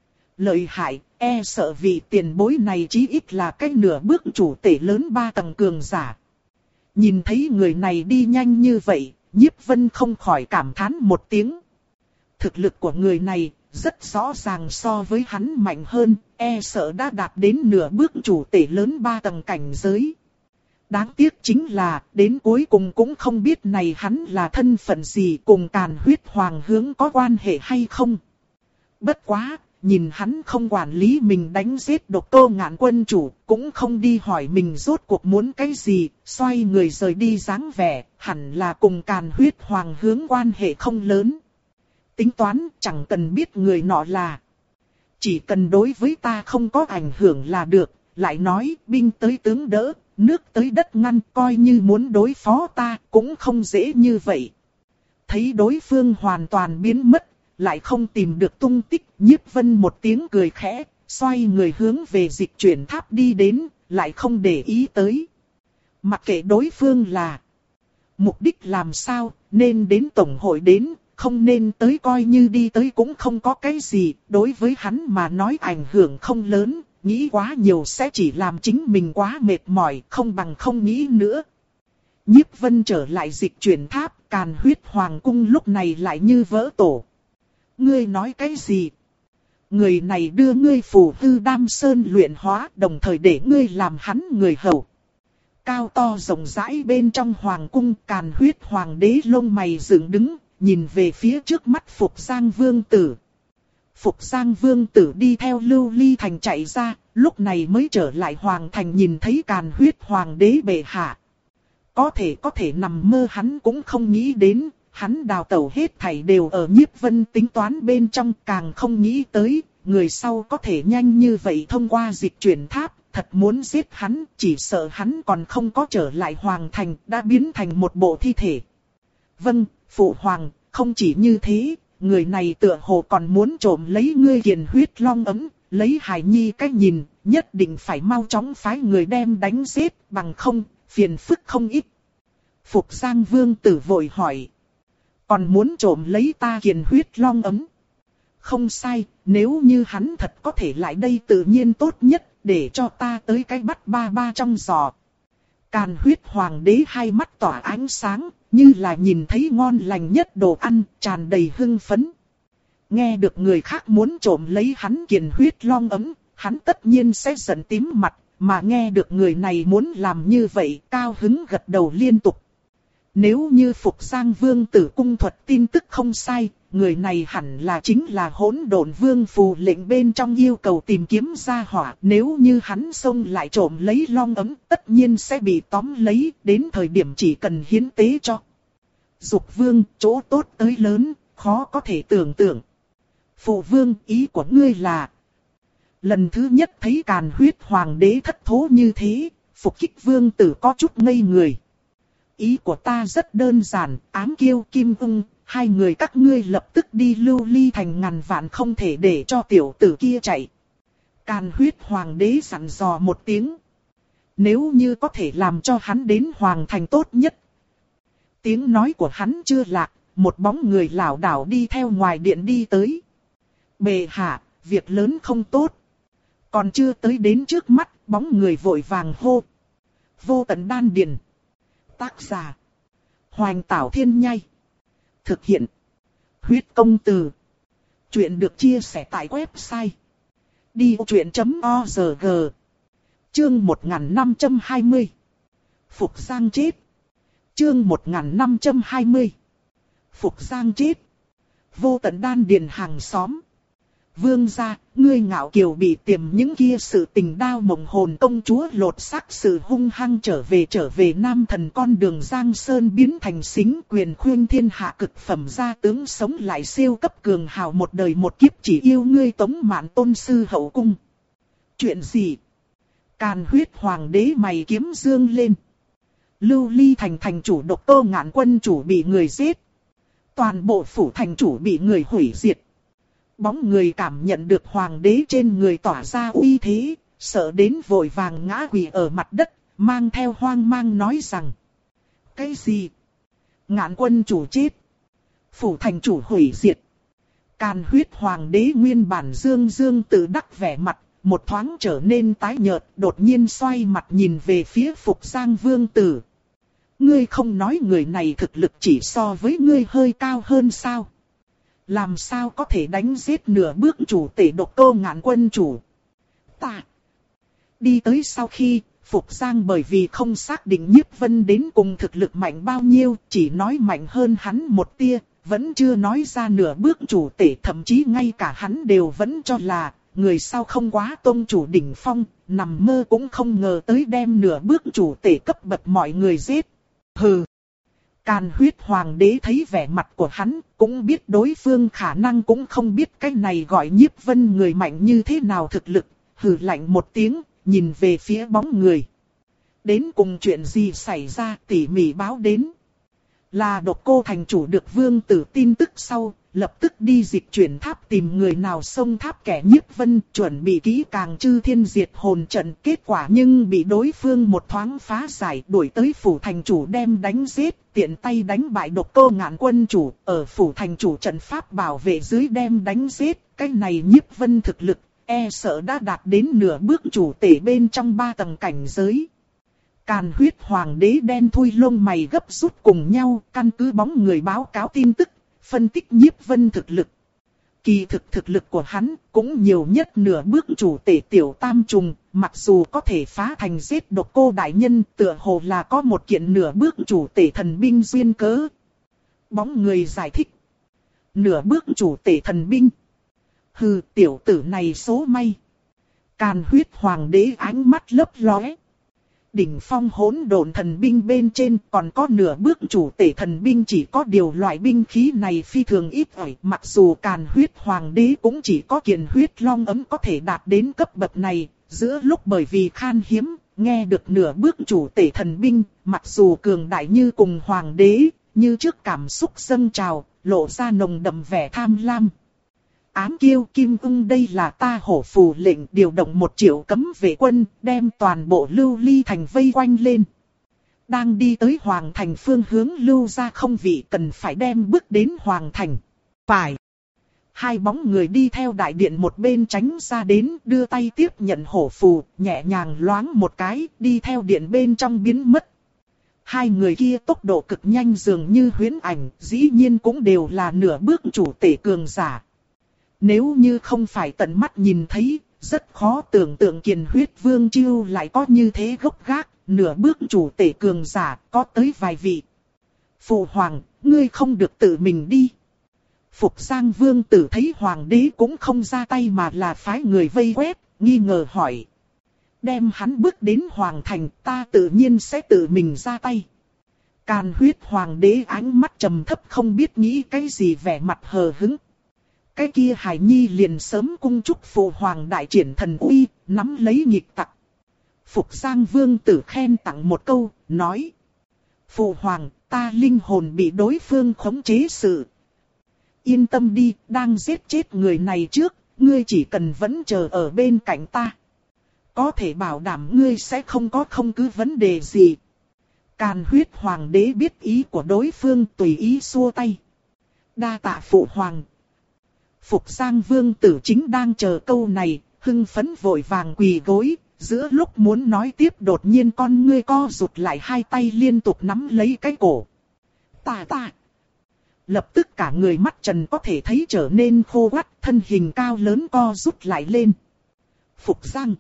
Lợi hại, e sợ vì tiền bối này chí ít là cái nửa bước chủ tể lớn ba tầng cường giả. Nhìn thấy người này đi nhanh như vậy, Nhiếp Vân không khỏi cảm thán một tiếng. Thực lực của người này rất rõ ràng so với hắn mạnh hơn, e sợ đã đạt đến nửa bước chủ tể lớn ba tầng cảnh giới. Đáng tiếc chính là, đến cuối cùng cũng không biết này hắn là thân phận gì, cùng Càn Huyết Hoàng hướng có quan hệ hay không. Bất quá, nhìn hắn không quản lý mình đánh giết Độc Cô Ngạn quân chủ, cũng không đi hỏi mình rốt cuộc muốn cái gì, xoay người rời đi dáng vẻ, hẳn là cùng Càn Huyết Hoàng hướng quan hệ không lớn. Tính toán chẳng cần biết người nọ là. Chỉ cần đối với ta không có ảnh hưởng là được, lại nói binh tới tướng đỡ, nước tới đất ngăn, coi như muốn đối phó ta cũng không dễ như vậy. Thấy đối phương hoàn toàn biến mất, lại không tìm được tung tích, Nhiếp Vân một tiếng cười khẽ, xoay người hướng về dịch chuyển tháp đi đến, lại không để ý tới. Mặc kệ đối phương là mục đích làm sao, nên đến tổng hội đến, không nên tới coi như đi tới cũng không có cái gì, đối với hắn mà nói ảnh hưởng không lớn, nghĩ quá nhiều sẽ chỉ làm chính mình quá mệt mỏi, không bằng không nghĩ nữa. Nhiếp Vân trở lại dịch chuyển tháp, Càn Huyết Hoàng cung lúc này lại như vỡ tổ. Ngươi nói cái gì? Người này đưa ngươi phù hư đam sơn luyện hóa, đồng thời để ngươi làm hắn người hầu. Cao to rộng rãi bên trong hoàng cung, Càn Huyết Hoàng đế lông mày dựng đứng, nhìn về phía trước mắt Phục Giang Vương Tử. Phục Giang Vương Tử đi theo Lưu Ly Thành chạy ra, lúc này mới trở lại Hoàng Thành nhìn thấy Càn Huyết Hoàng đế bệ hạ. Có thể có thể nằm mơ hắn cũng không nghĩ đến, hắn đào tẩu hết thảy đều ở Nhiếp Vân tính toán bên trong, càng không nghĩ tới, người sau có thể nhanh như vậy thông qua dịch chuyển tháp, thật muốn giết hắn, chỉ sợ hắn còn không có trở lại Hoàng Thành, đã biến thành một bộ thi thể. Vâng, Phụ Hoàng, không chỉ như thế, người này tựa hồ còn muốn trộm lấy ngươi Kiền Huyết Long ấm, lấy Hải Nhi cách nhìn, nhất định phải mau chóng phái người đem đánh giết, bằng không, phiền phức không ít. Phục Giang Vương Tử vội hỏi. Còn muốn trộm lấy ta Kiền Huyết Long ấm? Không sai, nếu như hắn thật có thể lại đây tự nhiên tốt nhất, để cho ta tới cái bắt ba ba trong giò. Càn Huyết Hoàng đế hai mắt tỏa ánh sáng, như là nhìn thấy ngon lành nhất đồ ăn, tràn đầy hưng phấn. Nghe được người khác muốn trộm lấy hắn Kiền Huyết Long ấm, hắn tất nhiên sẽ giận tím mặt, mà nghe được người này muốn làm như vậy, cao hứng gật đầu liên tục. Nếu như Phục Giang Vương Tử cung thuật tin tức không sai, người này hẳn là chính là Hỗn Độn Vương phù lệnh bên trong yêu cầu tìm kiếm gia hỏa. Nếu như hắn xông lại trộm lấy long ấm, tất nhiên sẽ bị tóm lấy, đến thời điểm chỉ cần hiến tế cho. Dục Vương, chỗ tốt tới lớn, khó có thể tưởng tượng. Phụ Vương, ý của ngươi là... Lần thứ nhất thấy Càn Huyết Hoàng đế thất thố như thế, Phục Kích Vương Tử có chút ngây người. Ý của ta rất đơn giản, Ám Kiêu Kim Ung, hai người các ngươi lập tức đi Lưu Ly Thành, ngàn vạn không thể để cho tiểu tử kia chạy. Càn Huyết Hoàng đế dặn dò một tiếng. Nếu như có thể làm cho hắn đến Hoàng Thành tốt nhất. Tiếng nói của hắn chưa lạc, một bóng người lảo đảo đi theo ngoài điện đi tới. Bệ hạ, việc lớn không tốt. Còn chưa tới đến trước mắt, bóng người vội vàng hô. Vô Tận Đan Điền. Tác giả. Hoành Tảo Thiên Nhai. Thực hiện. Huyết Công Từ. Chuyện được chia sẻ tại website. đi ô chuyện chấm o rờ giê. Chương một nghìn năm trăm hai mươi. Phục Giang chết. Chương một nghìn năm trăm hai mươi. Phục Giang chết. Vô Tận Đan Điền hàng xóm. Vương gia, ngươi Ngạo Kiều bị tiềm những kia sự tình đao mộng hồn công chúa lột xác sự hung hăng trở về trở về Nam Thần con đường Giang Sơn biến thành xính quyền khuyên thiên hạ cực phẩm gia tướng sống lại siêu cấp cường hào một đời một kiếp chỉ yêu ngươi Tống Mạn tôn sư hậu cung. Chuyện gì? Càn Huyết Hoàng đế mày kiếm dương lên. Lưu Ly Thành thành chủ Độc Cô Ngạn quân chủ bị người giết. Toàn bộ phủ thành chủ bị người hủy diệt. Bóng người cảm nhận được hoàng đế trên người tỏa ra uy thế, sợ đến vội vàng ngã quỳ ở mặt đất, mang theo hoang mang nói rằng. Cái gì? Ngạn quân chủ chết. Phủ thành chủ hủy diệt. Càn Huyết Hoàng đế nguyên bản dương dương tự đắc vẻ mặt, một thoáng trở nên tái nhợt, đột nhiên xoay mặt nhìn về phía Phục Giang Vương Tử. Ngươi không nói người này thực lực chỉ so với ngươi hơi cao hơn sao? Làm sao có thể đánh giết nửa bước chủ tể Độc Cô Ngạn quân chủ? Ta đi tới sau khi Phục Giang bởi vì không xác định Nhiếp Vân đến cùng thực lực mạnh bao nhiêu, chỉ nói mạnh hơn hắn một tia, vẫn chưa nói ra nửa bước chủ tể, thậm chí ngay cả hắn đều vẫn cho là người sau không quá tôn chủ đỉnh phong, nằm mơ cũng không ngờ tới đem nửa bước chủ tể cấp bậc mọi người giết. Hừ. Càn Huyết Hoàng đế thấy vẻ mặt của hắn, cũng biết đối phương khả năng cũng không biết cái này gọi Nhiếp Vân người mạnh như thế nào thực lực, hừ lạnh một tiếng, nhìn về phía bóng người. Đến cùng chuyện gì xảy ra tỉ mỉ báo đến. Là Độc Cô thành chủ được vương tử tin tức sau, lập tức đi dịch chuyển tháp tìm người nào xông tháp kẻ Nhiếp Vân, chuẩn bị kỹ càng chư thiên diệt hồn trận. Kết quả nhưng bị đối phương một thoáng phá giải, đuổi tới phủ thành chủ đem đánh giết, tiện tay đánh bại Độc Cô Ngạn quân chủ, ở phủ thành chủ trận pháp bảo vệ dưới đem đánh giết. Cái này Nhiếp Vân thực lực, e sợ đã đạt đến nửa bước chủ tể bên trong ba tầng cảnh giới. Càn Huyết Hoàng đế đen thui lông mày gấp rút cùng nhau, căn cứ bóng người báo cáo tin tức, phân tích Nhiếp Vân thực lực. Kỳ thực thực lực của hắn cũng nhiều nhất nửa bước chủ tể tiểu tam trùng, mặc dù có thể phá thành giết Độc Cô đại nhân, tựa hồ là có một kiện nửa bước chủ tể thần binh duyên cớ. Bóng người giải thích. Nửa bước chủ tể thần binh. Hừ, tiểu tử này số may. Càn Huyết Hoàng đế ánh mắt lấp lóe. Đỉnh phong hỗn độn thần binh bên trên còn có nửa bước chủ tể thần binh, chỉ có điều loại binh khí này phi thường ít ỏi. Mặc dù Càn Huyết Hoàng đế cũng chỉ có kiện huyết long ấm có thể đạt đến cấp bậc này, giữa lúc bởi vì khan hiếm, nghe được nửa bước chủ tể thần binh, mặc dù cường đại như cùng hoàng đế, như trước cảm xúc dâng trào, lộ ra nồng đậm vẻ tham lam. Ám Kiêu Kim Ưng, đây là ta Hổ Phù lệnh điều động một triệu cấm vệ quân, đem toàn bộ Lưu Ly thành vây quanh lên. Đang đi tới Hoàng thành phương hướng Lưu gia không vị, cần phải đem bước đến Hoàng thành. Phải. Hai bóng người đi theo đại điện một bên tránh ra đến, đưa tay tiếp nhận hổ phù, nhẹ nhàng loáng một cái, đi theo điện bên trong biến mất. Hai người kia tốc độ cực nhanh dường như huyễn ảnh, dĩ nhiên cũng đều là nửa bước chủ tể cường giả. Nếu như không phải tận mắt nhìn thấy, rất khó tưởng tượng Kiền Huyết Vương Chiêu lại có như thế gốc gác, nửa bước chủ tể cường giả, có tới vài vị. Phụ hoàng, ngươi không được tự mình đi. Phục Giang Vương tử thấy hoàng đế cũng không ra tay mà là phái người vây quét, nghi ngờ hỏi. Đem hắn bước đến hoàng thành, ta tự nhiên sẽ tự mình ra tay. Càn Huyết Hoàng đế ánh mắt trầm thấp không biết nghĩ cái gì, vẻ mặt hờ hững. Cái kia Hải Nhi liền sớm cung chúc phụ hoàng đại triển thần uy, nắm lấy nghịch tặc. Phục Giang Vương tử khen tặng một câu, nói. Phụ hoàng, ta linh hồn bị đối phương khống chế sự. Yên tâm đi, đang giết chết người này trước, ngươi chỉ cần vẫn chờ ở bên cạnh ta. Có thể bảo đảm ngươi sẽ không có không cứ vấn đề gì. Càn Huyết Hoàng đế biết ý của đối phương, tùy ý xua tay. Đa tạ phụ hoàng. Phục Giang Vương tử chính đang chờ câu này, hưng phấn vội vàng quỳ gối, giữa lúc muốn nói tiếp đột nhiên con ngươi co rụt lại, hai tay liên tục nắm lấy cái cổ. Ta ta. Lập tức cả người mắt trần có thể thấy trở nên khô quắt, thân hình cao lớn co rút lại lên. Phục Giang.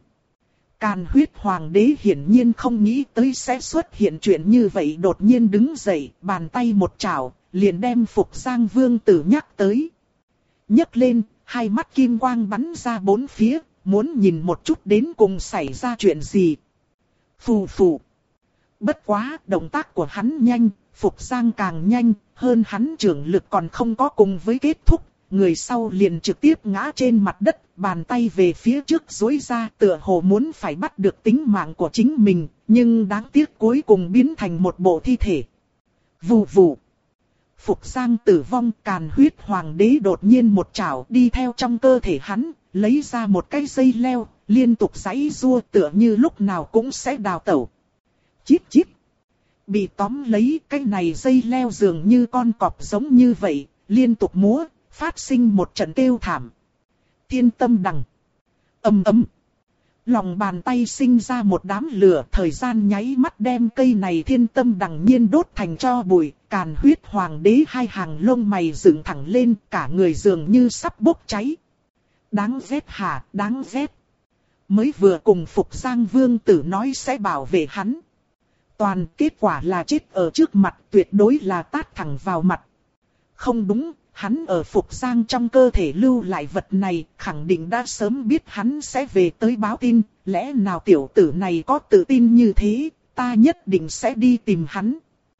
Càn Huyết Hoàng đế hiển nhiên không nghĩ tới sẽ xuất hiện chuyện như vậy, đột nhiên đứng dậy, bàn tay một chảo, liền đem Phục Giang Vương tử nhắc tới. Nhấc lên, hai mắt kim quang bắn ra bốn phía, muốn nhìn một chút đến cùng xảy ra chuyện gì. Phù phù. Bất quá, động tác của hắn nhanh, Phục Giang càng nhanh, hơn hắn trưởng lực còn không có cùng với kết thúc. Người sau liền trực tiếp ngã trên mặt đất, bàn tay về phía trước duỗi ra, tựa hồ muốn phải bắt được tính mạng của chính mình, nhưng đáng tiếc cuối cùng biến thành một bộ thi thể. Vù vù. Phục Giang tử vong, Càn Huyết Hoàng đế đột nhiên một chảo đi theo trong cơ thể hắn, lấy ra một cái dây leo, liên tục giãy giụa tựa như lúc nào cũng sẽ đào tẩu. Chít chít. Bị tóm lấy, cái này dây leo dường như con cọp giống như vậy, liên tục múa, phát sinh một trận kêu thảm. Thiên tâm đằng. Ầm ầm. Lòng bàn tay sinh ra một đám lửa, thời gian nháy mắt đem cây này thiên tâm đằng nhiên đốt thành tro bụi. Càn Huyết Hoàng đế hai hàng lông mày dựng thẳng lên, cả người dường như sắp bốc cháy. Đáng ghét hả, đáng ghét. Mới vừa cùng Phục Giang Vương tử nói sẽ bảo vệ hắn. Toàn kết quả là chết ở trước mặt, tuyệt đối là tát thẳng vào mặt. Không đúng, hắn ở Phục Giang trong cơ thể lưu lại vật này, khẳng định đã sớm biết hắn sẽ về tới báo tin, lẽ nào tiểu tử này có tự tin như thế, ta nhất định sẽ đi tìm hắn.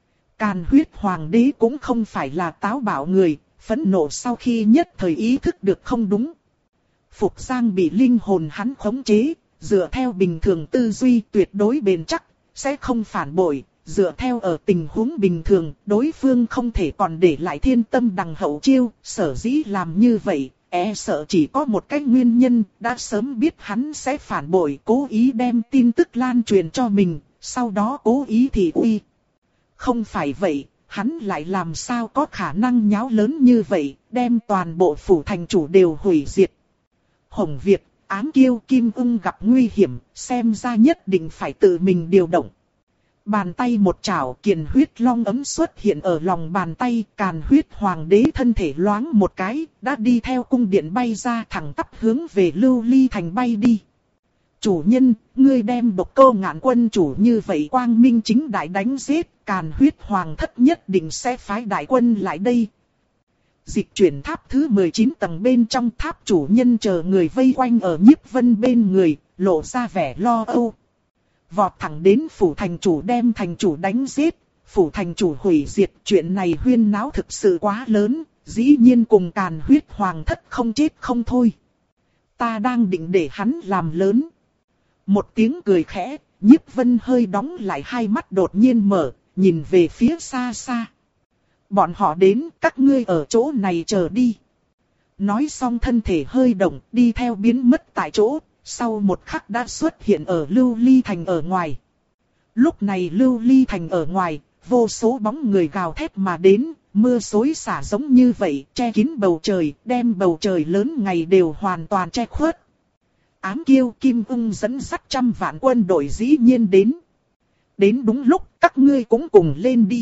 Càn Huyết Hoàng đế cũng không phải là táo bạo người, phẫn nộ sau khi nhất thời ý thức được không đúng. Phục Giang bị linh hồn hắn khống chế, dựa theo bình thường tư duy tuyệt đối bền chắc, sẽ không phản bội. Dựa theo ở tình huống bình thường, đối phương không thể còn để lại thiên tâm đằng hậu chiêu, sở dĩ làm như vậy, e sợ chỉ có một cái nguyên nhân, đã sớm biết hắn sẽ phản bội, cố ý đem tin tức lan truyền cho mình, sau đó cố ý thị uy. Không phải vậy, hắn lại làm sao có khả năng nháo lớn như vậy, đem toàn bộ phủ thành chủ đều hủy diệt. Hồng Việt, Ám Kiêu Kim Ưng gặp nguy hiểm, xem ra nhất định phải tự mình điều động. Bàn tay một chảo, kiền huyết long ấm xuất hiện ở lòng bàn tay, Càn Huyết Hoàng đế thân thể loáng một cái, đã đi theo cung điện bay ra thẳng tắp hướng về Lưu Ly thành bay đi. Chủ nhân, ngươi đem Độc Cô Ngạn quân chủ như vậy quang minh chính đại đánh giết, Càn Huyết Hoàng thất nhất định sẽ phái đại quân lại đây. Dịch chuyển tháp thứ mười chín tầng bên trong tháp, chủ nhân chờ người vây quanh ở Nhiếp Vân bên người, lộ ra vẻ lo âu. Vọt thẳng đến phủ thành chủ đem thành chủ đánh giết, phủ thành chủ hủy diệt, chuyện này huyên náo thực sự quá lớn, dĩ nhiên cùng Càn Huyết Hoàng thất không chết không thôi. Ta đang định để hắn làm lớn. Một tiếng cười khẽ, Nhiếp Vân hơi đóng lại hai mắt đột nhiên mở, nhìn về phía xa xa. Bọn họ đến, các ngươi ở chỗ này chờ đi. Nói xong thân thể hơi động, đi theo biến mất tại chỗ. Sau một khắc đã xuất hiện ở Lưu Ly thành ở ngoài. Lúc này Lưu Ly thành ở ngoài, vô số bóng người gào thét mà đến, mưa xối xả giống như vậy, che kín bầu trời, đem bầu trời lớn ngày đều hoàn toàn che khuất. Ám Kiêu Kim Ưng dẫn dắt trăm vạn quân đội dĩ nhiên đến. Đến đúng lúc, các ngươi cũng cùng lên đi.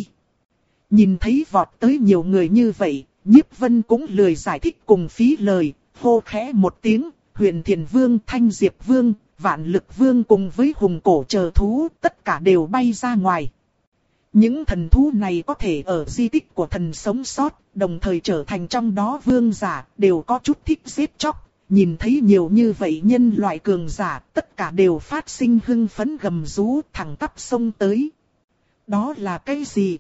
Nhìn thấy vọt tới nhiều người như vậy, Nhiếp Vân cũng lười giải thích cùng phí lời, hô khẽ một tiếng. Huyền Thiền Vương, Thanh Diệp Vương, Vạn Lực Vương cùng với hùng cổ chờ thú, tất cả đều bay ra ngoài. Những thần thú này có thể ở di tích của thần sống sót, đồng thời trở thành trong đó vương giả, đều có chút thích giết chóc. Nhìn thấy nhiều như vậy nhân loại cường giả, tất cả đều phát sinh hưng phấn gầm rú, thẳng tắp sông tới. Đó là cái gì?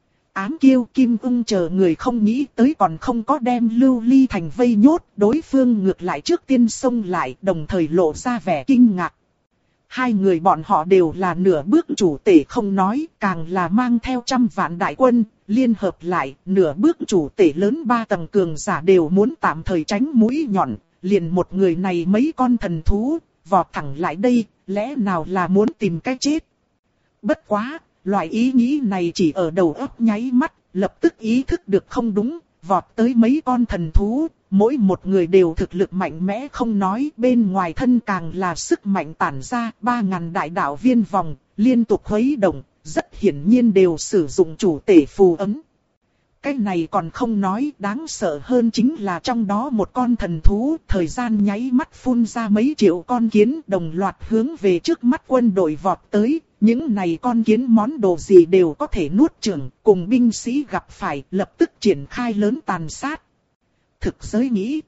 Ám Kiêu Kim Ưng chờ người không nghĩ tới còn không có đem Lưu Ly thành vây nhốt, đối phương ngược lại trước tiên xông lại, đồng thời lộ ra vẻ kinh ngạc. Hai người bọn họ đều là nửa bước chủ tể không nói, càng là mang theo trăm vạn đại quân, liên hợp lại, nửa bước chủ tể lớn ba tầng cường giả đều muốn tạm thời tránh mũi nhọn, liền một người này mấy con thần thú, vọt thẳng lại đây, lẽ nào là muốn tìm cái chết. Bất quá! Loại ý nghĩ này chỉ ở đầu óc nháy mắt, lập tức ý thức được không đúng, vọt tới mấy con thần thú, mỗi một người đều thực lực mạnh mẽ không nói, bên ngoài thân càng là sức mạnh tản ra, ba ngàn đại đạo viên vòng, liên tục khuấy động, rất hiển nhiên đều sử dụng chủ tể phù ấn. Cái này còn không nói, đáng sợ hơn chính là trong đó một con thần thú, thời gian nháy mắt phun ra mấy triệu con kiến đồng loạt hướng về trước mắt quân đội vọt tới. Những này con kiến món đồ gì đều có thể nuốt chửng, cùng binh sĩ gặp phải lập tức triển khai lớn tàn sát. Thực giới nghĩ,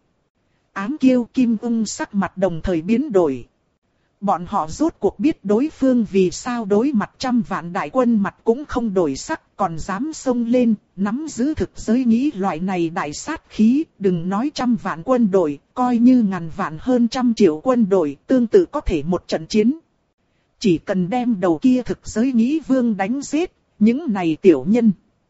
Ám Kiêu Kim Ưng sắc mặt đồng thời biến đổi. Bọn họ rốt cuộc biết đối phương vì sao đối mặt trăm vạn đại quân mặt cũng không đổi sắc, còn dám xông lên, nắm giữ thực giới nghĩ loại này đại sát khí, đừng nói trăm vạn quân đội, coi như ngàn vạn hơn trăm triệu quân đội, tương tự có thể một trận chiến. Chỉ cần đem đầu kia thực giới nghĩ vương đánh giết, những này tiểu nhân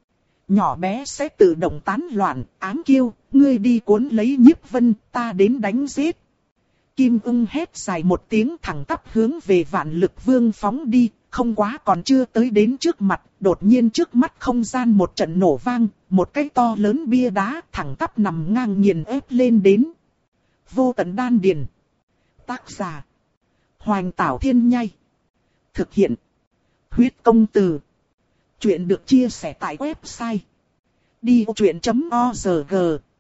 nhỏ bé sẽ tự động tán loạn. Ám Kiêu, ngươi đi cuốn lấy Nhiếp Vân, ta đến đánh giết. Kim Ưng hét dài một tiếng thẳng tắp hướng về Vạn Lực Vương phóng đi, không quá còn chưa tới đến trước mặt, đột nhiên trước mắt không gian một trận nổ vang, một cái to lớn bia đá thẳng tắp nằm ngang nghiền ép lên đến. Vô Tận Đan Điền. Tác giả Hoành Tảo Thiên Nhai. Thực hiện Huyết Công Từ. Chuyện được chia sẻ tại website đi ô chuyện chấm org.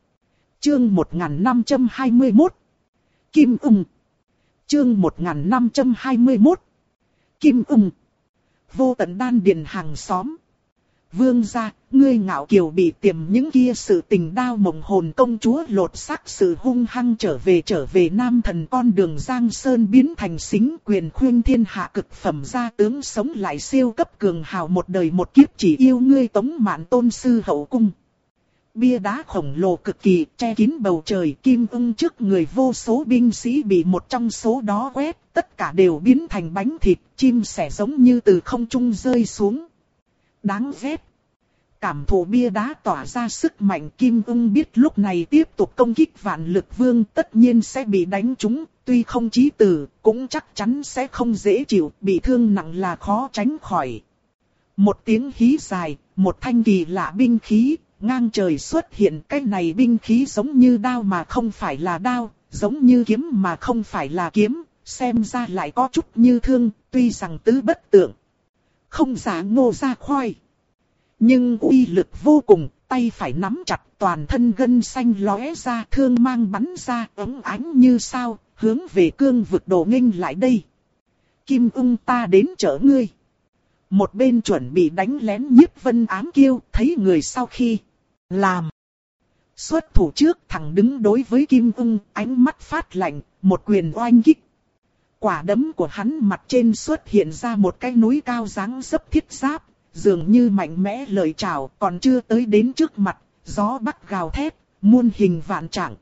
Chương một nghìn năm trăm hai mươi mốt. Kim Ưng. Chương một nghìn năm trăm hai mươi mốt. Kim Ưng. Vô Tận Đan Điền hàng xóm. Vương gia, ngươi ngạo kiều bị tiềm những kia sự tình đao mộng hồn công chúa lột xác sự hung hăng trở về trở về nam thần con đường Giang Sơn biến thành xính quyền khuyên thiên hạ cực phẩm gia tướng sống lại siêu cấp cường hào một đời một kiếp chỉ yêu ngươi Tống Mạn tôn sư hậu cung. Bia đá khổng lồ cực kỳ che kín bầu trời, Kim Ưng trước người vô số binh sĩ bị một trong số đó quét, tất cả đều biến thành bánh thịt, chim sẻ giống như từ không trung rơi xuống. Đáng ghét. Cảm thụ bia đá tỏa ra sức mạnh, Kim Ưng biết lúc này tiếp tục công kích Vạn Lực Vương tất nhiên sẽ bị đánh trúng, tuy không chí tử, cũng chắc chắn sẽ không dễ chịu, bị thương nặng là khó tránh khỏi. Một tiếng hí dài, một thanh kỳ lạ binh khí, ngang trời xuất hiện. Cái này binh khí giống như đao mà không phải là đao, giống như kiếm mà không phải là kiếm, xem ra lại có chút như thương, tuy rằng tứ bất tượng. Không giả ngô ra khoai. Nhưng uy lực vô cùng, tay phải nắm chặt toàn thân gân xanh lóe ra, thương mang bắn ra ống ánh như sao, hướng về cương vực đồ nghênh lại đây. Kim Ưng ta đến chở ngươi. Một bên chuẩn bị đánh lén Nhiếp Vân ám kêu, thấy người sau khi làm xuất thủ trước thẳng đứng đối với Kim Ưng, ánh mắt phát lạnh, một quyền oanh kích. Quả đấm của hắn mặt trên xuất hiện ra một cái núi cao dáng dấp thiết giáp, dường như mạnh mẽ lợi trảo, còn chưa tới đến trước mặt, gió bắc gào thét, muôn hình vạn trạng.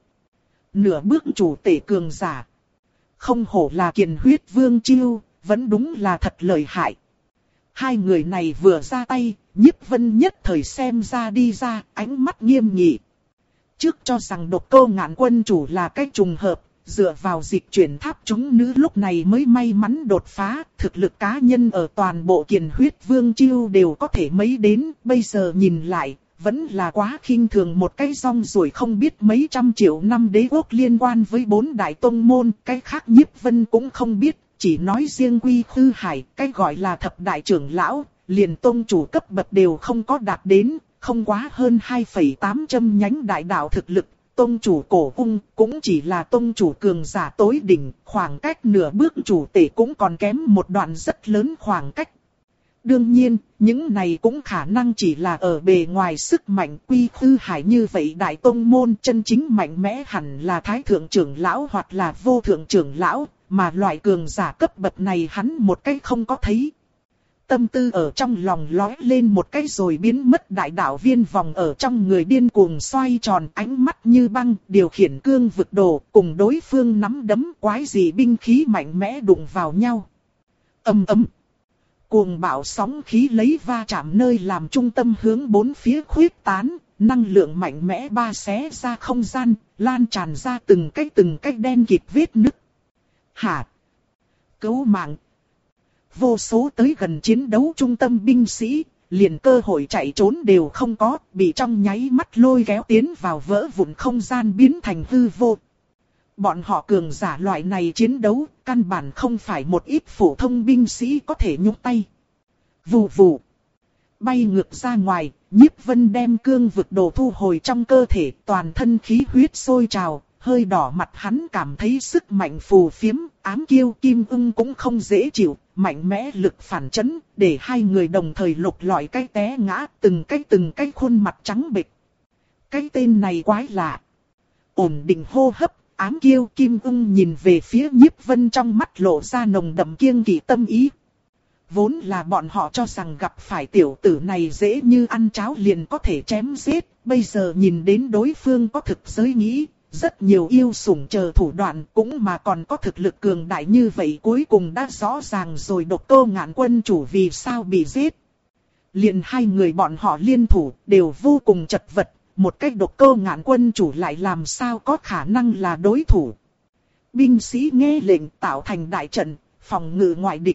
Nửa bước chủ tể cường giả. Không hổ là Kiền Huyết Vương chiêu, vẫn đúng là thật lợi hại. Hai người này vừa ra tay, Nhiếp Vân nhất thời xem ra đi ra, ánh mắt nghiêm nghị. Trước cho rằng Độc Cô Ngạn quân chủ là cách trùng hợp, dựa vào dịch chuyển tháp chúng nữ lúc này mới may mắn đột phá, thực lực cá nhân ở toàn bộ Kiền Huyết Vương chiêu đều có thể mấy đến, bây giờ nhìn lại, vẫn là quá khinh thường một cái rong ruổi không biết mấy trăm triệu năm đế quốc liên quan với bốn đại tông môn, cái khác Nhiếp Vân cũng không biết, chỉ nói riêng Quy Khư Hải, cái gọi là thập đại trưởng lão, liền tông chủ cấp bậc đều không có đạt đến, không quá hơn hai phẩy tám trăm nhánh đại đạo thực lực. Tông chủ cổ ung cũng chỉ là tông chủ cường giả tối đỉnh, khoảng cách nửa bước chủ tể cũng còn kém một đoạn rất lớn khoảng cách. Đương nhiên, những này cũng khả năng chỉ là ở bề ngoài sức mạnh. Quy Khư Hải như vậy đại tông môn chân chính mạnh mẽ hẳn là thái thượng trưởng lão hoặc là vô thượng trưởng lão, mà loại cường giả cấp bậc này hắn một cách không có thấy. Tâm tư ở trong lòng lóe lên một cái rồi biến mất, đại đạo viên vòng ở trong người điên cuồng xoay tròn, ánh mắt như băng, điều khiển cương vực đồ, cùng đối phương nắm đấm quái dị binh khí mạnh mẽ đụng vào nhau. Ầm ầm. Cuồng bạo sóng khí lấy va chạm nơi làm trung tâm hướng bốn phía khuyết tán, năng lượng mạnh mẽ ba xé ra không gian, lan tràn ra từng cái từng cái đen kịt vết nứt. Hả? Cứu mạng! Vô số tới gần chiến đấu trung tâm binh sĩ, liền cơ hội chạy trốn đều không có, bị trong nháy mắt lôi kéo tiến vào vỡ vụn không gian biến thành hư vô. Bọn họ cường giả loại này chiến đấu, căn bản không phải một ít phổ thông binh sĩ có thể nhúc tay. Vù vù. Bay ngược ra ngoài, Nhiếp Vân đem cương vực đồ thu hồi trong cơ thể, toàn thân khí huyết sôi trào. Hơi đỏ mặt hắn cảm thấy sức mạnh phù phiếm, ám kiêu Kim Ưng cũng không dễ chịu, mạnh mẽ lực phản chấn, để hai người đồng thời lục lọi cái té ngã, từng cái từng cái khuôn mặt trắng bệch. Cái tên này quái lạ. Ổn định hô hấp, ám kiêu Kim Ưng nhìn về phía Nhiếp Vân trong mắt lộ ra nồng đậm kiêng kỵ tâm ý. Vốn là bọn họ cho rằng gặp phải tiểu tử này dễ như ăn cháo liền có thể chém giết, bây giờ nhìn đến đối phương có thực giới nghĩ. Rất nhiều yêu sủng chờ thủ đoạn cũng mà còn có thực lực cường đại như vậy, cuối cùng đã rõ ràng rồi Độc Cô Ngạn quân chủ vì sao bị giết. Liền hai người bọn họ liên thủ đều vô cùng chật vật, một cách Độc Cô Ngạn quân chủ lại làm sao có khả năng là đối thủ. Binh sĩ nghe lệnh tạo thành đại trận, phòng ngự ngoại địch.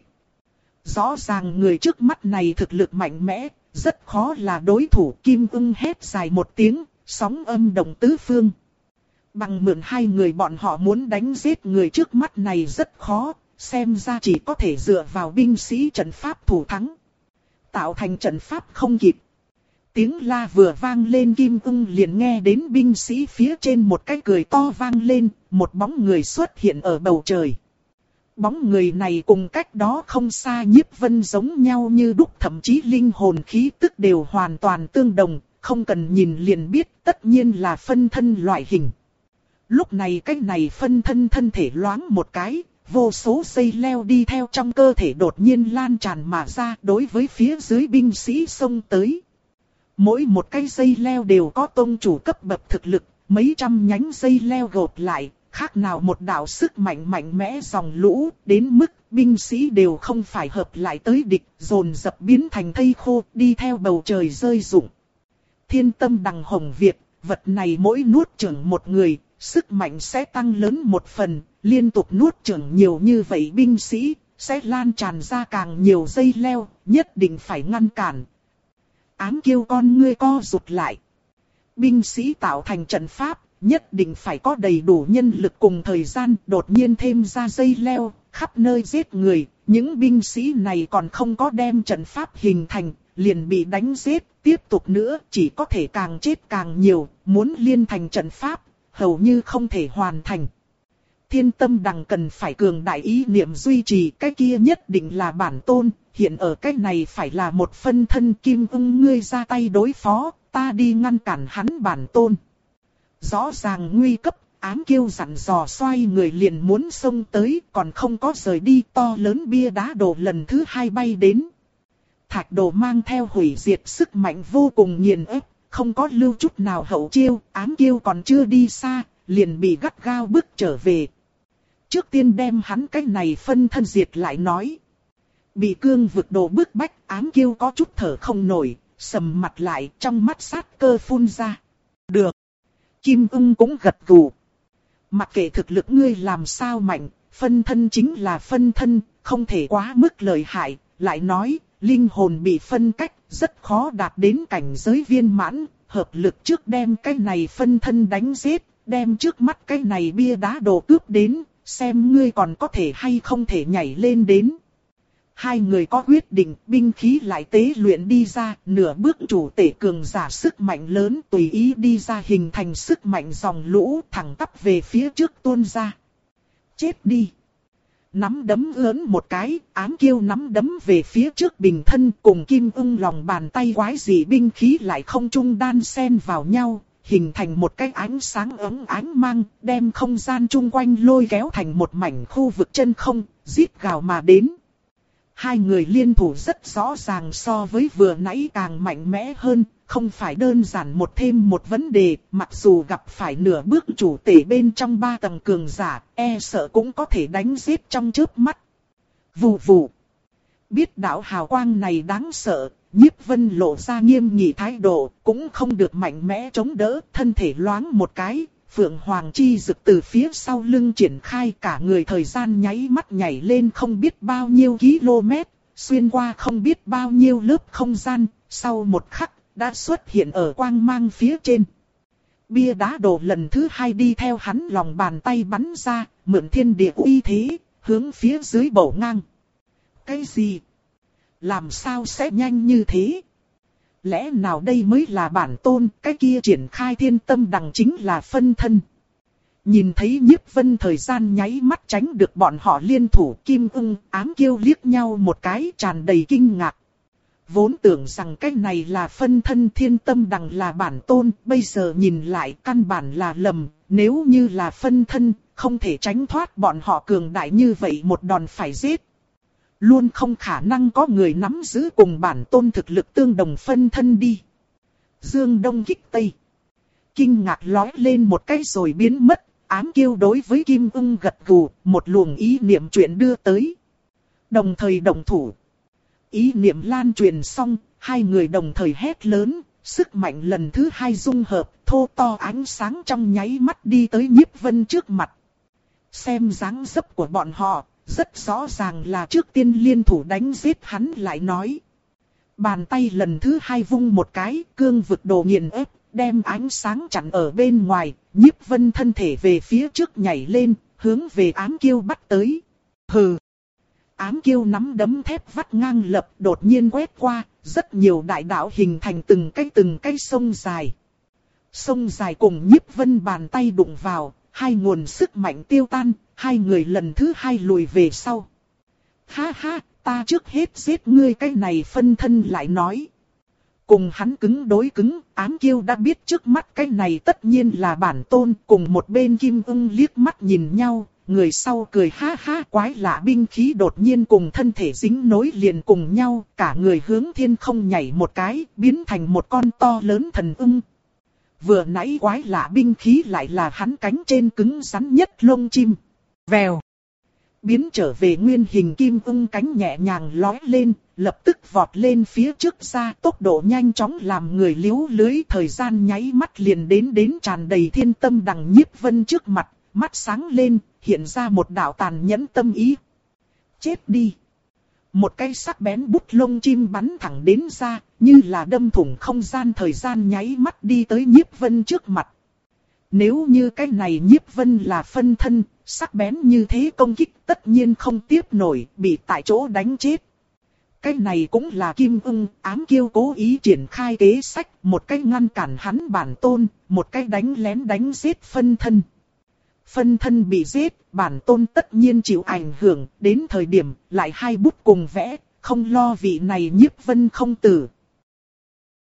Rõ ràng người trước mắt này thực lực mạnh mẽ, rất khó là đối thủ. Kim Ưng hét dài một tiếng, sóng âm động tứ phương. Bằng mượn hai người bọn họ muốn đánh giết người trước mắt này rất khó, xem ra chỉ có thể dựa vào binh sĩ trận pháp thủ thắng. Tạo thành trận pháp không kịp. Tiếng la vừa vang lên, Kim Ưng liền nghe đến binh sĩ phía trên một cái cười to vang lên, một bóng người xuất hiện ở bầu trời. Bóng người này cùng cách đó không xa Nhiếp Vân giống nhau như đúc, thậm chí linh hồn khí tức đều hoàn toàn tương đồng, không cần nhìn liền biết tất nhiên là phân thân loại hình. Lúc này cái này phân thân thân thể loáng một cái, vô số dây leo đi theo trong cơ thể đột nhiên lan tràn mà ra đối với phía dưới binh sĩ xông tới. Mỗi một cái dây leo đều có tông chủ cấp bậc thực lực, mấy trăm nhánh dây leo gộp lại, khác nào một đạo sức mạnh mạnh mẽ dòng lũ, đến mức binh sĩ đều không phải hợp lại tới địch, dồn dập biến thành thây khô, đi theo bầu trời rơi rụng. Thiên tâm đằng hồng Việt, vật này mỗi nuốt chửng một người, sức mạnh sẽ tăng lớn một phần, liên tục nuốt chửng nhiều như vậy binh sĩ, sẽ lan tràn ra càng nhiều dây leo, nhất định phải ngăn cản. Ám Kiêu con ngươi co rụt lại. Binh sĩ tạo thành trận pháp, nhất định phải có đầy đủ nhân lực cùng thời gian, đột nhiên thêm ra dây leo, khắp nơi giết người, những binh sĩ này còn không có đem trận pháp hình thành, liền bị đánh giết, tiếp tục nữa chỉ có thể càng chết càng nhiều, muốn liên thành trận pháp, hầu như không thể hoàn thành. Thiên tâm đằng cần phải cường đại ý niệm duy trì, cái kia nhất định là bản tôn, hiện ở cái này phải là một phân thân Kim Ưng ngươi ra tay đối phó, ta đi ngăn cản hắn bản tôn. Rõ ràng nguy cấp, Ám Kiêu dặn dò xoay người liền muốn xông tới, còn không có rời đi, to lớn bia đá đổ lần thứ hai bay đến. Thạch đồ mang theo hủy diệt sức mạnh vô cùng nghiền ép, không có lưu chút nào hậu chiêu, Ám Kiêu còn chưa đi xa, liền bị gắt gao bước trở về. Trước tiên đem hắn cái này phân thân diệt lại nói. Bị cương vực đồ bức bách, Ám Kiêu có chút thở không nổi, sầm mặt lại, trong mắt sát cơ phun ra. Được. Kim Ưng cũng gật gù. Mặc kệ thực lực ngươi làm sao mạnh, phân thân chính là phân thân, không thể quá mức lợi hại. Lại nói, linh hồn bị phân cách, rất khó đạt đến cảnh giới viên mãn, hợp lực trước đem cái này phân thân đánh giết, đem trước mắt cái này bia đá đồ cướp đến, xem ngươi còn có thể hay không thể nhảy lên đến. Hai người có quyết định, binh khí lại tế luyện đi ra, nửa bước chủ tể cường giả sức mạnh lớn tùy ý đi ra hình thành sức mạnh dòng lũ thẳng tắp về phía trước tuôn ra. Chết đi! Nắm đấm ớn một cái, Ám Kiêu nắm đấm về phía trước bình thân cùng Kim Ưng lòng bàn tay quái dị binh khí lại không trung đan xen vào nhau, hình thành một cái ánh sáng ấm ánh mang, đem không gian chung quanh lôi kéo thành một mảnh khu vực chân không, rít gào mà đến. Hai người liên thủ rất rõ ràng so với vừa nãy càng mạnh mẽ hơn, không phải đơn giản một thêm một vấn đề, mặc dù gặp phải nửa bước chủ tể bên trong ba tầng cường giả, e sợ cũng có thể đánh giết trong chớp mắt. Vù vù. Biết đạo hào quang này đáng sợ, Nhiếp Vân lộ ra nghiêm nghị thái độ, cũng không được mạnh mẽ chống đỡ, thân thể loáng một cái, Phượng Hoàng chi dực từ phía sau lưng triển khai, cả người thời gian nháy mắt nhảy lên không biết bao nhiêu km, xuyên qua không biết bao nhiêu lớp không gian, sau một khắc, đã xuất hiện ở quang mang phía trên. Bia đá đồ lần thứ hai đi theo hắn lòng bàn tay bắn ra, mượn thiên địa uy thế, hướng phía dưới bổ ngang. Cái gì? Làm sao sẽ nhanh như thế? Lẽ nào đây mới là bản tôn, cái kia triển khai thiên tâm đằng chính là phân thân. Nhìn thấy Nhiếp Vân thời gian nháy mắt tránh được bọn họ liên thủ, Kim Ưng, Ám Kiêu liếc nhau một cái tràn đầy kinh ngạc. Vốn tưởng rằng cái này là phân thân thiên tâm đằng là bản tôn, bây giờ nhìn lại căn bản là lầm, nếu như là phân thân, không thể tránh thoát bọn họ cường đại như vậy một đòn phải giết. Luôn không khả năng có người nắm giữ cùng bản tôn thực lực tương đồng phân thân đi. Dương Đông kích Tây. Kinh ngạc lói lên một cái rồi biến mất, Ám Kiêu đối với Kim Ưng gật gù, một luồng ý niệm chuyện đưa tới. Đồng thời động thủ. Ý niệm lan truyền xong, hai người đồng thời hét lớn, sức mạnh lần thứ hai dung hợp, thô to ánh sáng trong nháy mắt đi tới Nhiếp Vân trước mặt. Xem dáng dấp của bọn họ, rất rõ ràng là trước tiên liên thủ đánh giết hắn lại nói. Bàn tay lần thứ hai vung một cái, cương vực đồ nghiền ép, đem ánh sáng chặn ở bên ngoài, Nhiếp Vân thân thể về phía trước nhảy lên, hướng về Ám Kiêu bắt tới. Hừ! Ám Kiêu nắm đấm thép vắt ngang lập đột nhiên quét qua, rất nhiều đại đạo hình thành từng cái từng cái sông dài. Sông dài cùng Nhiếp Vân bàn tay đụng vào, hai nguồn sức mạnh tiêu tan, Hai người lần thứ hai lùi về sau. Ha ha, ta trước hết giết ngươi cái này phân thân lại nói. Cùng hắn cứng đối cứng, Ám Kiêu đã biết trước mắt cái này tất nhiên là bản tôn. Cùng một bên Kim Ưng liếc mắt nhìn nhau, người sau cười ha ha, quái lạ binh khí đột nhiên cùng thân thể dính nối liền cùng nhau. Cả người hướng thiên không nhảy một cái, biến thành một con to lớn thần ưng. Vừa nãy quái lạ binh khí lại là hắn cánh trên cứng rắn nhất lông chim. Vèo. Biến trở về nguyên hình kim ưng, cánh nhẹ nhàng lói lên, lập tức vọt lên phía trước ra, tốc độ nhanh chóng làm người liếu lưới, thời gian nháy mắt liền đến đến tràn đầy thiên tâm đằng Nhiếp Vân trước mặt, mắt sáng lên, hiện ra một đạo tàn nhẫn tâm ý. Chết đi! Một cây sắc bén bút lông chim bắn thẳng đến ra, như là đâm thủng không gian, thời gian nháy mắt đi tới Nhiếp Vân trước mặt. Nếu như cái này Nhiếp Vân là phân thân, sắc bén như thế công kích tất nhiên không tiếp nổi, bị tại chỗ đánh chết. Cái này cũng là Kim Ưng, Ám Kiêu cố ý triển khai kế sách, một cái ngăn cản hắn bản tôn, một cái đánh lén đánh giết phân thân. Phân thân bị giết, bản tôn tất nhiên chịu ảnh hưởng, đến thời điểm lại hai bút cùng vẽ, không lo vị này Nhiếp Vân không tử.